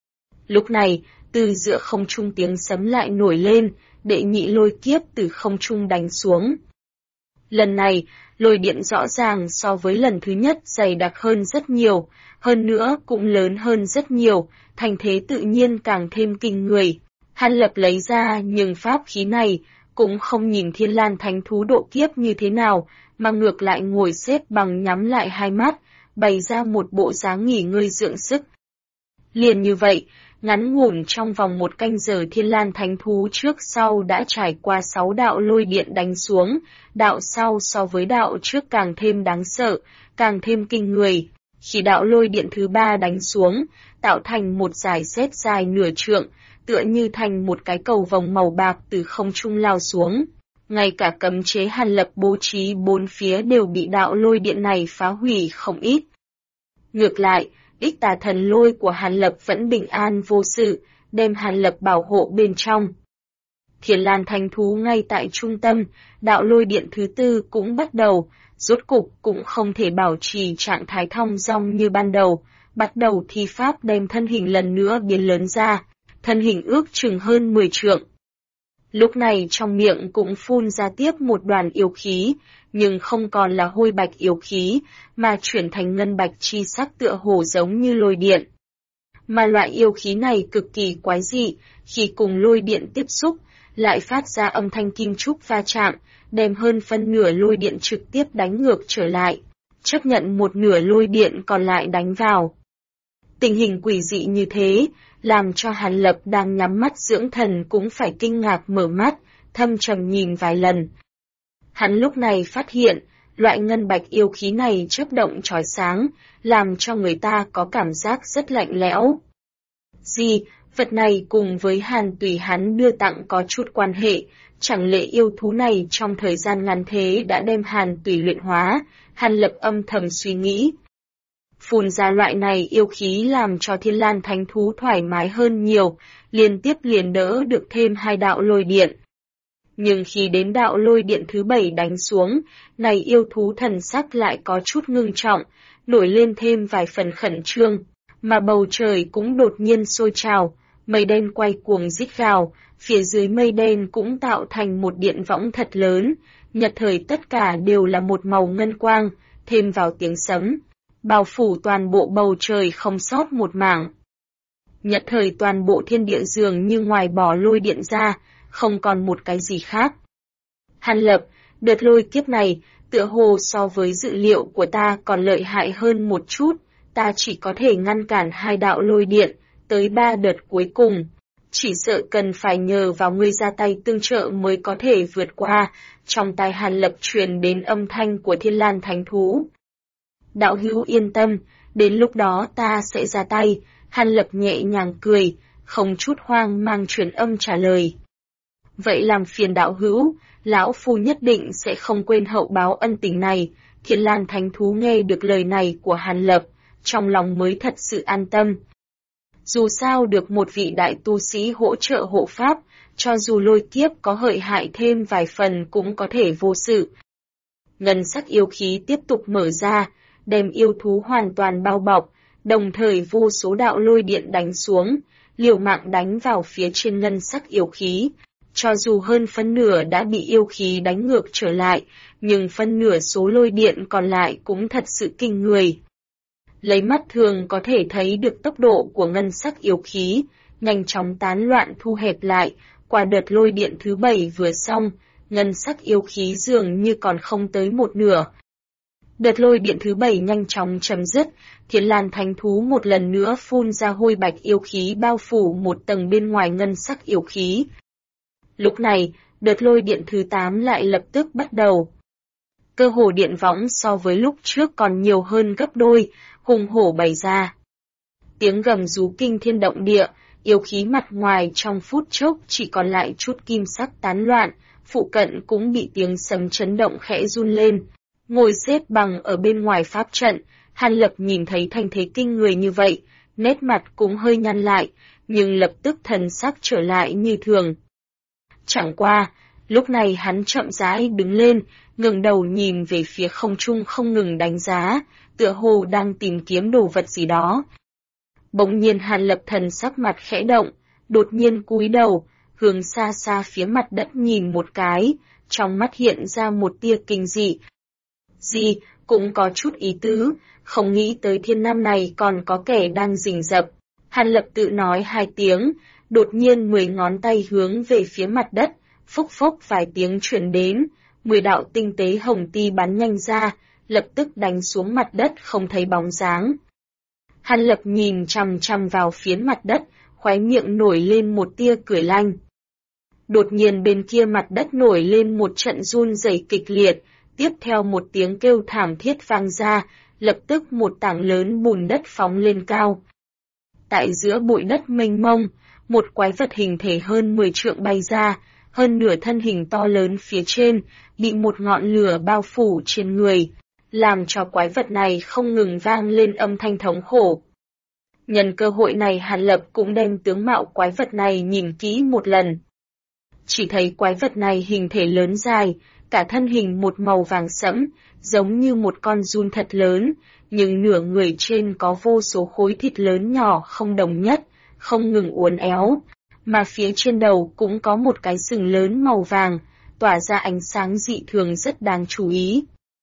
Lúc này, từ giữa không trung tiếng sấm lại nổi lên, đệ nhị lôi kiếp từ không trung đánh xuống. Lần này, lôi điện rõ ràng so với lần thứ nhất dày đặc hơn rất nhiều, hơn nữa cũng lớn hơn rất nhiều, thành thế tự nhiên càng thêm kinh người. Hàn Lập lấy ra nhưng pháp khí này, cũng không nhìn Thiên Lan Thánh Thú độ kiếp như thế nào, mà ngược lại ngồi xếp bằng nhắm lại hai mắt, bày ra một bộ dáng nghỉ ngơi dưỡng sức. Liền như vậy, ngắn ngủn trong vòng 1 canh giờ Thiên Lan Thánh Thú trước sau đã trải qua 6 đạo lôi điện đánh xuống, đạo sau so với đạo trước càng thêm đáng sợ, càng thêm kinh người. Khi đạo lôi điện thứ 3 đánh xuống, tạo thành một dải sét dài nửa trượng, tựa như thành một cái cầu vồng màu bạc từ không trung lao xuống. Ngay cả cấm chế Hàn Lập bố trí 4 phía đều bị đạo lôi điện này phá hủy không ít. Ngược lại, Ích Tà Thần Lôi của Hàn Lập vẫn bình an vô sự, đem Hàn Lập bảo hộ bên trong. Thiên Lan Thánh Thú ngay tại trung tâm, đạo lôi điện thứ 4 cũng bắt đầu, rốt cục cũng không thể bảo trì trạng thái thong dong như ban đầu, bắt đầu thi pháp đem thân hình lần nữa biến lớn ra, thân hình ước chừng hơn 10 trượng. Lúc này trong miệng cũng phun ra tiếp một đoàn yêu khí, nhưng không còn là hôi bạch yêu khí, mà chuyển thành ngân bạch chi sắc tựa hồ giống như lôi điện. Mà loại yêu khí này cực kỳ quái dị, khi cùng lôi điện tiếp xúc, lại phát ra âm thanh kim trúc va chạm, đem hơn phân nửa lôi điện trực tiếp đánh ngược trở lại, chấp nhận một nửa lôi điện còn lại đánh vào. Tình hình quỷ dị như thế, làm cho Hàn Lập đang nhắm mắt dưỡng thần cũng phải kinh ngạc mở mắt, thâm trầm nhìn vài lần. Hắn lúc này phát hiện, loại ngân bạch yêu khí này chớp động chói sáng, làm cho người ta có cảm giác rất lạnh lẽo. Vật này cùng với Hàn Tùy hắn đưa tặng có chút quan hệ, chẳng lẽ yêu thú này trong thời gian ngắn thế đã đem Hàn Tùy luyện hóa, Hàn Lập âm thầm suy nghĩ. Phun ra loại này yêu khí làm cho Thiên Lan Thánh Thú thoải mái hơn nhiều, liên tiếp liền đỡ được thêm 2 đạo lôi điện. Nhưng khi đến đạo lôi điện thứ 7 đánh xuống, này yêu thú thần sắc lại có chút ngưng trọng, nổi lên thêm vài phần khẩn trương, mà bầu trời cũng đột nhiên sôi trào, mây đen quay cuồng rít gào, phía dưới mây đen cũng tạo thành một điện võng thật lớn, nhật thời tất cả đều là một màu ngân quang, thêm vào tiếng sấm, bao phủ toàn bộ bầu trời không sót một mảng. Nhật thời toàn bộ thiên địa dường như ngoài bỏ lôi điện ra, không còn một cái gì khác. Hàn Lập, đợt lôi kiếp này, tựa hồ so với dự liệu của ta còn lợi hại hơn một chút, ta chỉ có thể ngăn cản 2 đạo lôi điện, tới 3 đợt cuối cùng. Chỉ sợ cần phải nhờ vào ngươi ra tay tương trợ mới có thể vượt qua, trong tai Hàn Lập truyền đến âm thanh của Thiên Lan Thánh Thú. Đạo hữu yên tâm, đến lúc đó ta sẽ ra tay, Hàn Lập nhẹ nhàng cười, không chút hoang mang truyền âm trả lời. Vậy làm phiền đạo hữu, lão phu nhất định sẽ không quên hậu báo ân tình này. Thiên Lan Thánh Thú nghe được lời này của Hàn Lập, trong lòng mới thật sự an tâm. Dù sao được một vị đại tu sĩ hỗ trợ hộ pháp, cho dù lôi kiếp có hlợi hại thêm vài phần cũng có thể vô sự. Ngân sắc yêu khí tiếp tục mở ra, đem yêu thú hoàn toàn bao bọc, đồng thời vô số đạo lôi điện đánh xuống, liều mạng đánh vào phía trên ngân sắc yêu khí. Cho dù hơn phân nửa đã bị yêu khí đánh ngược trở lại, nhưng phân nửa số lôi điện còn lại cũng thật sự kinh người. Lấy mắt thường có thể thấy được tốc độ của ngân sắc yêu khí, nhanh chóng tán loạn thu hẹp lại, qua đợt lôi điện thứ 7 vừa xong, ngân sắc yêu khí dường như còn không tới một nửa. Đợt lôi điện thứ 7 nhanh chóng chấm dứt, Thiên Lan Thánh Thú một lần nữa phun ra hôi bạch yêu khí bao phủ một tầng bên ngoài ngân sắc yêu khí. Lúc này, đợt lôi điện thứ 8 lại lập tức bắt đầu. Cơ hồ điện võng so với lúc trước còn nhiều hơn gấp đôi, hùng hổ bày ra. Tiếng gầm rú kinh thiên động địa, yêu khí mặt ngoài trong phút chốc chỉ còn lại chút kim sắc tán loạn, phụ cận cũng bị tiếng sấm chấn động khẽ run lên. Ngồi xếp bằng ở bên ngoài pháp trận, Hàn Lập nhìn thấy thành thế kinh người như vậy, nét mặt cũng hơi nhăn lại, nhưng lập tức thần sắc trở lại như thường. Chẳng qua, lúc này hắn chậm rãi đứng lên, ngẩng đầu nhìn về phía không trung không ngừng đánh giá, tựa hồ đang tìm kiếm đồ vật gì đó. Bỗng nhiên Hàn Lập thần sắc mặt khẽ động, đột nhiên cúi đầu, hướng xa xa phía mặt đất nhìn một cái, trong mắt hiện ra một tia kinh dị. Gì, cũng có chút ý tứ, không nghĩ tới thiên nam này còn có kẻ đang rình rập. Hàn Lập tự nói 2 tiếng, đột nhiên 10 ngón tay hướng về phía mặt đất, phốc phốc vài tiếng chuyển đến, 10 đạo tinh tế hồng ti bắn nhanh ra, lập tức đánh xuống mặt đất không thấy bóng dáng. Hàn Lập nhìn chằm chằm vào phiến mặt đất, khóe miệng nổi lên một tia cười lanh. Đột nhiên bên kia mặt đất nổi lên một trận run rẩy kịch liệt, tiếp theo một tiếng kêu thảm thiết vang ra, lập tức một tảng lớn bùn đất phóng lên cao. Tại giữa bụi đất mênh mông, một quái vật hình thể hơn 10 trượng bay ra, hơn nửa thân hình to lớn phía trên, bị một ngọn lửa bao phủ trên người, làm cho quái vật này không ngừng vang lên âm thanh thống khổ. Nhân cơ hội này Hàn Lập cũng đem tướng mạo quái vật này nhìn kỹ một lần. Chỉ thấy quái vật này hình thể lớn dài, cả thân hình một màu vàng sẫm, giống như một con giun thật lớn, nhưng nửa người trên có vô số khối thịt lớn nhỏ không đồng nhất, không ngừng uốn éo, mà phía trên đầu cũng có một cái sừng lớn màu vàng, tỏa ra ánh sáng dị thường rất đáng chú ý.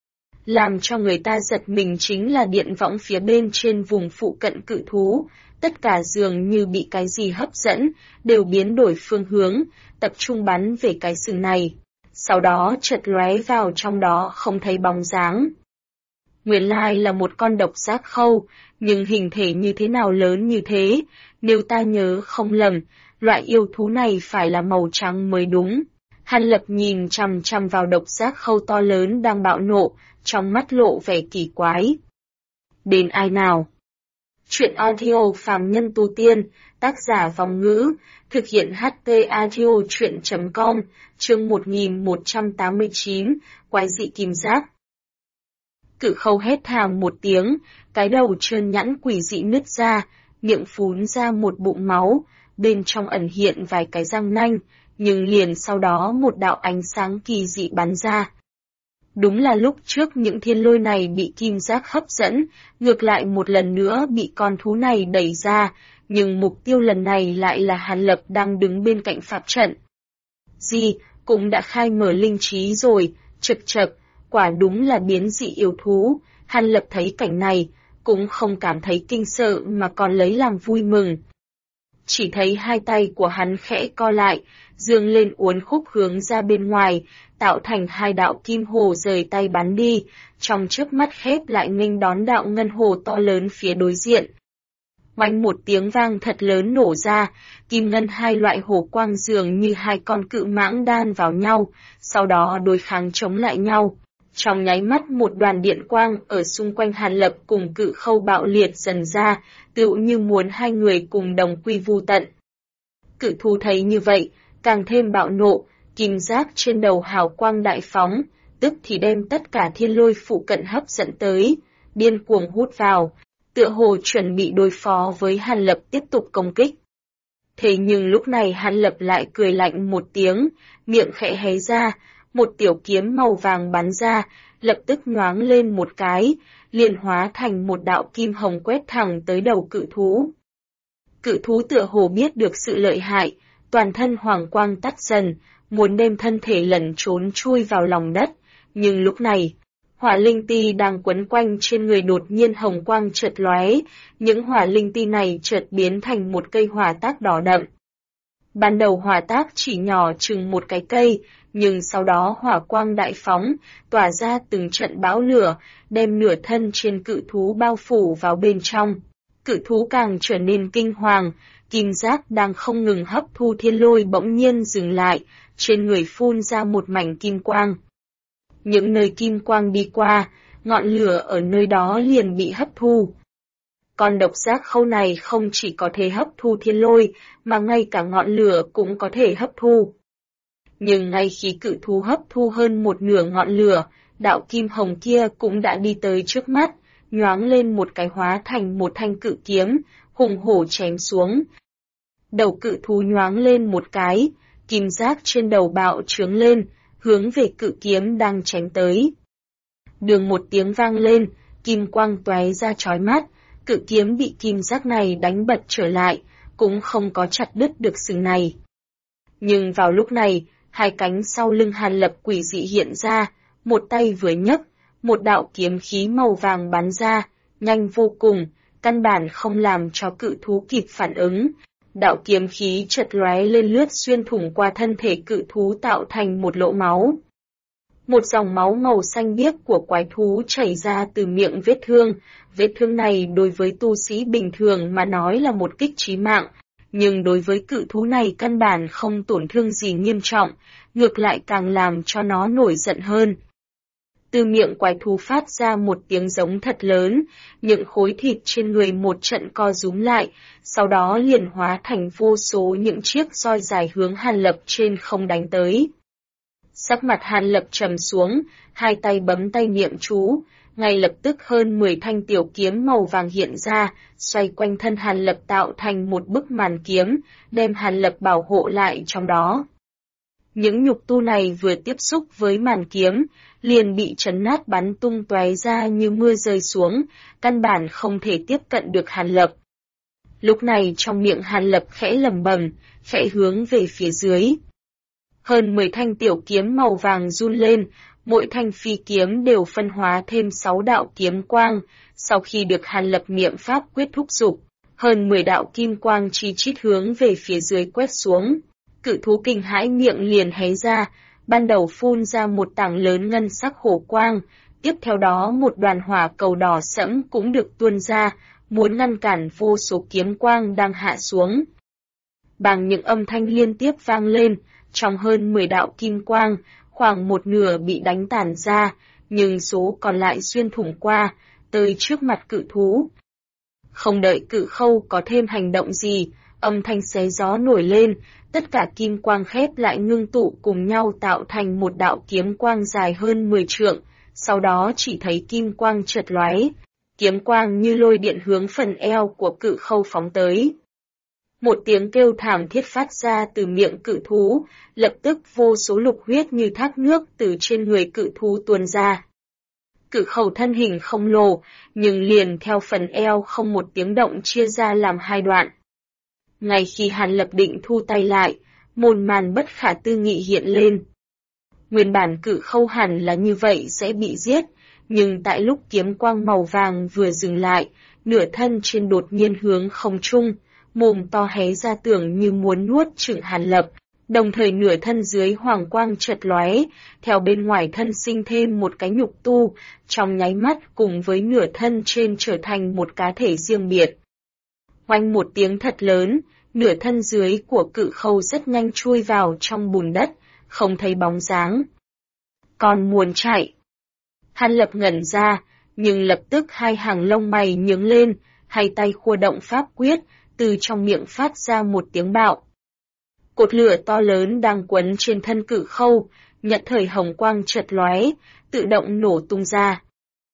Làm cho người ta giật mình chính là điện võng phía bên trên vùng phụ cận cự thú, tất cả dường như bị cái gì hấp dẫn, đều biến đổi phương hướng, tập trung bắn về cái sừng này. Sau đó chợt lóe vào trong đó không thấy bóng dáng. Nguyên lai là một con độc giác khâu, nhưng hình thể như thế nào lớn như thế, nếu ta nhớ không lầm, loại yêu thú này phải là màu trắng mới đúng. Hàn Lập nhìn chằm chằm vào độc giác khâu to lớn đang bạo nộ, trong mắt lộ vẻ kỳ quái. Đến ai nào? Chuyện audio phàm nhân tu tiên, tác giả Vong Ngữ, thực hiện HT audio chuyện.com, chương 1189, quái dị kim giác. Cự khâu hét thảm một tiếng, cái đầu trơn nhẵn quỷ dị nứt ra, miệng phún ra một bụng máu, bên trong ẩn hiện vài cái răng nanh, nhưng liền sau đó một đạo ánh sáng kỳ dị bắn ra. Đúng là lúc trước những thiên lôi này bị kim giác hấp dẫn, ngược lại một lần nữa bị con thú này đẩy ra, nhưng mục tiêu lần này lại là Hàn Lập đang đứng bên cạnh pháp trận. Gì, cũng đã khai mở linh trí rồi, chực, quả đúng là biến dị yêu thú. Hàn Lập thấy cảnh này, cũng không cảm thấy kinh sợ mà còn lấy làm vui mừng. Chỉ thấy hai tay của hắn khẽ co lại, dương lên uốn khúc hướng ra bên ngoài, tạo thành hai đạo kim hồ rời tay bắn đi, trong chớp mắt khép lại nghênh đón đạo ngân hồ to lớn phía đối diện. Oanh một tiếng vang thật lớn nổ ra, kim ngân hai loại hồ quang dường như hai con cự mãng đan vào nhau, sau đó đối kháng chống lại nhau. Trong nháy mắt một đoàn điện quang ở xung quanh Hàn Lập cùng cự khâu bạo liệt dần ra, tựu như muốn hai người cùng đồng quy vu tận. Cự thú thấy như vậy, càng thêm bạo nộ, kim giác trên đầu hào quang đại phóng, tức thì đem tất cả thiên lôi phụ cận hấp dẫn tới, điên cuồng hút vào, tựa hồ chuẩn bị đối phó với Hàn Lập tiếp tục công kích. Thế nhưng lúc này Hàn Lập lại cười lạnh một tiếng, miệng khẽ hé ra, một tiểu kiếm màu vàng bắn ra, lập tức nhoáng lên một cái, liền hóa thành một đạo kim hồng quét thẳng tới đầu cự thú. Cự thú tựa hồ biết được sự lợi hại, toàn thân hoàng quang tắt dần, muốn đem thân thể lẩn trốn chui vào lòng đất, nhưng lúc này, hỏa linh ti đang quấn quanh trên người đột nhiên hồng quang chợt lóe, những hỏa linh ti này chợt biến thành một cây hỏa tác đỏ đậm. Ban đầu hỏa tác chỉ nhỏ chừng một cái cây, nhưng sau đó hỏa quang đại phóng, tỏa ra từng trận bão lửa, đem nửa thân trên cự thú bao phủ vào bên trong. Cự thú càng trở nên kinh hoàng, kim giác đang không ngừng hấp thu thiên lôi bỗng nhiên dừng lại, trên người phun ra một mảnh kim quang. Những nơi kim quang đi qua, ngọn lửa ở nơi đó liền bị hấp thu. Con độc giác khâu này không chỉ có thể hấp thu thiên lôi, mà ngay cả ngọn lửa cũng có thể hấp thu. Nhưng ngay khi cự thú hấp thu hơn một nửa ngọn lửa, đạo kim hồng kia cũng đã đi tới trước mắt, nhoáng lên một cái hóa thành một thanh cự kiếm, hùng hổ chém xuống. Đầu cự thú nhoáng lên một cái, kim giác trên đầu bạo trướng lên, hướng về cự kiếm đang chém tới. Đường một tiếng vang lên, kim quang tóe ra chói mắt, cự kiếm bị kim giác này đánh bật trở lại, cũng không có chặt đứt được sừng này. Nhưng vào lúc này, hai cánh sau lưng Hàn Lập quỷ dị hiện ra, một tay vừa nhấc, một đạo kiếm khí màu vàng bắn ra, nhanh vô cùng, căn bản không làm cho cự thú kịp phản ứng. Đạo kiếm khí chợt lóe lên lướt xuyên thủng qua thân thể cự thú tạo thành một lỗ máu. Một dòng máu màu xanh biếc của quái thú chảy ra từ miệng vết thương này đối với tu sĩ bình thường mà nói là một kích chí mạng, nhưng đối với cự thú này căn bản không tổn thương gì nghiêm trọng, ngược lại càng làm cho nó nổi giận hơn. Từ miệng quái thú phát ra một tiếng giống thật lớn, những khối thịt trên người một trận co rúm lại, sau đó liền hóa thành vô số những chiếc roi dài hướng Hàn Lập trên không đánh tới. Sắc mặt Hàn Lập trầm xuống, hai tay bấm tay niệm chú, ngay lập tức hơn 10 thanh tiểu kiếm màu vàng hiện ra, xoay quanh thân Hàn Lập tạo thành một bức màn kiếm, đem Hàn Lập bảo hộ lại trong đó. Những nhục tu này vừa tiếp xúc với màn kiếm, liền bị chấn nát bắn tung tóe ra như mưa rơi xuống, căn bản không thể tiếp cận được Hàn Lập. Lúc này trong miệng Hàn Lập khẽ lẩm bẩm, khẽ hướng về phía dưới. Hơn 10 thanh tiểu kiếm màu vàng run lên, mỗi thanh phi kiếm đều phân hóa thêm 6 đạo kiếm quang, sau khi được Hàn Lập niệm pháp quyết thúc giục, hơn 10 đạo kim quang chi chít hướng về phía dưới quét xuống. Cự thú kinh hãi miệng liền hé ra, ban đầu phun ra một tảng lớn ngân sắc hổ quang, tiếp theo đó một đoàn hỏa cầu đỏ sẫm cũng được tuôn ra, muốn ngăn cản vô số kiếm quang đang hạ xuống. Bằng những âm thanh liên tiếp vang lên, trong hơn 10 đạo kim quang, khoảng một nửa bị đánh tản ra, nhưng số còn lại xuyên thủng qua, tới trước mặt cự thú. Không đợi Cự Khâu có thêm hành động gì, âm thanh xé gió nổi lên, tất cả kim quang khép lại ngưng tụ cùng nhau tạo thành một đạo kiếm quang dài hơn 10 trượng, sau đó chỉ thấy kim quang chợt lóe, kiếm quang như lôi điện hướng phần eo của Cự Khâu phóng tới. Một tiếng kêu thảm thiết phát ra từ miệng cự thú, lập tức vô số lục huyết như thác nước từ trên người cự thú tuôn ra. Cự Khâu thân hình khổng lồ, nhưng liền theo phần eo không một tiếng động chia ra làm hai đoạn. Ngay khi Hàn Lập định thu tay lại, một màn bất khả tư nghị hiện lên. Nguyên bản Cự Khâu hẳn là như vậy sẽ bị giết, nhưng tại lúc kiếm quang màu vàng vừa dừng lại, nửa thân trên đột nhiên hướng không trung, mồm to hé ra tưởng như muốn nuốt chửng Hàn Lập, đồng thời nửa thân dưới hoàng quang chợt lóe, theo bên ngoài thân sinh thêm một cái nhục tu, trong nháy mắt cùng với nửa thân trên trở thành một cá thể riêng biệt. Oanh một tiếng thật lớn, nửa thân dưới của Cự Khâu rất nhanh chui vào trong bùn đất, không thấy bóng dáng. Còn muốn chạy. Hàn Lập ngẩn ra, nhưng lập tức hai hàng lông mày nhướng lên, hai tay khua động pháp quyết, từ trong miệng phát ra một tiếng bạo. Cột lửa to lớn đang quấn trên thân Cự Khâu, nhận thời hồng quang chợt lóe, tự động nổ tung ra.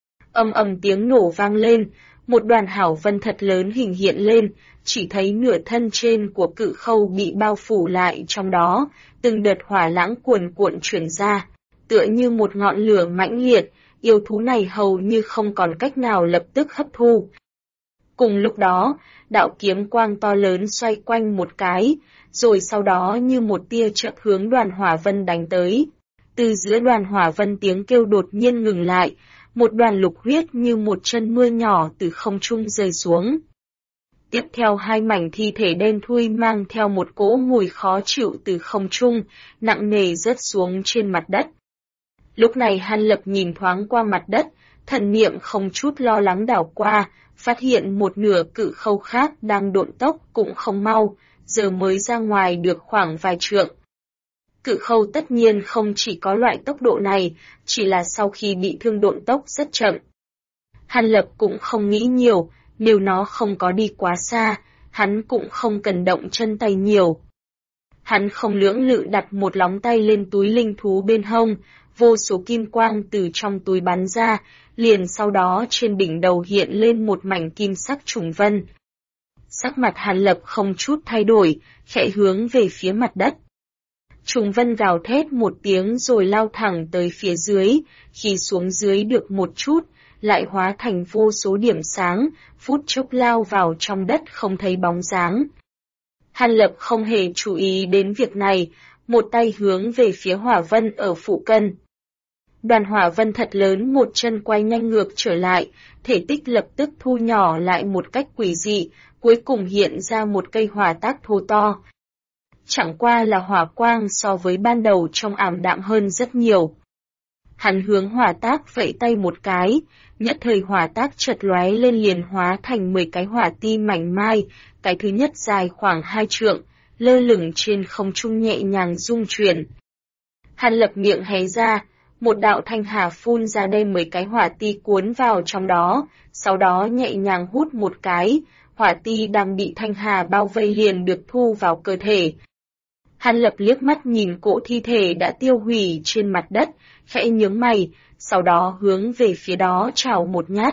Ầm ầm tiếng nổ vang lên, một đoàn hảo vân thật lớn hình hiện lên, chỉ thấy nửa thân trên của Cự Khâu bị bao phủ lại trong đó, từng đợt hỏa lãng cuồn cuộn chuyển ra, tựa như một ngọn lửa mãnh liệt, yêu thú này hầu như không còn cách nào lập tức hấp thu. Cùng lúc đó, đạo kiếm quang to lớn xoay quanh một cái, rồi sau đó như một tia chớp hướng đoàn hỏa vân đánh tới. Từ giữa đoàn hỏa vân tiếng kêu đột nhiên ngừng lại, một đoàn lục huyết như một chân mưa nhỏ từ không trung rơi xuống. Tiếp theo hai mảnh thi thể đen thui mang theo một cỗ mùi khó chịu từ không trung, nặng nề rớt xuống trên mặt đất. Lúc này Hàn Lập nhìn thoáng qua mặt đất, thần niệm không chút lo lắng đảo qua, phát hiện một nửa Cự Khâu khác đang độn tốc cũng không mau, giờ mới ra ngoài được khoảng vài trượng. Cự Khâu tất nhiên không chỉ có loại tốc độ này, chỉ là sau khi bị thương độn tốc rất chậm. Hàn Lập cũng không nghĩ nhiều, nếu nó không có đi quá xa, hắn cũng không cần động chân tay nhiều. Hắn không lưỡng lự đặt một lóng tay lên túi linh thú bên hông, vô số kim quang từ trong túi bắn ra, liền sau đó trên đỉnh đầu hiện lên một mảnh kim sắc trùng vân. Sắc mặt Hàn Lập không chút thay đổi, khẽ hướng về phía mặt đất. Trùng vân gào thét một tiếng rồi lao thẳng tới phía dưới, khi xuống dưới được một chút, lại hóa thành vô số điểm sáng, phút chốc lao vào trong đất không thấy bóng dáng. Hàn Lập không hề chú ý đến việc này, một tay hướng về phía hỏa vân ở phụ cận. Đoàn hỏa vân thật lớn một chân quay nhanh ngược trở lại, thể tích lập tức thu nhỏ lại một cách quỷ dị, cuối cùng hiện ra một cây hỏa tác thô to. Chẳng qua là hỏa quang so với ban đầu trông ảm đạm hơn rất nhiều. Hắn hướng hỏa tác vẫy tay một cái, nhất thời hỏa tác chợt lóe lên liền hóa thành 10 cái hỏa ti mảnh mai, cái thứ nhất dài khoảng 2 trượng, lơ lửng trên không trung nhẹ nhàng rung chuyển. Hàn Lập miệng hé ra, một đạo thanh hà phun ra đem 10 cái hỏa ti cuốn vào trong đó, sau đó nhẹ nhàng hút một cái, hỏa ti đang bị thanh hà bao vây liền được thu vào cơ thể. Hàn Lập liếc mắt nhìn cỗ thi thể đã tiêu hủy trên mặt đất, khẽ nhướng mày, sau đó hướng về phía đó chảo một nhát.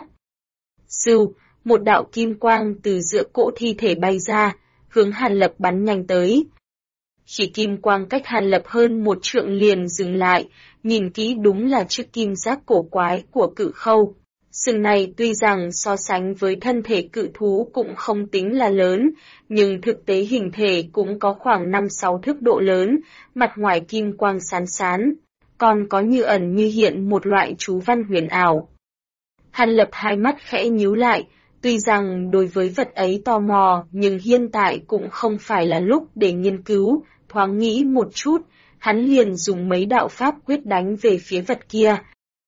Sưu, một đạo kim quang từ giữa cỗ thi thể bay ra, hướng Hàn Lập bắn nhanh tới. Khi kim quang cách Hàn Lập hơn 1 trượng liền dừng lại, nhìn kỹ đúng là chiếc kim giác cổ quái của cự khâu. Sừng này tuy rằng so sánh với thân thể cự thú cũng không tính là lớn, nhưng thực tế hình thể cũng có khoảng 5-6 thước độ lớn, mặt ngoài kim quang sán sán, còn có như ẩn như hiện một loại chú văn huyền ảo. Hàn Lập hai mắt khẽ nhíu lại, tuy rằng đối với vật ấy tò mò nhưng hiện tại cũng không phải là lúc để nghiên cứu, thoáng nghĩ một chút, hắn liền dùng mấy đạo pháp quyết đánh về phía vật kia.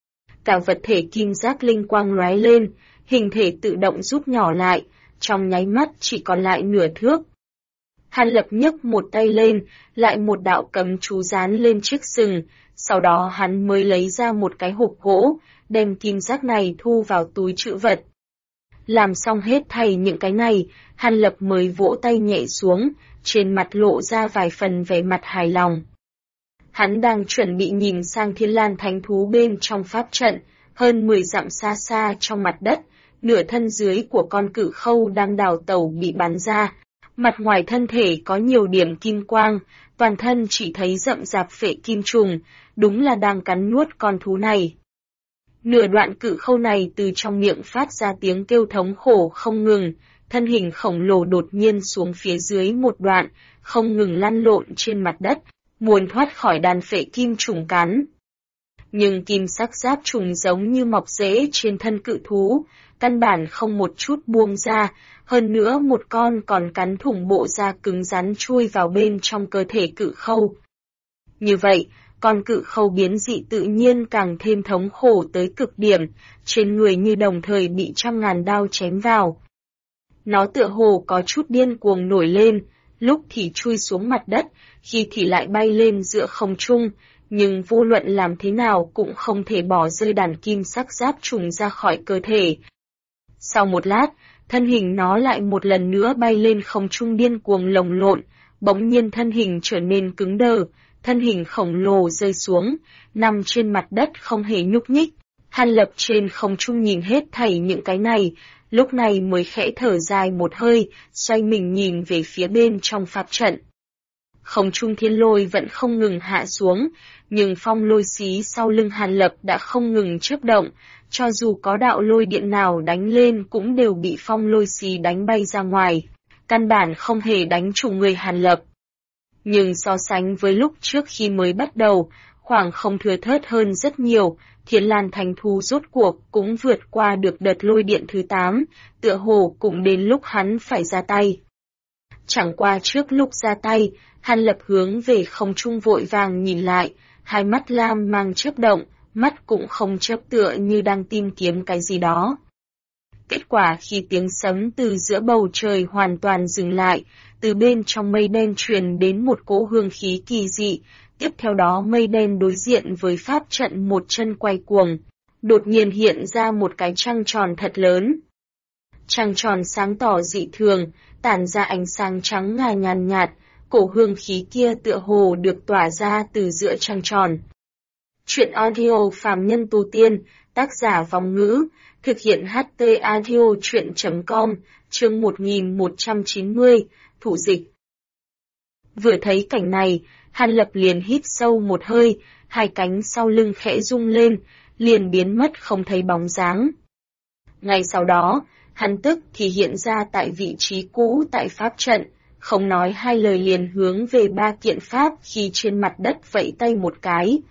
Cả vật thể kim giác linh quang lóe lên, hình thể tự động rút nhỏ lại, trong nháy mắt chỉ còn lại nửa thước. Hàn Lập nhấc một tay lên, lại một đạo cấm chú dán lên chiếc sừng, sau đó hắn mới lấy ra một cái hộp gỗ, đem kim giác này thu vào túi trữ vật. Làm xong hết thảy những cái này, Hàn Lập mới vỗ tay nhẹ xuống, trên mặt lộ ra vài phần vẻ mặt hài lòng. Hắn đang chuẩn bị nhìn sang Thiên Lan Thánh Thú bên trong pháp trận, hơn 10 dặm xa xa trong mặt đất, nửa thân dưới của con cự khâu đang đào tẩu bị bắn ra. Mặt ngoài thân thể có nhiều điểm kim quang, toàn thân chỉ thấy rậm rạp phệ kim trùng, đúng là đang cắn nuốt con thú này. Nửa đoạn cự khâu này từ trong miệng phát ra tiếng kêu thống khổ không ngừng, thân hình khổng lồ đột nhiên xuống phía dưới một đoạn, không ngừng lăn lộn trên mặt đất, muốn thoát khỏi đàn phệ kim trùng cắn. Nhưng kim sắc giáp trùng giống như mọc rễ trên thân cự thú, căn bản không một chút buông ra, hơn nữa một con còn cắn thủng bộ da cứng rắn chui vào bên trong cơ thể cự khâu. Như vậy, con cự khâu biến dị tự nhiên càng thêm thống khổ tới cực điểm, trên người như đồng thời bị trăm ngàn đao chém vào. Nó tựa hồ có chút điên cuồng nổi lên, lúc thì chui xuống mặt đất, khi thì lại bay lên giữa không trung, nhưng vô luận làm thế nào cũng không thể bỏ rơi đàn kim sắc giáp trùng ra khỏi cơ thể. Sau một lát, thân hình nó lại một lần nữa bay lên không trung điên cuồng lồng lộn, bỗng nhiên thân hình trở nên cứng đờ, thân hình khổng lồ rơi xuống, nằm trên mặt đất không hề nhúc nhích. Hàn Lập trên không trung nhìn hết thảy những cái này, lúc này mới khẽ thở dài một hơi, xoay mình nhìn về phía bên trong pháp trận. Không trung thiên lôi vẫn không ngừng hạ xuống, nhưng phong lôi xí sau lưng Hàn Lập đã không ngừng chớp động, cho dù có đạo lôi điện nào đánh lên cũng đều bị phong lôi xí đánh bay ra ngoài, căn bản không hề đánh trúng người Hàn Lập. Nhưng so sánh với lúc trước khi mới bắt đầu, khoảng không thưa thớt hơn rất nhiều, Thiên Lan Thánh Thú rốt cuộc cũng vượt qua được đợt lôi điện thứ 8, tựa hồ cũng đến lúc hắn phải ra tay. Chẳng qua trước lúc ra tay, Hàn Lập hướng về không trung vội vàng nhìn lại, hai mắt lam mang chớp động, mắt cũng không chớp tựa như đang tìm kiếm cái gì đó. Kết quả khi tiếng sấm từ giữa bầu trời hoàn toàn dừng lại, từ bên trong mây đen truyền đến một cỗ hương khí kỳ dị, tiếp theo đó mây đen đối diện với pháp trận một chân quay cuồng, đột nhiên hiện ra một cái trăng tròn thật lớn. Trăng tròn sáng tỏ dị thường, tản ra ánh sáng trắng ngà nhàn nhạt, cổ hương khí kia tựa hồ được tỏa ra từ giữa trăng tròn. Chuyện audio phàm nhân tu tiên, tác giả Vong Ngữ, thực hiện HT audio chuyện.com, chương 1190, thủ dịch. Vừa thấy cảnh này, Hàn Lập liền hít sâu một hơi, hai cánh sau lưng khẽ rung lên, liền biến mất không thấy bóng dáng. Ngay sau đó, hắn tức thì hiện ra tại vị trí cũ tại pháp trận, không nói hai lời liền hướng về ba kiện pháp khí trên mặt đất vẫy tay một cái.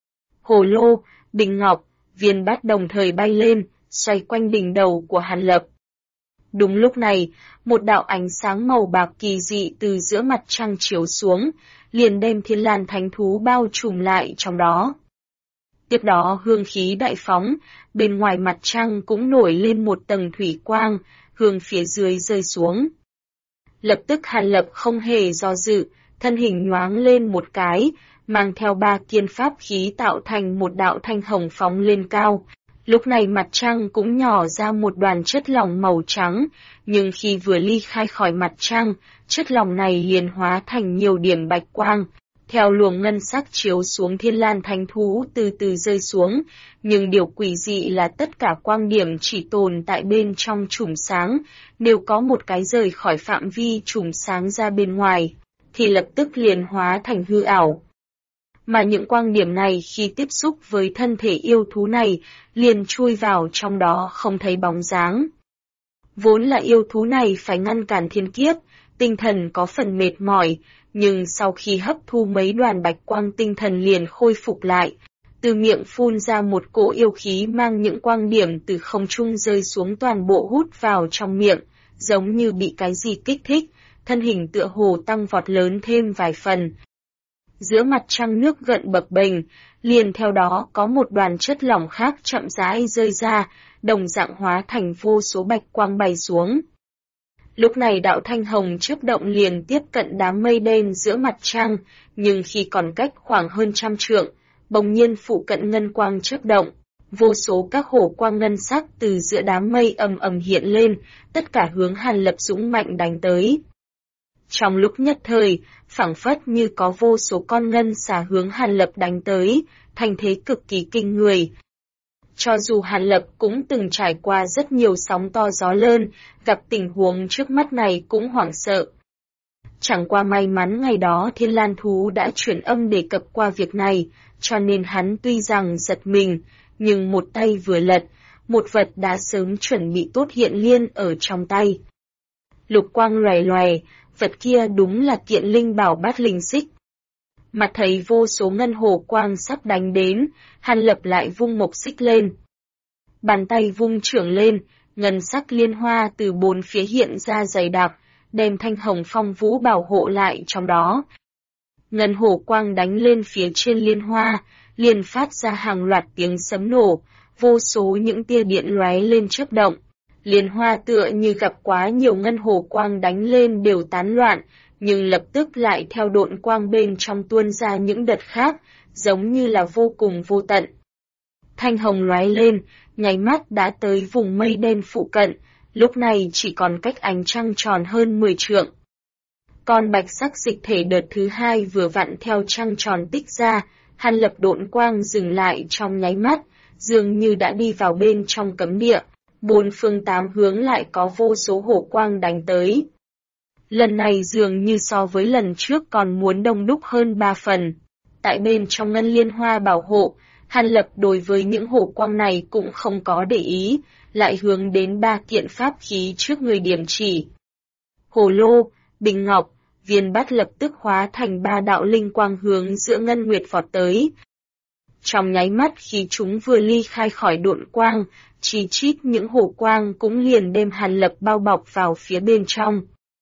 Hồ lô, bình ngọc, viên bát đồng thời bay lên, xoay quanh đỉnh đầu của Hàn Lập. Đúng lúc này, một đạo ánh sáng màu bạc kỳ dị từ giữa mặt trăng chiếu xuống, liền đem Thiên Lan Thánh Thú bao trùm lại trong đó. Tiếp đó hương khí đại phóng, bên ngoài mặt trăng cũng nổi lên một tầng thủy quang, hướng phía dưới rơi xuống. Lập tức Hàn Lập không hề do dự, thân hình nhoáng lên một cái, mang theo ba kiện pháp khí tạo thành một đạo thanh hồng phóng lên cao. Lúc này mặt trăng cũng nhỏ ra một đoàn chất lỏng màu trắng, nhưng khi vừa ly khai khỏi mặt trăng, chất lỏng này liền hóa thành nhiều điểm bạch quang. Theo luồng ngân sắc chiếu xuống Thiên Lan Thánh Thú từ từ rơi xuống, nhưng điều quỷ dị là tất cả quang điểm chỉ tồn tại bên trong chùm sáng, nếu có một cái rời khỏi phạm vi chùm sáng ra bên ngoài, thì lập tức liền hóa thành hư ảo. Mà những quang điểm này khi tiếp xúc với thân thể yêu thú này, liền chui vào trong đó không thấy bóng dáng. Vốn là yêu thú này phải ngăn cản thiên kiếp, tinh thần có phần mệt mỏi, nhưng sau khi hấp thu mấy đoàn bạch quang tinh thần liền khôi phục lại, từ miệng phun ra một cỗ yêu khí mang những quang điểm từ không trung rơi xuống toàn bộ hút vào trong miệng, giống như bị cái gì kích thích, thân hình tựa hồ tăng vọt lớn thêm vài phần. Giữa mặt trăng nước gợn bập bềnh, liền theo đó có một đoàn chất lỏng khác chậm rãi rơi ra, đồng dạng hóa thành vô số bạch quang bay xuống. Lúc này đạo thanh hồng chớp động liền tiếp cận đám mây đen giữa mặt trăng, nhưng khi còn cách khoảng hơn 100 trượng, bỗng nhiên phụ cận ngân quang chớp động, vô số các hổ quang ngân sắc từ giữa đám mây ầm ầm hiện lên, tất cả hướng Hàn Lập dũng mạnh đánh tới. Trong lúc nhất thời, phảng phất như có vô số con ngân xà hướng Hàn Lập đánh tới, thành thế cực kỳ kinh người. Cho dù Hàn Lập cũng từng trải qua rất nhiều sóng to gió lớn, gặp tình huống trước mắt này cũng hoảng sợ. Chẳng qua may mắn ngày đó Thiên Lan Thú đã chuyển âm đề cập qua việc này, cho nên hắn tuy rằng giật mình, nhưng một tay vừa lật, một vật đã sớm chuẩn bị tốt hiện liên ở trong tay. Lục quang lòe lòe, vật kia đúng là kiện linh bảo bát linh xích. Mặt thấy vô số ngân hồ quang sắp đánh đến, Hàn Lập lại vung mộc xích lên. Bàn tay vung trưởng lên, ngân sắc liên hoa từ bốn phía hiện ra dày đặc, đem thanh hồng phong vũ bảo hộ lại trong đó. Ngân hồ quang đánh lên phía trên liên hoa, liền phát ra hàng loạt tiếng sấm nổ, vô số những tia điện lóe lên chớp động. Liên hoa tựa như gặp quá nhiều ngân hồ quang đánh lên đều tán loạn, nhưng lập tức lại theo độn quang bên trong tuôn ra những đợt khác, giống như là vô cùng vô tận. Thanh hồng lóe lên, nháy mắt đã tới vùng mây đen phụ cận, lúc này chỉ còn cách ánh trăng tròn hơn 10 trượng. Con bạch sắc dịch thể đợt thứ hai vừa vặn theo trăng tròn tích ra, Hàn Lập độn quang dừng lại trong nháy mắt, dường như đã đi vào bên trong cấm địa, bốn phương tám hướng lại có vô số hổ quang đánh tới. Lần này dường như so với lần trước còn muốn đông đúc hơn 3 phần. Tại bên trong ngân liên hoa bảo hộ, Hàn Lập đối với những hổ quang này cũng không có để ý, lại hướng đến ba kiện pháp khí trước người điểm chỉ. Hồ lô, bình ngọc, viên bát lập tức hóa thành ba đạo linh quang hướng giữa ngân nguyệt vọt tới. Trong nháy mắt khi chúng vừa ly khai khỏi độn quang, chi chít những hổ quang cũng liền đem Hàn Lập bao bọc vào phía bên trong.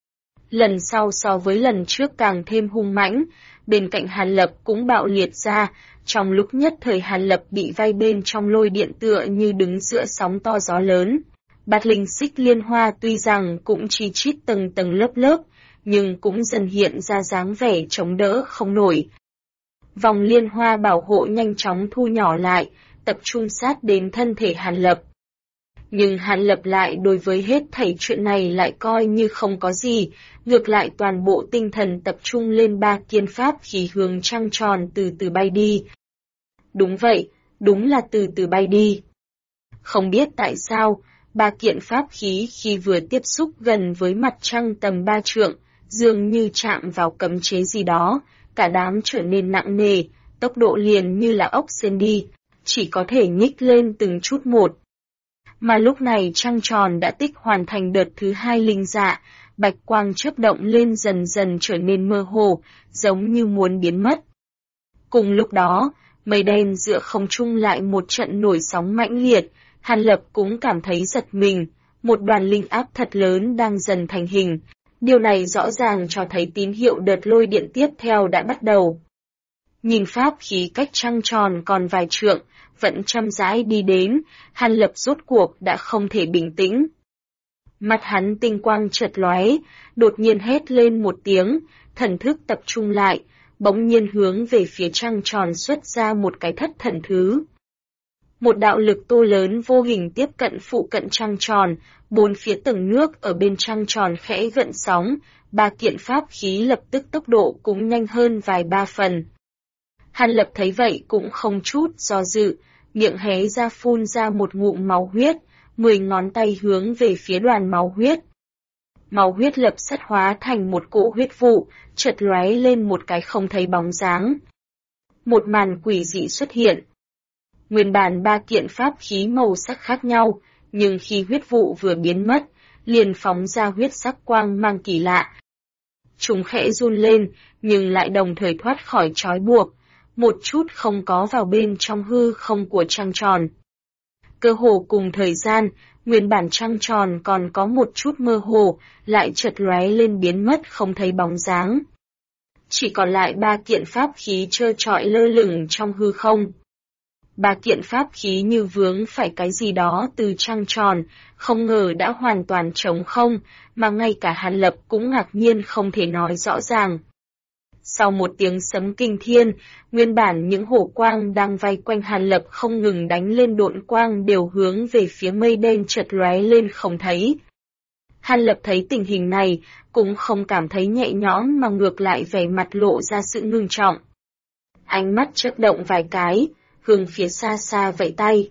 Lần sau so với lần trước càng thêm hung mãnh, bên cạnh Hàn Lập cũng bạo liệt ra, trong lúc nhất thời Hàn Lập bị vây bên trong lôi điện tựa như đứng giữa sóng to gió lớn. Bát linh xích liên hoa tuy rằng cũng chi chít tầng tầng lớp lớp, nhưng cũng dần hiện ra dáng vẻ chống đỡ không nổi. Vòng liên hoa bảo hộ nhanh chóng thu nhỏ lại, tập trung sát đến thân thể Hàn Lập. Nhưng Hàn Lập lại đối với hết thảy chuyện này lại coi như không có gì, ngược lại toàn bộ tinh thần tập trung lên ba kiện pháp khí hướng trăng tròn từ từ bay đi. Đúng vậy, đúng là từ từ bay đi. Không biết tại sao, ba kiện pháp khí khi vừa tiếp xúc gần với mặt trăng tầm 3 trượng, dường như chạm vào cấm chế gì đó, cả đám trở nên nặng nề, tốc độ liền như là ốc sên đi, chỉ có thể nhích lên từng chút một. Mà lúc này trăng tròn đã tích hoàn thành đợt thứ 2 linh dạ, bạch quang chớp động lên dần dần trở nên mơ hồ, giống như muốn biến mất. Cùng lúc đó, mây đen giữa không trung lại một trận nổi sóng mãnh liệt, Hàn Lập cũng cảm thấy giật mình, một đoàn linh áp thật lớn đang dần thành hình. Điều này rõ ràng cho thấy tín hiệu đợt lôi điện tiếp theo đã bắt đầu. Nhìn pháp khí cách trăng tròn còn vài trượng, vẫn chậm rãi đi đến, Hàn Lập rốt cuộc đã không thể bình tĩnh. Mặt hắn tinh quang chợt lóe, đột nhiên hét lên một tiếng, thần thức tập trung lại, bỗng nhiên hướng về phía trăng tròn xuất ra một cái thất thần thứ. Một đạo lực tô lớn vô hình tiếp cận phụ cận trăng tròn, bốn phía tầng nước ở bên trăng tròn khẽ gợn sóng, ba kiện pháp khí lập tức tốc độ cũng nhanh hơn vài ba phần. Hàn Lập thấy vậy cũng không chút do dự, miệng hé ra phun ra một ngụm máu huyết, 10 ngón tay hướng về phía đoàn máu huyết. Máu huyết lập sắt hóa thành một cỗ huyết vụ, chợt lóe lên một cái không thấy bóng dáng. Một màn quỷ dị xuất hiện. Nguyên bản ba kiện pháp khí màu sắc khác nhau, nhưng khi huyết vụ vừa biến mất, liền phóng ra huyết sắc quang mang kỳ lạ. Chúng khẽ run lên, nhưng lại đồng thời thoát khỏi trói buộc, một chút không có vào bên trong hư không của trăng tròn. Cơ hồ cùng thời gian, nguyên bản trăng tròn còn có một chút mơ hồ, lại chợt lóe lên biến mất không thấy bóng dáng. Chỉ còn lại ba kiện pháp khí trơ trọi lơ lửng trong hư không. Ba kiện pháp khí như vướng phải cái gì đó từ trăng tròn, không ngờ đã hoàn toàn trống không, mà ngay cả Hàn Lập cũng ngạc nhiên không thể nói rõ ràng. Sau một tiếng sấm kinh thiên, nguyên bản những hổ quang đang vây quanh Hàn Lập không ngừng đánh lên độn quang đều hướng về phía mây đen chợt lóe lên không thấy. Hàn Lập thấy tình hình này, cũng không cảm thấy nhẹ nhõm mà ngược lại vẻ mặt lộ ra sự ngưng trọng. Ánh mắt chớp động vài cái, hướng phía xa xa vẫy tay.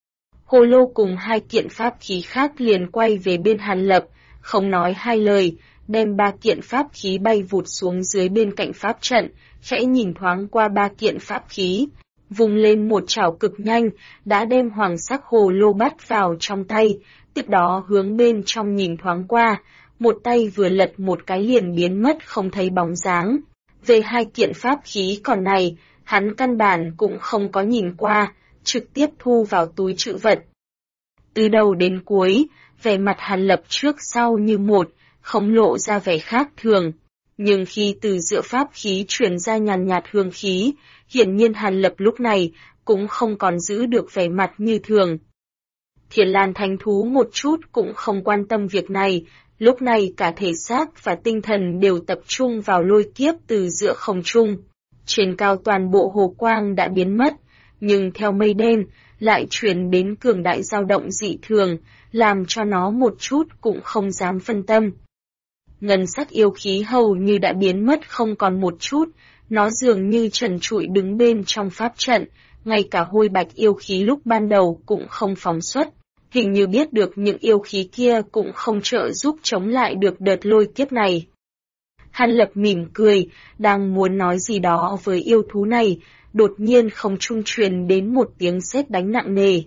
Hồ lô cùng hai kiện pháp khí khác liền quay về bên Hàn Lập, không nói hai lời, đem ba kiện pháp khí bay vụt xuống dưới bên cạnh pháp trận, khẽ nhìn thoáng qua ba kiện pháp khí, vùng lên một chảo cực nhanh, đã đem hoàng sắc hồ lô bắt vào trong tay, tiếp đó hướng bên trong nhìn thoáng qua, một tay vừa lật một cái liền biến mất không thấy bóng dáng. Về hai kiện pháp khí còn này, hắn căn bản cũng không có nhìn qua, trực tiếp thu vào túi trữ vật. Từ đầu đến cuối, vẻ mặt Hàn Lập trước sau như một, không lộ ra vẻ khác thường. Nhưng khi từ giữa pháp khí truyền ra nhàn nhạt hương khí, hiển nhiên Hàn Lập lúc này cũng không còn giữ được vẻ mặt như thường. Thiền Lan Thánh Thú một chút cũng không quan tâm việc này, lúc này cả thể xác và tinh thần đều tập trung vào lôi kiếp từ giữa không trung. Trên cao toàn bộ hồ quang đã biến mất, nhưng theo mây đen, lại truyền đến cường đại dao động dị thường, làm cho nó một chút cũng không dám phân tâm. Ngân sắc yêu khí hầu như đã biến mất không còn một chút, nó dường như trần trụi đứng bên trong pháp trận, ngay cả hôi bạch yêu khí lúc ban đầu cũng không phóng xuất. Hình như biết được những yêu khí kia cũng không trợ giúp chống lại được đợt lôi kiếp này. Hàn Lập mỉm cười, đang muốn nói gì đó với yêu thú này, đột nhiên không trung truyền đến một tiếng sét đánh nặng nề.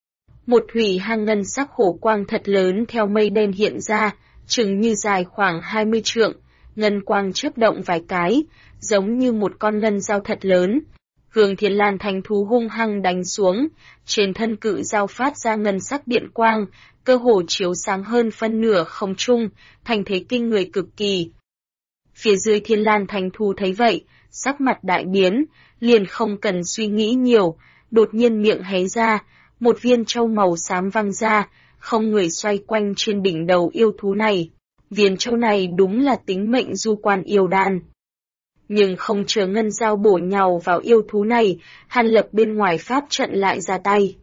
Một thủy hang ngân sắc hổ quang thật lớn theo mây đen hiện ra, chừng như dài khoảng 20 trượng, ngân quang chớp động vài cái, giống như một con ngân dao thật lớn. Hướng Thiền Lan Thánh Thú hung hăng đánh xuống, trên thân cự dao phát ra ngân sắc điện quang, cơ hồ chiếu sáng hơn phân nửa không trung, thành thế kinh người cực kỳ. Phía dưới Thiên Lan Thánh Thú thấy vậy, sắc mặt đại biến, liền không cần suy nghĩ nhiều, đột nhiên miệng hé ra, một viên châu màu xám văng ra, không người xoay quanh trên đỉnh đầu yêu thú này. Viên châu này đúng là tính mệnh du quan yêu đan. Nhưng không chờ ngân dao bổ nhào vào yêu thú này, Hàn Lập bên ngoài pháp trận lại ra tay.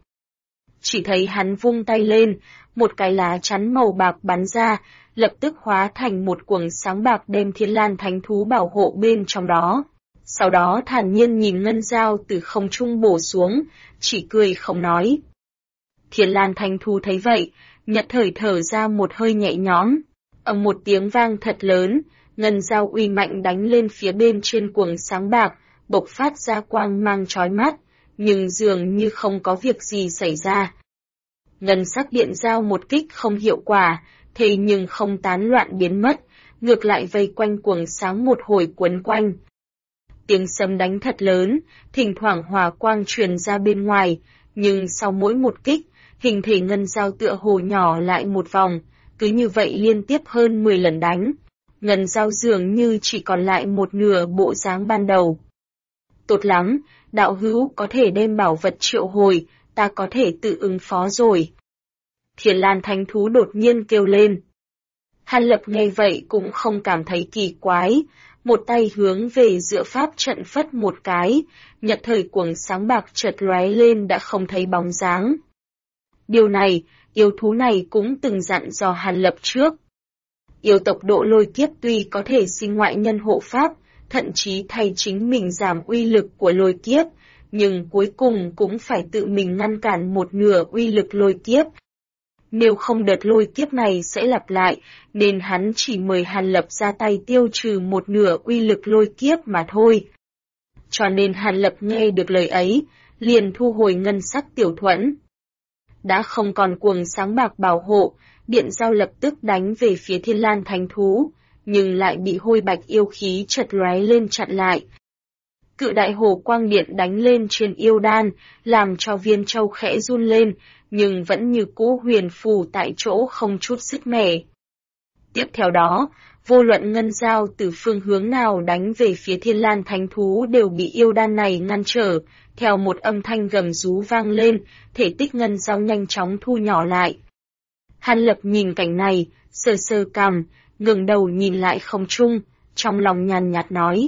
Chỉ thấy hắn vung tay lên, một cái lá chắn màu bạc bắn ra, lập tức hóa thành một quầng sáng bạc đem Thiên Lan Thánh Thú bảo hộ bên trong đó. Sau đó thản nhiên nhìn ngân dao từ không trung bổ xuống, chỉ cười không nói. Thiên Lan Thánh Thú thấy vậy, nhất thời thở ra một hơi nhẹ nhõm, ầm một tiếng vang thật lớn, ngân dao uy mạnh đánh lên phía bên trên quầng sáng bạc, bộc phát ra quang mang chói mắt, nhưng dường như không có việc gì xảy ra. Ngân sắc điện dao một kích không hiệu quả, thế nhưng không tán loạn biến mất, ngược lại vây quanh quầng sáng một hồi quấn quanh. Tiếng sấm đánh thật lớn, thỉnh thoảng hỏa quang truyền ra bên ngoài, nhưng sau mỗi một kích, hình thể ngân dao tựa hồ nhỏ lại một vòng, cứ như vậy liên tiếp hơn 10 lần đánh. Ngân dao dường như chỉ còn lại một nửa bộ dáng ban đầu. Tốt lắm, đạo hữu có thể đem bảo vật triệu hồi, ta có thể tự ứng phó rồi. Thiền Lan Thánh Thú đột nhiên kêu lên. Hàn Lập nghe vậy cũng không cảm thấy kỳ quái, một tay hướng về giữa pháp trận phất một cái, nhật thời quầng sáng bạc chợt lóe lên đã không thấy bóng dáng. Điều này, yêu thú này cũng từng dặn dò Hàn Lập trước. Yêu tộc độ lôi kiếp tuy có thể sinh ngoại nhân hộ pháp, thậm chí thay chính mình giảm uy lực của lôi kiếp, nhưng cuối cùng cũng phải tự mình ngăn cản một nửa uy lực lôi kiếp. Nếu không đợt lôi kiếp này sẽ lặp lại, nên hắn chỉ mời Hàn Lập ra tay tiêu trừ một nửa uy lực lôi kiếp mà thôi. Cho nên Hàn Lập nghe được lời ấy, liền thu hồi ngân sắc tiểu thuẫn. Đã không còn quầng sáng bạc bảo hộ, điện giao lập tức đánh về phía Thiên Lan Thánh Thú, nhưng lại bị hôi bạch yêu khí chật lóe lên chặn lại. Cự đại hồ quang điện đánh lên trên yêu đan, làm cho viên châu khẽ run lên, nhưng vẫn như cũ huyền phù tại chỗ không chút sức mẻ. Tiếp theo đó, vô luận ngân dao từ phương hướng nào đánh về phía Thiên Lan Thánh Thú đều bị yêu đan này ngăn trở, theo một âm thanh gầm rú vang lên, thể tích ngân dao nhanh chóng thu nhỏ lại. Hàn Lập nhìn cảnh này, sờ sờ cằm, ngẩng đầu nhìn lại không trung, trong lòng nhàn nhạt nói.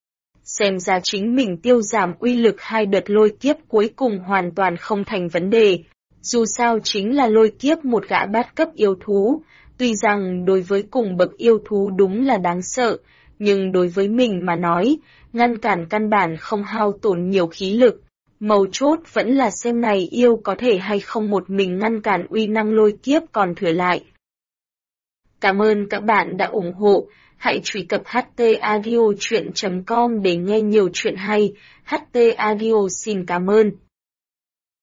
Xem ra chính mình tiêu giảm uy lực hai đợt lôi kiếp cuối cùng hoàn toàn không thành vấn đề. Dù sao chính là lôi kiếp một gã bát cấp yêu thú, tuy rằng đối với cùng bậc yêu thú đúng là đáng sợ, nhưng đối với mình mà nói, ngăn cản căn bản không hao tổn nhiều khí lực. Mấu chốt vẫn là xem này yêu có thể hay không một mình ngăn cản uy năng lôi kiếp còn thừa lại. Cảm ơn các bạn đã ủng hộ, hãy truy cập htaudio.com để nghe nhiều chuyện hay. HT Audio xin cảm ơn.